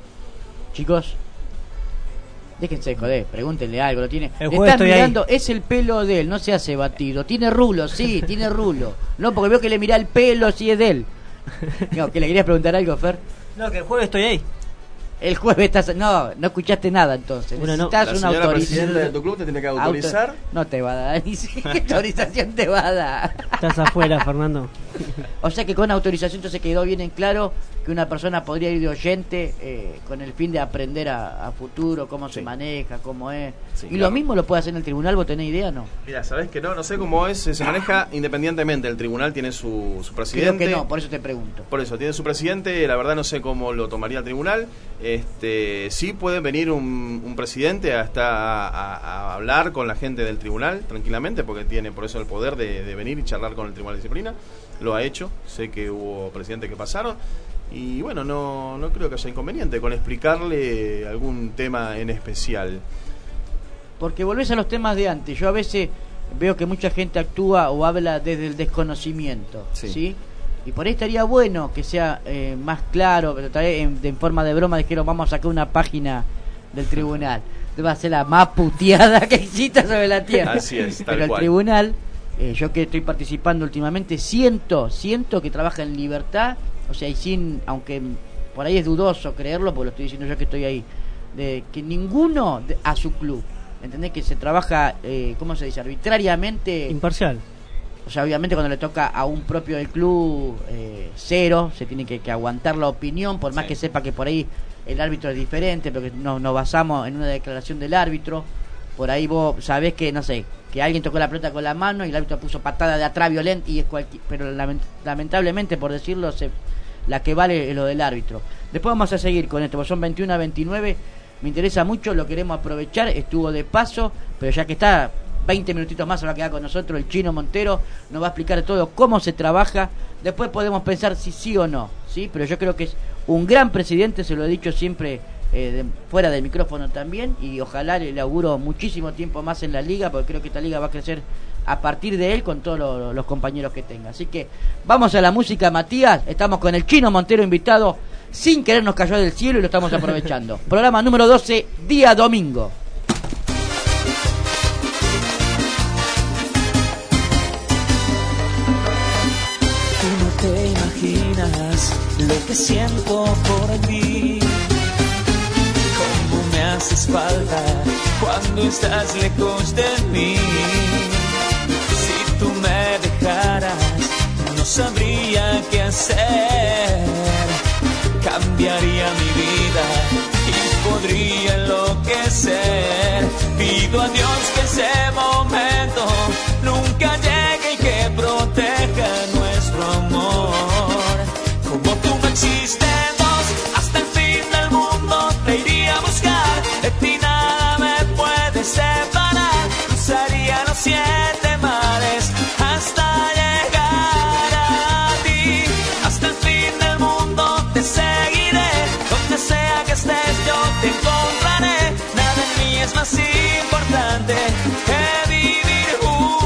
Chicos, déjense de joder, pregúntenle algo, lo tiene. El Le jueves están estoy mirando, es el pelo de él, no se hace batido. Tiene rulo, sí, tiene rulo. No, porque veo que le mirá el pelo, si es de él. No, que le querías preguntar algo, Fer. No, que el jueves estoy ahí. El jueves estás... No, no escuchaste nada entonces. Bueno, no. Necesitas La una señora autorización. presidenta de tu club te tiene que autorizar. Auto- No te va a dar. Ni siquiera ¿qué autorización te va a dar? Estás afuera, Fernando. O sea que con autorización entonces quedó bien en claro que una persona podría ir de oyente eh, con el fin de aprender a, a futuro cómo se maneja, cómo es. Sí, y claro. lo mismo lo puede hacer en el tribunal, ¿vos tenés idea no? Mira, sabés que no, no sé cómo es, se maneja independientemente. El tribunal tiene su, su presidente. Creo que no, por eso te pregunto. Por eso, tiene su presidente, la verdad no sé cómo lo tomaría el tribunal. Este, sí puede venir un, un presidente hasta a, a, a hablar con la gente del tribunal tranquilamente, porque tiene por eso el poder de, de venir y charlar con el tribunal de disciplina. Lo ha hecho, sé que hubo presidentes que pasaron. Y bueno, no, no creo que haya inconveniente con explicarle algún tema en especial. Porque volvés a los temas de antes. Yo a veces veo que mucha gente actúa o habla desde el desconocimiento, ¿sí? ¿sí? Y por ahí estaría bueno que sea eh, más claro, pero tal vez en, de, en forma de broma dijeron vamos a sacar una página del tribunal. Va a ser la más puteada que exista sobre la tierra. Así es, tal pero el cual. tribunal, eh, yo que estoy participando últimamente, siento, siento que trabaja en libertad, o sea, y sin, aunque por ahí es dudoso creerlo, porque lo estoy diciendo yo que estoy ahí, de que ninguno de, a su club, ¿entendés? Que se trabaja, eh, ¿cómo se dice? Arbitrariamente. Imparcial. O sea, obviamente cuando le toca a un propio del club, eh, cero, se tiene que, que aguantar la opinión, por más sí. que sepa que por ahí el árbitro es diferente, pero que nos, nos basamos en una declaración del árbitro. Por ahí vos sabés que, no sé, que alguien tocó la pelota con la mano y el árbitro puso patada de atrás violenta, y es cualquier, pero lament, lamentablemente, por decirlo, se, la que vale es lo del árbitro. Después vamos a seguir con esto, porque son veintiuno a veintinueve, me interesa mucho, lo queremos aprovechar, estuvo de paso, pero ya que está, veinte minutitos más se va a quedar con nosotros el Chino Montero, nos va a explicar todo cómo se trabaja. Después podemos pensar si sí o no, ¿sí? Pero yo creo que es un gran presidente, se lo he dicho siempre eh, de, fuera del micrófono también, y ojalá le auguro muchísimo tiempo más en la liga, porque creo que esta liga va a crecer a partir de él con todos lo, los compañeros que tenga. Así que vamos a la música, Matías. Estamos con el Chino Montero invitado, sin querer nos cayó del cielo y lo estamos aprovechando. Programa número doce, día domingo. Te imaginas lo que siento por ti, cómo me haces falta cuando estás lejos de mí. Si tú me dejaras, no sabría qué hacer, cambiaría mi vida y podría enloquecer. Pido a Dios que ese momento nunca llegue y que proteja nuestro amor. Como tú no existemos, hasta el fin del mundo te iría a buscar. De ti nada me puede separar. Cruzaría los siete mares hasta llegar a ti. Hasta el fin del mundo te seguiré. Donde sea que estés yo te encontraré. Nada en mí es más importante que vivir juntos.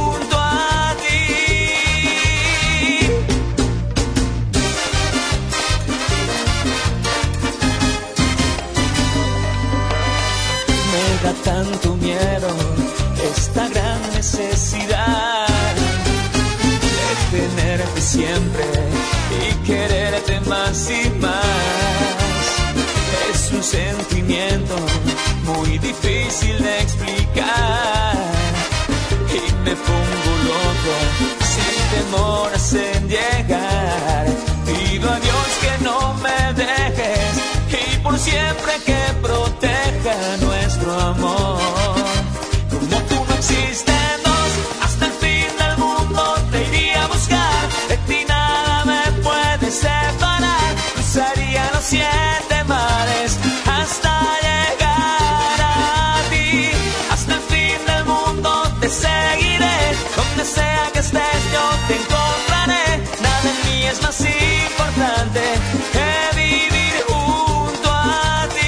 muy difícil de explicar. Y me pongo loco si demoras en llegar. Pido a Dios que no me dejes y por siempre que proteja nuestro amor. Como tú no existen dos, hasta el fin del mundo te iría a buscar. De ti nada me puede separar. Cruzaría los siete mares hasta llegar a ti. Hasta el fin del mundo te seguiré. Donde sea que estés yo te encontraré. Nada en mí es más importante que vivir junto a ti.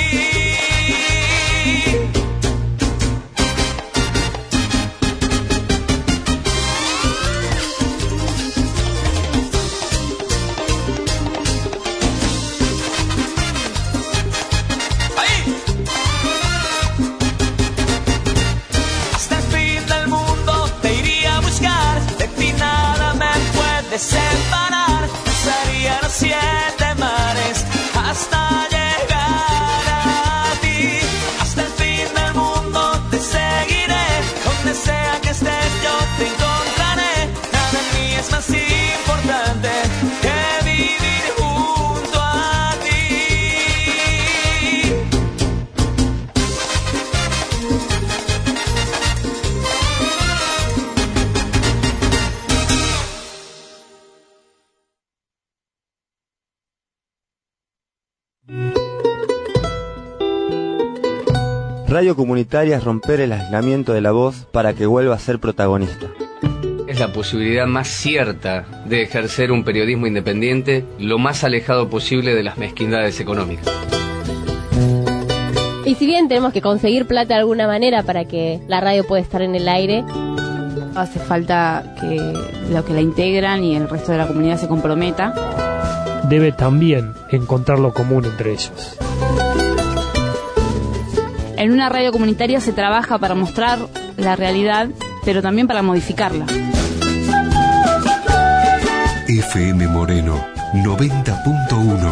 Separar, cruzaría los siete mares hasta llegar a ti. Hasta el fin del mundo te seguiré. Donde sea que estés yo te encontraré. Nada en mí es más importante que vivir junto a ti. Radio comunitaria es romper el aislamiento de la voz para que vuelva a ser protagonista. Es la posibilidad más cierta de ejercer un periodismo independiente lo más alejado posible de las mezquindades económicas. Y si bien tenemos que conseguir plata de alguna manera para que la radio pueda estar en el aire, hace falta que los que la integran y el resto de la comunidad se comprometa. Debe también encontrar lo común entre ellos. En una radio comunitaria se trabaja para mostrar la realidad, pero también para modificarla. F M Moreno noventa punto uno.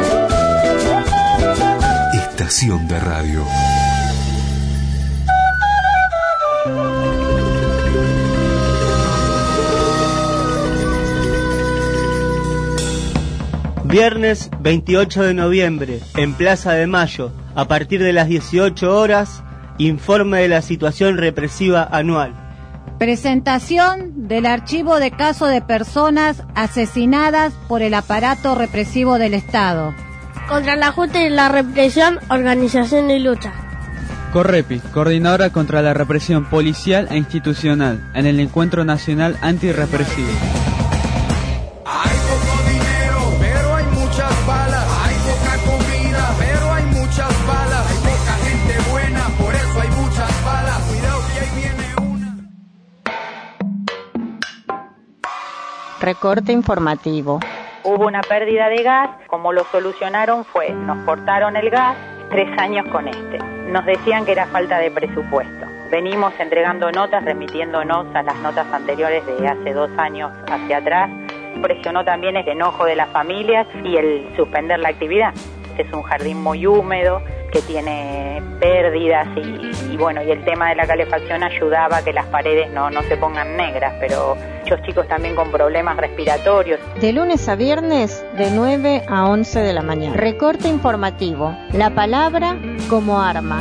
Estación de radio. Viernes veintiocho de noviembre, en Plaza de Mayo, a partir de las dieciocho horas, informe de la situación represiva anual. Presentación del archivo de casos de personas asesinadas por el aparato represivo del Estado. Contra la Junta y la represión, organización y lucha. Correpi, coordinadora contra la represión policial e institucional, en el Encuentro Nacional Antirrepresivo. Recorte informativo. Hubo una pérdida de gas, como lo solucionaron fue, nos cortaron el gas, tres años con este. Nos decían que era falta de presupuesto. Venimos entregando notas, remitiéndonos a las notas anteriores de hace dos años hacia atrás. Presionó también el enojo de las familias y el suspender la actividad. Este es un jardín muy húmedo, que tiene pérdidas y, y bueno, y el tema de la calefacción ayudaba a que las paredes no, no se pongan negras, pero muchos chicos también con problemas respiratorios. De lunes a viernes, de nueve a once de la mañana. Recorte informativo. La palabra como arma.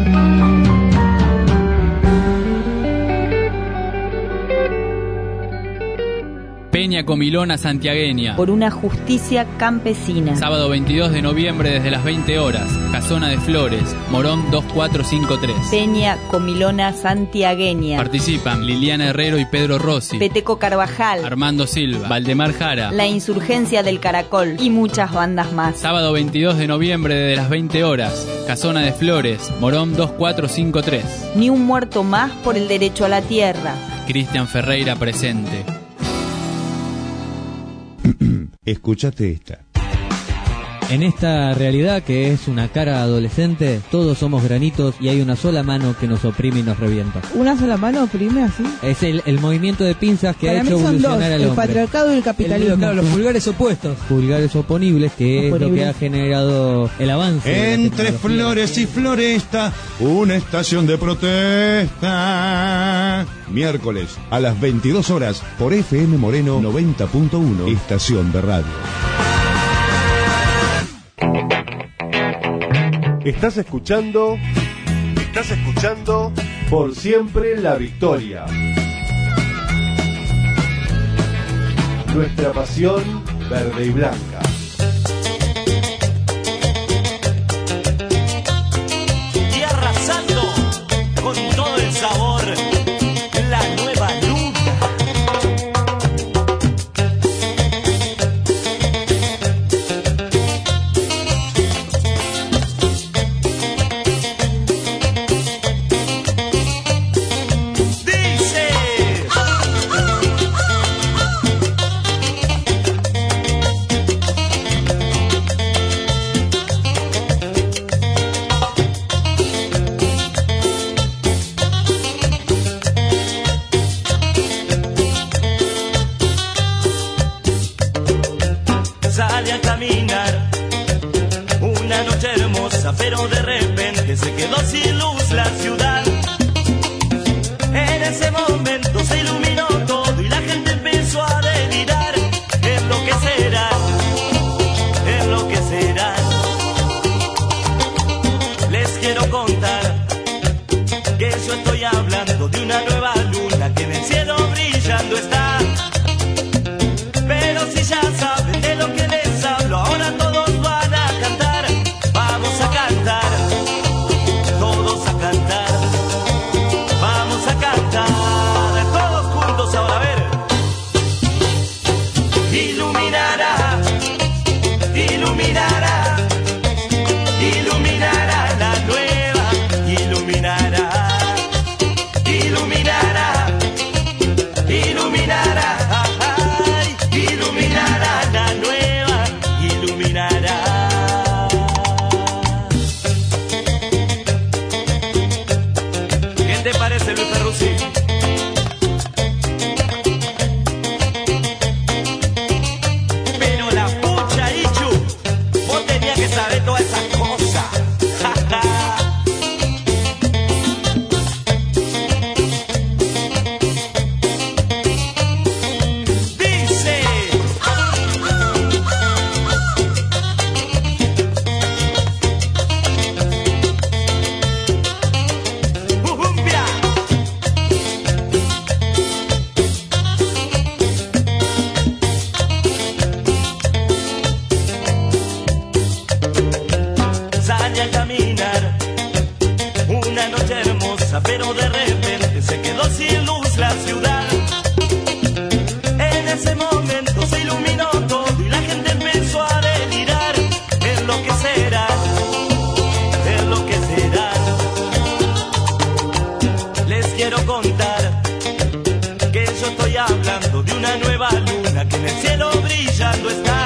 Peña Comilona Santiagueña. Por una justicia campesina. Sábado veintidós de noviembre desde las veinte horas. Casona de Flores, Morón dos cuatro cinco tres. Peña Comilona Santiagueña. Participan Liliana Herrero y Pedro Rossi. Peteco Carvajal. Armando Silva. Valdemar Jara. La Insurgencia del Caracol. Y muchas bandas más. Sábado veintidós de noviembre desde las veinte horas. Casona de Flores, Morón dos cuatro cinco tres. Ni un muerto más por el derecho a la tierra. Cristian Ferreira presente. Escúchate esta. En esta realidad que es una cara adolescente, todos somos granitos y hay una sola mano que nos oprime y nos revienta. ¿Una sola mano oprime así? Es el, el movimiento de pinzas que Para ha mí hecho son evolucionar dos, al el hombre. patriarcado y el capitalismo. El- claro, los pulgares opuestos. Pulgares oponibles, que es lo que ha generado el avance. de la Entre tecnología. flores y floresta, una estación de protesta. Miércoles a las veintidós horas por F M Moreno noventa punto uno, estación de radio. Estás escuchando, estás escuchando Por Siempre la Victoria. Nuestra pasión verde y blanca. Y arrasando con todo el sabor, la nueva luna. Dice. Sale a caminar una noche hermosa, pero de repente se quedó sin luz la ciudad. En ese momento se iluminó todo y la gente empezó a delirar. Es lo que será, es lo que será. Les quiero contar que yo estoy hablando de una nueva luna que en el cielo brillando está. Pero si ya saben de lo que les hablo, ahora todos van a cantar. Vamos a cantar, todos a cantar. Vamos a cantar, todos juntos ahora, a ver. Iluminará, iluminará, iluminará la nueva, iluminará, iluminará, iluminará. Iluminará la nueva, iluminará. ¿Qué te parece, Luis Ferrucci? Pero la pucha, Ichu, vos tenías que saber todas esas cosas. Dice. Ujumbia. Sale a caminar una noche hermosa, pero de repente se quedó sin luz la ciudad. En ese momento se iluminó todo y la gente empezó a delirar. Es lo que será, es lo que será. Les quiero contar que yo estoy hablando de una nueva luna que en el cielo brillando está.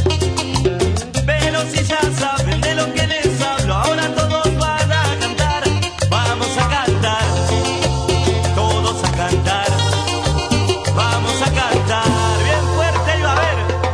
Pero si ya saben de lo que les hablo, ahora todos van a cantar. Vamos a cantar, todos a cantar. Vamos a cantar bien fuerte y va a ver.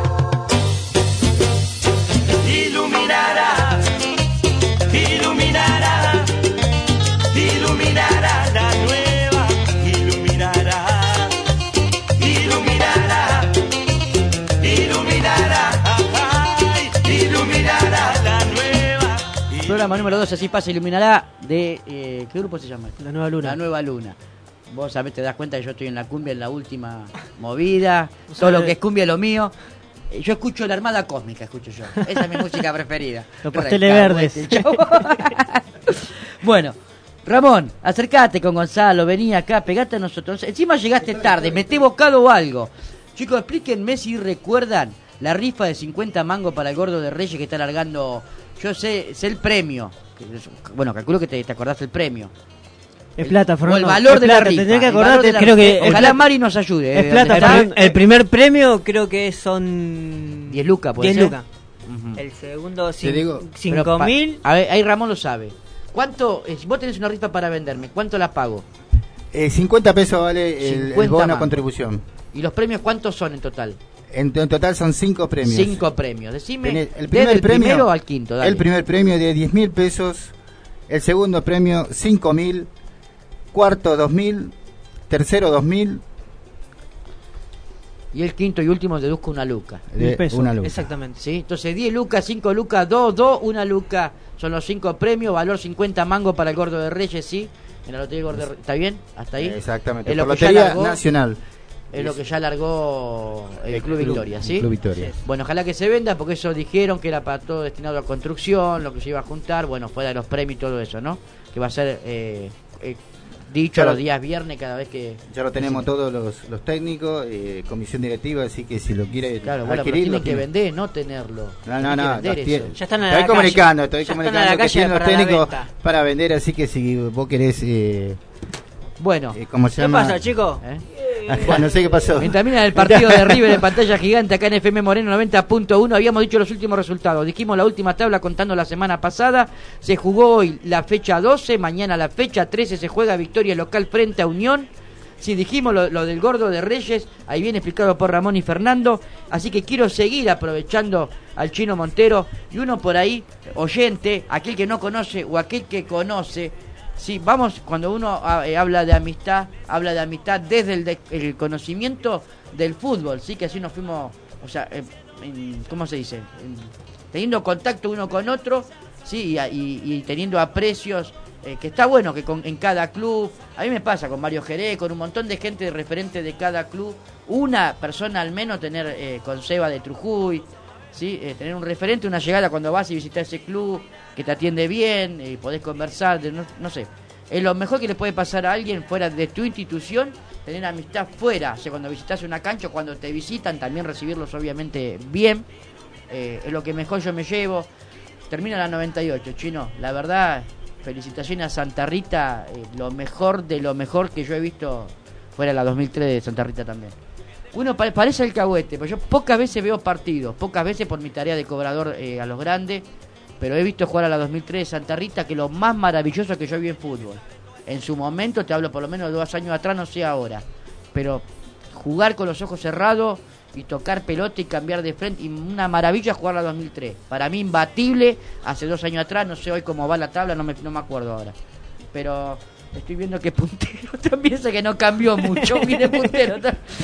Iluminará, iluminará, iluminará la nueva, iluminará, iluminará, iluminará, ay, iluminará la nueva. Programa número dos, así pasa, iluminará. De, eh, ¿qué grupo se llama? La Nueva Luna. La Nueva Luna. Vos sabés, te das cuenta que yo estoy en la cumbia, en la última movida. Vos Todo lo sabés. que es cumbia es lo mío. Eh, Yo escucho la Armada Cósmica, escucho yo. Esa es mi música preferida. Los pasteles verdes. Este, chau. Bueno, Ramón, acercate con Gonzalo, vení acá, pegate a nosotros. Encima llegaste tarde, meté bocado o algo. Chicos, explíquenme si recuerdan la rifa de cincuenta mangos para el Gordo de Reyes que está largando. Yo sé, sé el premio. Bueno, calculo que te, te acordás del premio. Es plata, O Fernando. el valor es de plata, la rifa. tendría que el valor acordarte, de la creo rifa. que... Ojalá Mari nos ayude. Es eh, plata, ¿dónde está? Fernando. El primer premio creo que son... diez lucas, puede diez ser. lucas. Ujú. El segundo, Te digo, cinco mil. A ver, ahí Ramón lo sabe. ¿Cuánto, eh, si vos tenés una rifa para venderme, cuánto la pago? Eh, cincuenta pesos vale el, el bono mangos. Contribución. ¿Y los premios cuántos son en total? En, en total son cinco premios. Cinco premios. Decime, Tenés el desde primer el premio, primero al quinto, dale. El primer premio de diez mil pesos, el segundo premio cinco mil, cuarto dos mil, tercero dos mil. Y el quinto y último deduzco una luca. De una luca. Exactamente. ¿Sí? Entonces diez lucas, cinco lucas, dos, dos, una luca. Son los cinco premios, valor cincuenta mangos para el Gordo de Reyes, ¿sí? En la Lotería Gordo de Reyes. ¿Está bien? ¿Hasta ahí? Exactamente. Es lo Por que ya Lotería largó, Nacional. Es lo que ya largó el, el Club, Club Victoria, ¿sí? Club Victoria. Bueno, ojalá que se venda, porque eso dijeron que era para todo destinado a construcción, lo que se iba a juntar, bueno, fuera de los premios y todo eso, ¿no? Que va a ser eh, eh, dicho Claro. los días viernes cada vez que... Ya lo tenemos que todos los, los técnicos, eh, comisión directiva, así que si lo quiere Claro, bueno, pero adquirir, tiene lo que vender, no tenerlo. No, Tiene no, que no, vender los tiene. eso. Ya están a Estoy la comunicando, calle. estoy Ya comunicando están a la que tienen calle los para la técnicos venta. para vender, así que si vos querés, eh, Bueno, eh, ¿cómo se ¿Qué llama? pasa, chicos? ¿Eh? Bueno, no sé qué pasó. Mientras termina el partido de River en pantalla gigante acá en F M Moreno noventa punto uno, habíamos dicho los últimos resultados. Dijimos la última tabla contando la semana pasada. Se jugó hoy la fecha doce, mañana la fecha trece se juega victoria local frente a Unión. Si dijimos lo, lo del Gordo de Reyes, ahí viene explicado por Ramón y Fernando. Así que quiero seguir aprovechando al Chino Montero y uno por ahí, oyente, aquel que no conoce o aquel que conoce. Sí, vamos, cuando uno eh, habla de amistad, habla de amistad desde el, de, el conocimiento del fútbol, sí, que así nos fuimos, o sea, eh, en, ¿cómo se dice? En, teniendo contacto uno con otro, sí, y, y, y teniendo aprecios, eh, que está bueno que con, en cada club, a mí me pasa con Mario Jerez, con un montón de gente referente de cada club, una persona al menos tener eh, con Seba de Trujuy, sí, eh, tener un referente, una llegada cuando vas y visitas ese club, que te atiende bien, y podés conversar, de, no, no sé. Es lo mejor que le puede pasar a alguien fuera de tu institución, tener amistad fuera. O sea, cuando visitas una cancha, cuando te visitan, también recibirlos obviamente bien. Eh, es lo que mejor yo me llevo. Termina la noventa y ocho, Chino. La verdad, felicitaciones a Santa Rita. Eh, lo mejor de lo mejor que yo he visto fuera la dos mil tres de Santa Rita también. Uno pa- parece el cahuete, pero yo pocas veces veo partidos. Pocas veces por mi tarea de cobrador eh, a los grandes. Pero he visto jugar a la dos mil tres de Santa Rita, que es lo más maravilloso que yo vi en fútbol. En su momento, te hablo por lo menos de dos años atrás, no sé ahora. Pero jugar con los ojos cerrados y tocar pelota y cambiar de frente, y una maravilla jugar a la dos mil tres. Para mí imbatible, hace dos años atrás, no sé hoy cómo va la tabla, no me, no me acuerdo ahora. Pero estoy viendo que puntero también, sé que no cambió mucho, viene puntero.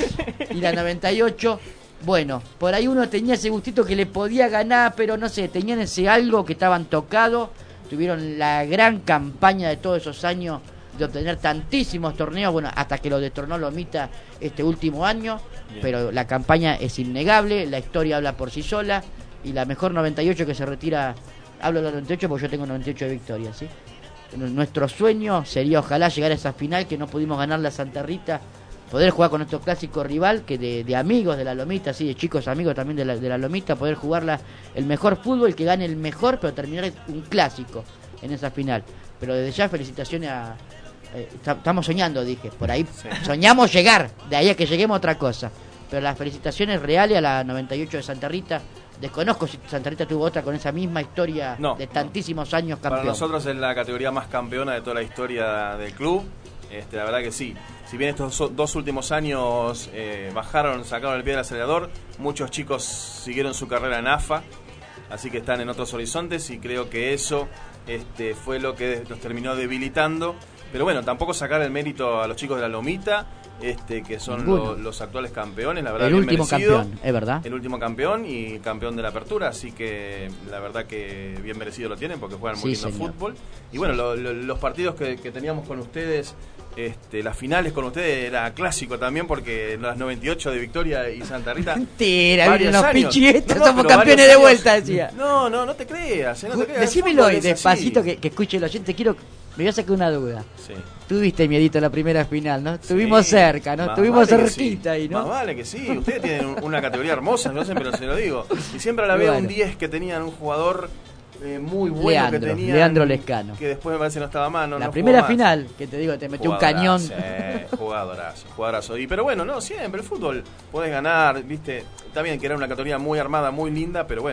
Y la noventa y ocho... Bueno, por ahí uno tenía ese gustito que le podía ganar, pero no sé, tenían ese algo que estaban tocados, tuvieron la gran campaña de todos esos años de obtener tantísimos torneos, bueno, hasta que lo destronó Lomita este último año, bien. Pero la campaña es innegable, la historia habla por sí sola, y la mejor noventa y ocho que se retira, hablo de la noventa y ocho porque yo tengo noventa y ocho de victoria, ¿sí? Nuestro sueño sería ojalá llegar a esa final que no pudimos ganar la Santa Rita, poder jugar con nuestro clásico rival, que de, de amigos de la Lomita, sí, de chicos amigos también de la, de la Lomita, poder jugarla el mejor fútbol, que gane el mejor, pero terminar un clásico en esa final. Pero desde ya felicitaciones a... Eh, estamos soñando, dije, por ahí sí. Soñamos llegar, de ahí a que lleguemos a otra cosa. Pero las felicitaciones reales a la noventa y ocho de Santa Rita. Desconozco si Santa Rita tuvo otra con esa misma historia no, de tantísimos no. años campeón. Para nosotros es la categoría más campeona de toda la historia del club. Este, la verdad que sí. Si bien estos dos últimos años eh, bajaron, sacaron el pie del acelerador, muchos chicos siguieron su carrera en A F A, así que están en otros horizontes y creo que eso este, fue lo que los terminó debilitando. Pero bueno, tampoco sacar el mérito a los chicos de la Lomita, este, que son lo, los actuales campeones, la verdad. El bien último merecido, campeón, es verdad. El último campeón y campeón de la apertura, así que la verdad que bien merecido lo tienen porque juegan muy sí, lindo señor. Fútbol. Y bueno, lo, lo, los partidos que, que teníamos con ustedes, este, las finales con ustedes era clásico también porque las noventa y ocho de Victoria y Santa Rita. Mentira, vienen los pichietas, no, no, somos campeones de vuelta, decía. No, no, no te creas. Eh, no te creas decímelo hoy despacito que, que escuche el oyente, quiero... Me voy a sacar una duda. Sí. Tuviste miedito en la primera final, ¿no? Estuvimos sí, cerca, ¿no? Estuvimos vale cerquita sí. ahí, ¿no? Más vale que sí. Ustedes tienen una categoría hermosa, no sé, pero se lo digo. Y siempre la veo bueno. Un diez que tenían un jugador eh, muy bueno Leandro, que tenían. Leandro Lescano. Que después me parece no estaba mal. No, la no primera final, que te digo, te metió un cañón. Eh, jugadorazo, jugadorazo. Y, pero bueno, no, siempre el fútbol podés ganar, ¿viste? Está bien que era una categoría muy armada, muy linda, pero bueno.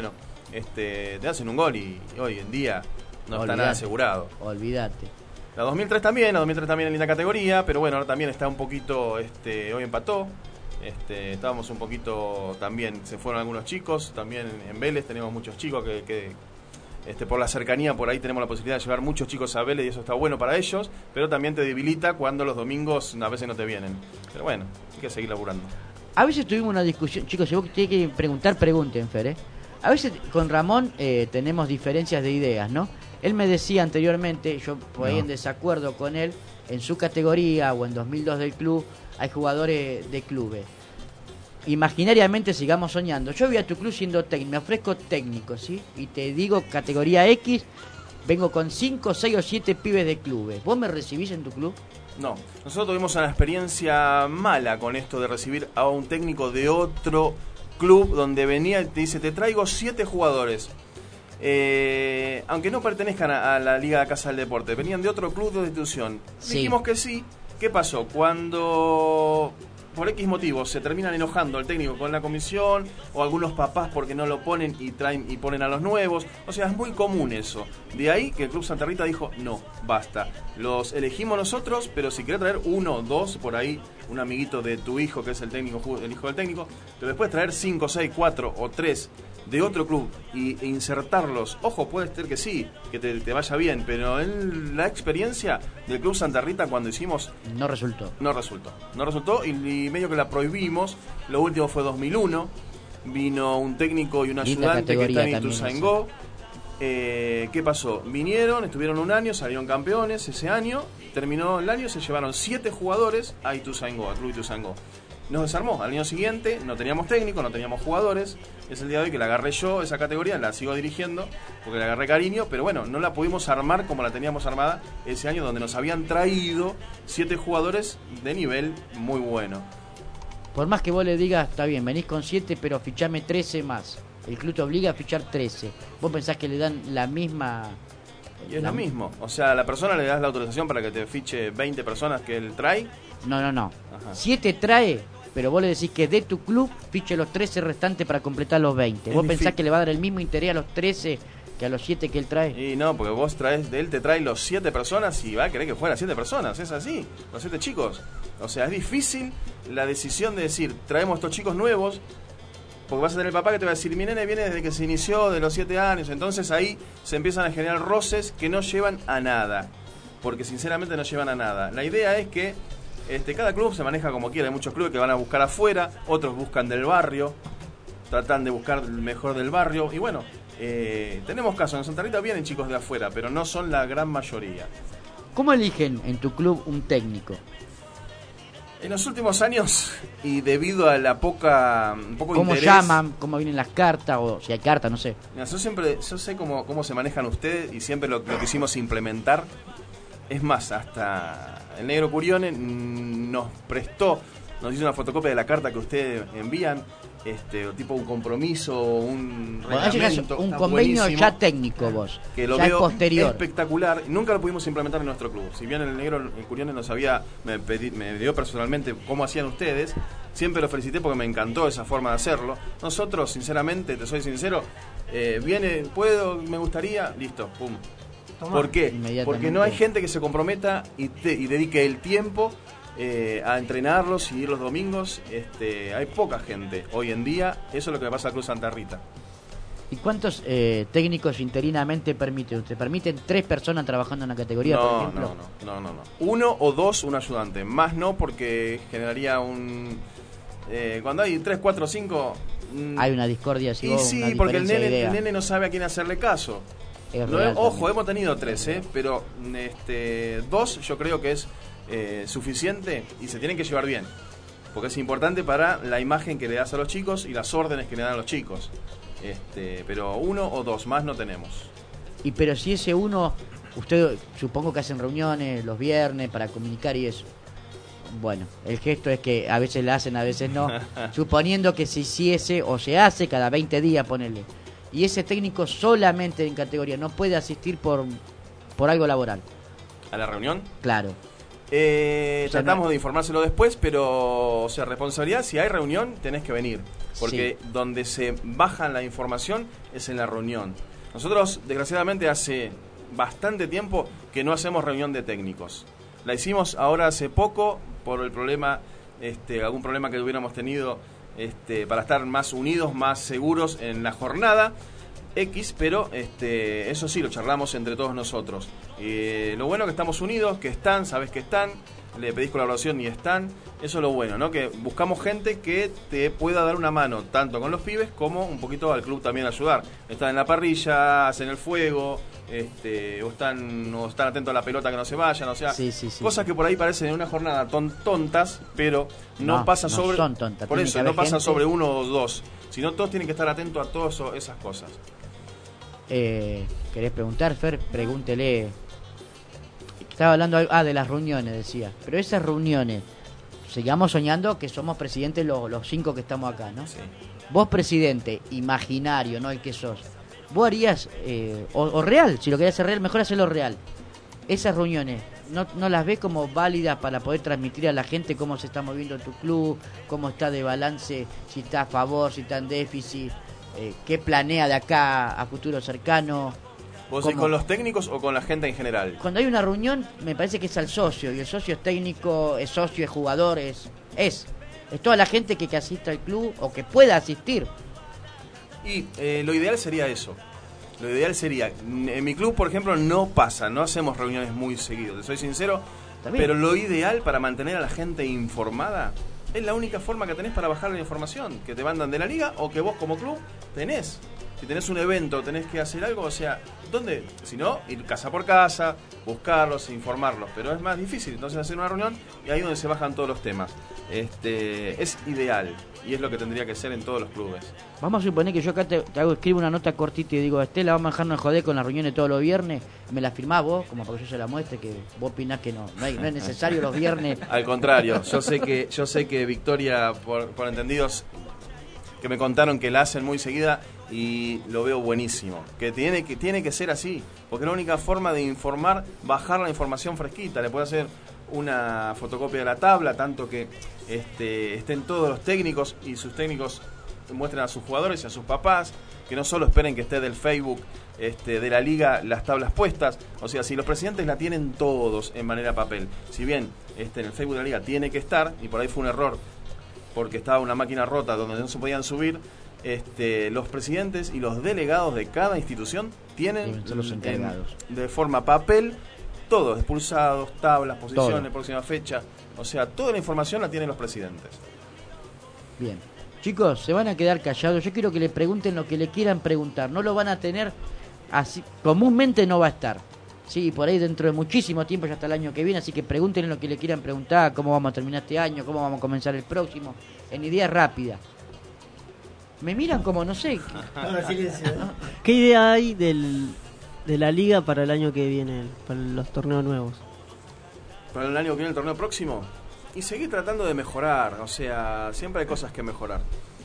este, te hacen un gol y, y hoy en día no Olvidate. está nada asegurado. Olvídate. La dos mil tres también, la dos mil tres también en linda categoría, pero bueno, ahora también está un poquito, este, hoy empató. Este, estábamos un poquito también, se fueron algunos chicos, también en Vélez tenemos muchos chicos que, que este, por la cercanía por ahí tenemos la posibilidad de llevar muchos chicos a Vélez y eso está bueno para ellos, pero también te debilita cuando los domingos a veces no te vienen. Pero bueno, hay que seguir laburando. A veces tuvimos una discusión, chicos, si vos tienen que preguntar, pregunten, Fer, ¿eh? A veces con Ramón eh, tenemos diferencias de ideas, ¿no? Él me decía anteriormente, yo por ahí No. en desacuerdo con él, en su categoría o en dos mil dos del club, hay jugadores de clubes. Imaginariamente sigamos soñando. Yo voy a tu club siendo técnico, me ofrezco técnico, ¿sí? Y te digo categoría X, vengo con cinco, seis o siete pibes de clubes. ¿Vos me recibís en tu club? No, nosotros tuvimos una experiencia mala con esto de recibir a un técnico de otro club donde venía y te dice, te traigo siete jugadores. Eh, aunque no pertenezcan a, a la Liga de Casa del Deporte, venían de otro club de institución. Sí. Dijimos que sí. ¿Qué pasó? Cuando por X motivos se terminan enojando el técnico con la comisión o algunos papás porque no lo ponen y traen y ponen a los nuevos, o sea, es muy común eso. De ahí que el Club Santa Rita dijo, no, basta, los elegimos nosotros, pero si querés traer uno, dos, por ahí, un amiguito de tu hijo que es el técnico, el hijo del técnico, pero después traer cinco, seis, cuatro o tres de otro club y, e insertarlos, ojo, puede ser que sí, que te, te vaya bien, pero en la experiencia del Club Santa Rita cuando hicimos... No resultó. No resultó. No resultó y, y medio que la prohibimos. Lo último fue dos mil uno. Vino un técnico y un Linda ayudante que está en categoría Ituzaingó. Eh, ¿Qué pasó? Vinieron, estuvieron un año, salieron campeones ese año. Terminó el año, se llevaron siete jugadores a Ituzaingó, a Club Ituzaingó. Nos desarmó. Al año siguiente no teníamos técnico, no teníamos jugadores. Es el día de hoy que la agarré yo, esa categoría, la sigo dirigiendo porque le agarré cariño, pero bueno, no la pudimos armar como la teníamos armada ese año donde nos habían traído siete jugadores de nivel muy bueno. Por más que vos le digas, está bien, venís con siete, pero fichame trece más. El club te obliga a fichar trece. ¿Vos pensás que le dan la misma...? Y es la... lo mismo. O sea, a la persona le das la autorización para que te fiche veinte personas que él trae. No, no, no. Ajá. siete trae, pero vos le decís que de tu club fiche los trece restantes para completar los veinte. Es ¿Vos difícil. pensás que le va a dar el mismo interés a los trece que a los siete que él trae? Y no, porque vos traes, de él te trae los siete personas y va a querer que fueran siete personas. Es así, los siete chicos. O sea, es difícil la decisión de decir, traemos estos chicos nuevos, porque vas a tener el papá que te va a decir, mi nene viene desde que se inició, de los siete años. Entonces ahí se empiezan a generar roces que no llevan a nada. Porque sinceramente no llevan a nada. La idea es que este, cada club se maneja como quiera. Hay muchos clubes que van a buscar afuera, otros buscan del barrio, tratan de buscar el mejor del barrio. Y bueno, eh, tenemos casos. En Santa Rita vienen chicos de afuera, pero no son la gran mayoría. ¿Cómo eligen en tu club un técnico? En los últimos años, y debido a la poca un poco ¿Cómo interés, llaman? ¿Cómo vienen las cartas? O si hay cartas, no sé. Mira, yo siempre, yo sé cómo, cómo se manejan ustedes y siempre lo, lo quisimos implementar. Es más, hasta el negro Curione mm, nos prestó, nos hizo una fotocopia de la carta que ustedes envían, este, tipo un compromiso, un Vos hacés reglamento, un está convenio buenísimo, ya técnico vos. que lo ya es veo posterior. espectacular. Nunca lo pudimos implementar en nuestro club. Si bien el negro el Curione nos había, me, pedí, me dio personalmente cómo hacían ustedes, siempre lo felicité porque me encantó esa forma de hacerlo. Nosotros, sinceramente, te soy sincero, eh, viene, puedo, me gustaría, listo, pum. Tomá. ¿Por qué? Inmediatamente. Porque no hay gente que se comprometa y, te, y dedique el tiempo eh, a entrenarlos y ir los domingos. Este, hay poca gente hoy en día. Eso es lo que le pasa al Club Santa Rita. ¿Y cuántos eh, técnicos interinamente permiten? ¿Usted permiten tres personas trabajando en la categoría, no, por ejemplo? No, no, no, no, no. Uno o dos, un ayudante. Más no, porque generaría un... Eh, cuando hay tres, cuatro, cinco... Mm, hay una discordia, si y vos, sí, una porque el diferencia de nene, idea. el nene no sabe a quién hacerle caso. Es No, real ojo, también. hemos tenido tres, ¿eh? Pero este, dos yo creo que es eh, suficiente y se tienen que llevar bien. Porque es importante para la imagen que le das a los chicos y las órdenes que le dan a los chicos. Este, pero uno o dos más no tenemos. Y pero si ese uno, usted supongo que hacen reuniones los viernes para comunicar y eso. Bueno, el gesto es que a veces la hacen, a veces no. Suponiendo que se hiciese o se hace cada veinte días, ponele. Y ese técnico solamente en categoría no puede asistir por, por algo laboral. ¿A la reunión? Claro. Eh, O sea, tratamos no- de informárselo después, pero, o sea, responsabilidad, si hay reunión, tenés que venir. Porque donde se baja la información es en la reunión. Nosotros, desgraciadamente, hace bastante tiempo que no hacemos reunión de técnicos. La hicimos ahora hace poco por el problema, este, algún problema que hubiéramos tenido este, para estar más unidos, más seguros en la jornada X, pero este, eso sí, lo charlamos entre todos nosotros. Eh, lo bueno que estamos unidos, que están, sabes que están, le pedís colaboración y están, eso es lo bueno, ¿no? Que buscamos gente que te pueda dar una mano, tanto con los pibes como un poquito al club también ayudar. Están en la parrilla, hacen el fuego, este, o están o están atentos a la pelota que no se vayan, o sea, Sí, sí, sí, cosas que por ahí parecen en una jornada ton- tontas, pero no, No, pasa no sobre son tontas, por tiene eso que no haber pasa gente- sobre uno o dos, sino todos tienen que estar atentos a todas eso- esas cosas. Eh, ¿Querés preguntar, Fer? Pregúntele. Estaba hablando ah, de las reuniones, decía. Pero esas reuniones, sigamos soñando que somos presidentes los, los cinco que estamos acá, ¿no? Sí. Vos, presidente, imaginario, ¿no? El que sos. Vos harías, eh, o, o real, si lo querés hacer real, mejor hacerlo real. Esas reuniones, ¿no, ¿no las ves como válidas para poder transmitir a la gente cómo se está moviendo tu club, cómo está de balance, si está a favor, si está en déficit, eh, qué planea de acá a futuro cercano? ¿Vos decís ¿Cómo? con los técnicos o con la gente en general? Cuando hay una reunión, me parece que es al socio, y el socio es técnico, es socio, es jugador, es es, es toda la gente que, que asista al club o que pueda asistir. Y eh, lo ideal sería eso. Lo ideal sería, en mi club, por ejemplo, no pasa, no hacemos reuniones muy seguido, te soy sincero, También. pero lo ideal para mantener a la gente informada es la única forma que tenés para bajar la información, que te mandan de la liga o que vos como club tenés. Si tenés un evento, tenés que hacer algo, o sea, ¿dónde? Si no, ir casa por casa, buscarlos, informarlos, pero es más difícil, entonces hacer una reunión y ahí es donde se bajan todos los temas. Este, es ideal y es lo que tendría que ser en todos los clubes. Vamos a suponer que yo acá te, te hago, escribo una nota cortita y digo, Estela, vamos a dejarnos de joder con las reuniones todos los viernes, me la firmás vos, como para que yo se la muestre, que vos opinás que no, no, hay- no es necesario los viernes. Al contrario, yo sé que yo sé que Victoria, por, por entendidos, que me contaron que la hacen muy seguida y lo veo buenísimo. Que tiene que tiene que ser así, porque es la única forma de informar, bajar la información fresquita. Le puede hacer una fotocopia de la tabla, tanto que este, estén todos los técnicos y sus técnicos muestren a sus jugadores y a sus papás, que no solo esperen que esté del Facebook este, de la liga las tablas puestas. O sea, si los presidentes la tienen todos en manera papel, si bien este, en el Facebook de la liga tiene que estar, y por ahí fue un error porque estaba una máquina rota donde no se podían subir, este, los presidentes y los delegados de cada institución tienen Deben ser los en- encargados. de forma papel todo, expulsados, tablas, posiciones, Todo. próxima fecha, o sea, toda la información la tienen los presidentes. Bien. Chicos, se van a quedar callados. Yo quiero que le pregunten lo que le quieran preguntar. No lo van a tener así. Comúnmente no va a estar. Sí, por ahí dentro de muchísimo tiempo, ya hasta el año que viene. Así que pregúntenle lo que le quieran preguntar. Cómo vamos a terminar este año, cómo vamos a comenzar el próximo. En idea rápida. Me miran como, no sé. ¿Qué idea hay del, de la liga para el año que viene, para los torneos nuevos? Para el año que viene, el torneo próximo, y seguir tratando de mejorar, o sea, siempre hay cosas que mejorar.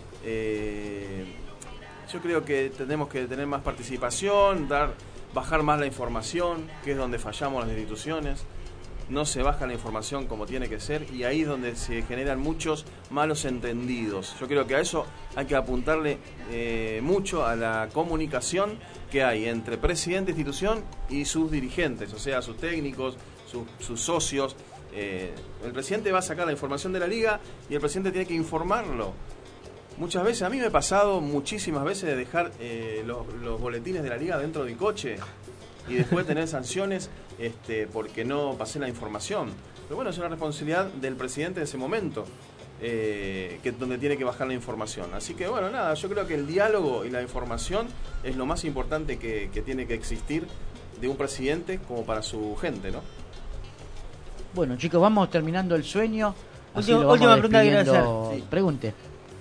Eh, yo creo que tenemos que tener más participación, dar, bajar más la información, que es donde fallamos las instituciones. No se baja la información como tiene que ser y ahí es donde se generan muchos malos entendidos. Yo creo que a eso hay que apuntarle eh, mucho a la comunicación que hay entre presidente de institución y sus dirigentes, o sea, sus técnicos, sus, sus socios. Eh, el presidente va a sacar la información de la liga y el presidente tiene que informarlo. Muchas veces, a mí me ha pasado muchísimas veces de dejar eh, los, los boletines de la liga dentro del coche y después tener sanciones este, porque no pasé la información. Pero bueno, es una responsabilidad del presidente de ese momento, eh, que donde tiene que bajar la información. Así que bueno, nada, yo creo que el diálogo y la información es lo más importante que, que tiene que existir de un presidente como para su gente, ¿no? Bueno, chicos, vamos terminando el sueño. Así Última- lo vamos última pregunta que quiero despidiendo. hacer. Sí. Pregunte.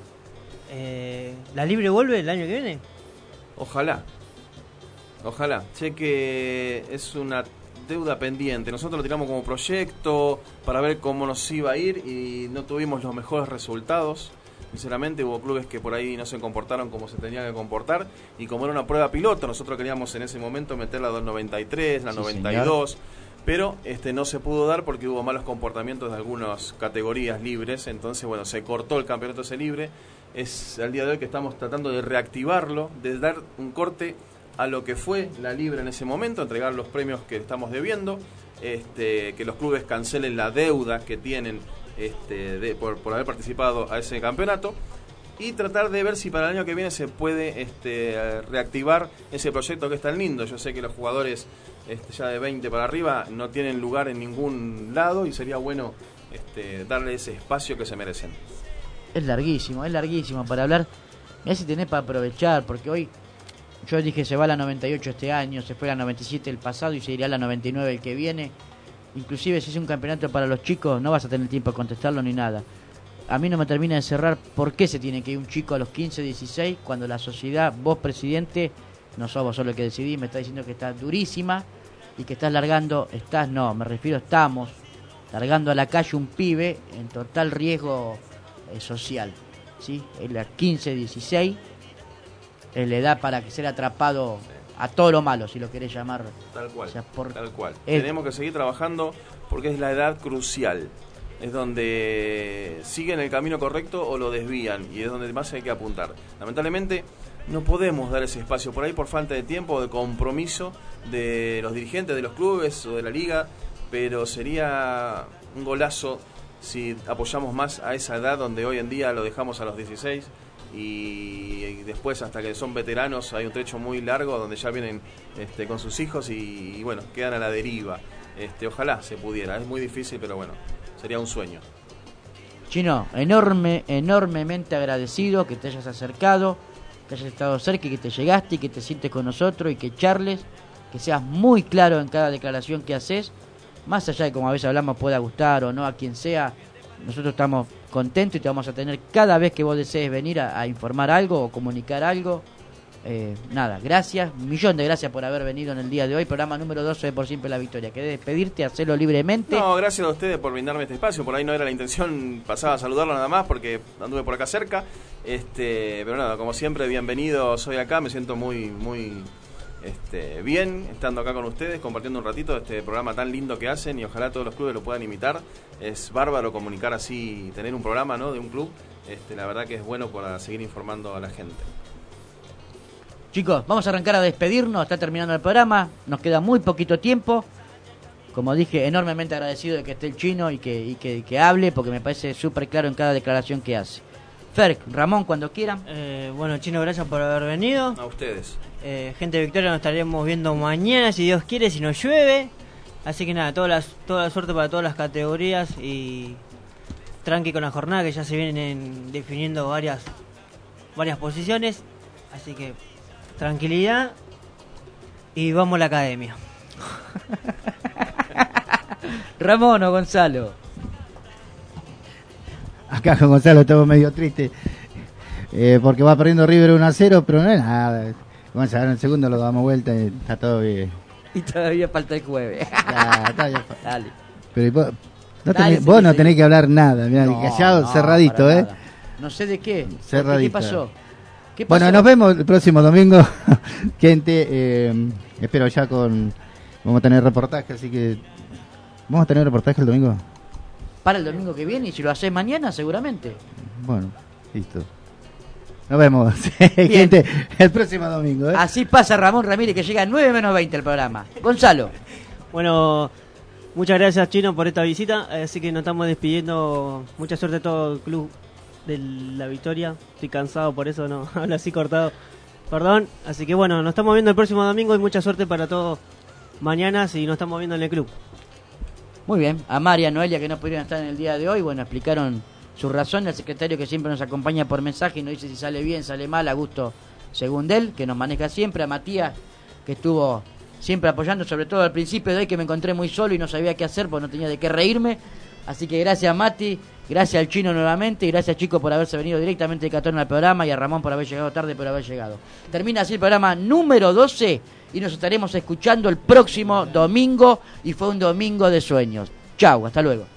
Eh, ¿La libre vuelve el año que viene? Ojalá. Ojalá. Sé que es una deuda pendiente. Nosotros lo tiramos como proyecto para ver cómo nos iba a ir y no tuvimos los mejores resultados. Sinceramente hubo clubes que por ahí no se comportaron como se tenían que comportar y como era una prueba piloto, nosotros queríamos en ese momento meter la dos noventa y tres, la Sí, noventa y dos, pero este no se pudo dar porque hubo malos comportamientos de algunas categorías libres, entonces bueno, se cortó el campeonato ese libre. Es al día de hoy que estamos tratando de reactivarlo, de dar un corte a lo que fue la libre en ese momento, entregar los premios que estamos debiendo, este, que los clubes cancelen la deuda que tienen este, de, por, por haber participado a ese campeonato, y tratar de ver si para el año que viene se puede este, reactivar ese proyecto que es tan lindo. Yo sé que los jugadores este, ya de veinte para arriba no tienen lugar en ningún lado y sería bueno este, darle ese espacio que se merecen. Es larguísimo, es larguísimo para hablar. Mirá si tenés para aprovechar, porque hoy yo dije se va a la noventa y ocho este año, se fue a la noventa y siete el pasado y se irá a la noventa y nueve el que viene. Inclusive si es un campeonato para los chicos no vas a tener tiempo de contestarlo ni nada. A mí no me termina de cerrar por qué se tiene que ir un chico a los quince, dieciséis cuando la sociedad, vos presidente, no sos vos solo el que decidís, me está diciendo que estás durísima y que estás largando, estás no, me refiero estamos largando a la calle un pibe en total riesgo eh, social, ¿sí? En la quince, dieciséis es la edad para que ser atrapado a todo lo malo, si lo querés llamar. Tal cual, o sea, por tal cual. el... Tenemos que seguir trabajando porque es la edad crucial. Es donde siguen el camino correcto o lo desvían y es donde más hay que apuntar. Lamentablemente no podemos dar ese espacio por ahí por falta de tiempo o de compromiso de los dirigentes de los clubes o de la liga, pero sería un golazo si apoyamos más a esa edad donde hoy en día lo dejamos a los dieciséis y después hasta que son veteranos hay un trecho muy largo donde ya vienen este, con sus hijos y, y bueno, quedan a la deriva. Este, ojalá se pudiera, es muy difícil, pero bueno, sería un sueño. Chino, enorme, enormemente agradecido que te hayas acercado, que hayas estado cerca y que te llegaste y que te sientes con nosotros y que charles, que seas muy claro en cada declaración que haces, más allá de como a veces hablamos pueda gustar o no a quien sea, nosotros estamos contentos y te vamos a tener cada vez que vos desees venir a, a informar algo o comunicar algo. Eh, nada, gracias, un millón de gracias por haber venido en el día de hoy, programa número doce de Por Siempre la Victoria. ¿Querés despedirte, hacerlo libremente? No, gracias a ustedes por brindarme este espacio, por ahí no era la intención, pasaba a saludarlo nada más porque anduve por acá cerca, este, pero nada, como siempre, bienvenido, soy acá, me siento muy, muy este, bien estando acá con ustedes, compartiendo un ratito de este programa tan lindo que hacen y ojalá todos los clubes lo puedan imitar. Es bárbaro comunicar así, tener un programa, ¿no?, de un club, este, la verdad que es bueno para seguir informando a la gente. Chicos, vamos a arrancar a despedirnos, está terminando el programa, nos queda muy poquito tiempo. Como dije, enormemente agradecido de que esté el Chino y que, y que, que hable, porque me parece súper claro en cada declaración que hace. Fer, Ramón, cuando quieran. Eh, bueno, Chino, gracias por haber venido. A ustedes. Eh, gente de Victoria, nos estaremos viendo mañana, si Dios quiere, si no llueve. Así que nada, toda la, toda la suerte para todas las categorías y tranqui con la jornada, que ya se vienen definiendo varias, varias posiciones. Así que tranquilidad y vamos a la academia. Ramón o Gonzalo. Acá con Gonzalo estamos medio tristes eh, porque va perdiendo River uno a cero, pero no es nada. Vamos a ver, en el segundo lo damos vuelta y está todo bien. Y todavía falta el jueves. Ya, todavía falta. Dale. Pero vos no, Dale, tenés, sí, vos sí. no tenés que hablar nada, mirá, No, callado, no, cerradito, para ¿eh? nada. No sé de qué. Cerradito. ¿Qué pasó? ¿Qué pasó? Bueno, nos vemos el próximo domingo, gente. Eh, espero ya con. Vamos a tener reportaje, así que. ¿Vamos a tener reportaje el domingo? Para el domingo que viene y si lo haces mañana, seguramente. Bueno, listo. Nos vemos, gente, el próximo domingo. ¿eh? Así pasa Ramón Ramírez, que llega a nueve menos veinte el programa. Gonzalo. Bueno, muchas gracias, Chino, por esta visita. Así que nos estamos despidiendo. Mucha suerte a todo el club de la Victoria. Estoy cansado, por eso no hablo así cortado. Perdón. Así que bueno, nos estamos viendo el próximo domingo y mucha suerte para todos mañana si nos estamos viendo en el club. Muy bien. A María, Noelia, que no pudieron estar en el día de hoy, bueno, explicaron su razón. El secretario que siempre nos acompaña por mensaje y nos dice si sale bien, sale mal, a gusto según él, que nos maneja siempre. A Matías, que estuvo siempre apoyando, sobre todo al principio de hoy, que me encontré muy solo y no sabía qué hacer, porque no tenía de qué reírme. Así que gracias, Mati, gracias al Chino nuevamente y gracias, chicos, por haberse venido directamente de Catón al programa y a Ramón por haber llegado tarde, por haber llegado. Termina así el programa número doce y nos estaremos escuchando el próximo domingo y fue un domingo de sueños. Chau, hasta luego.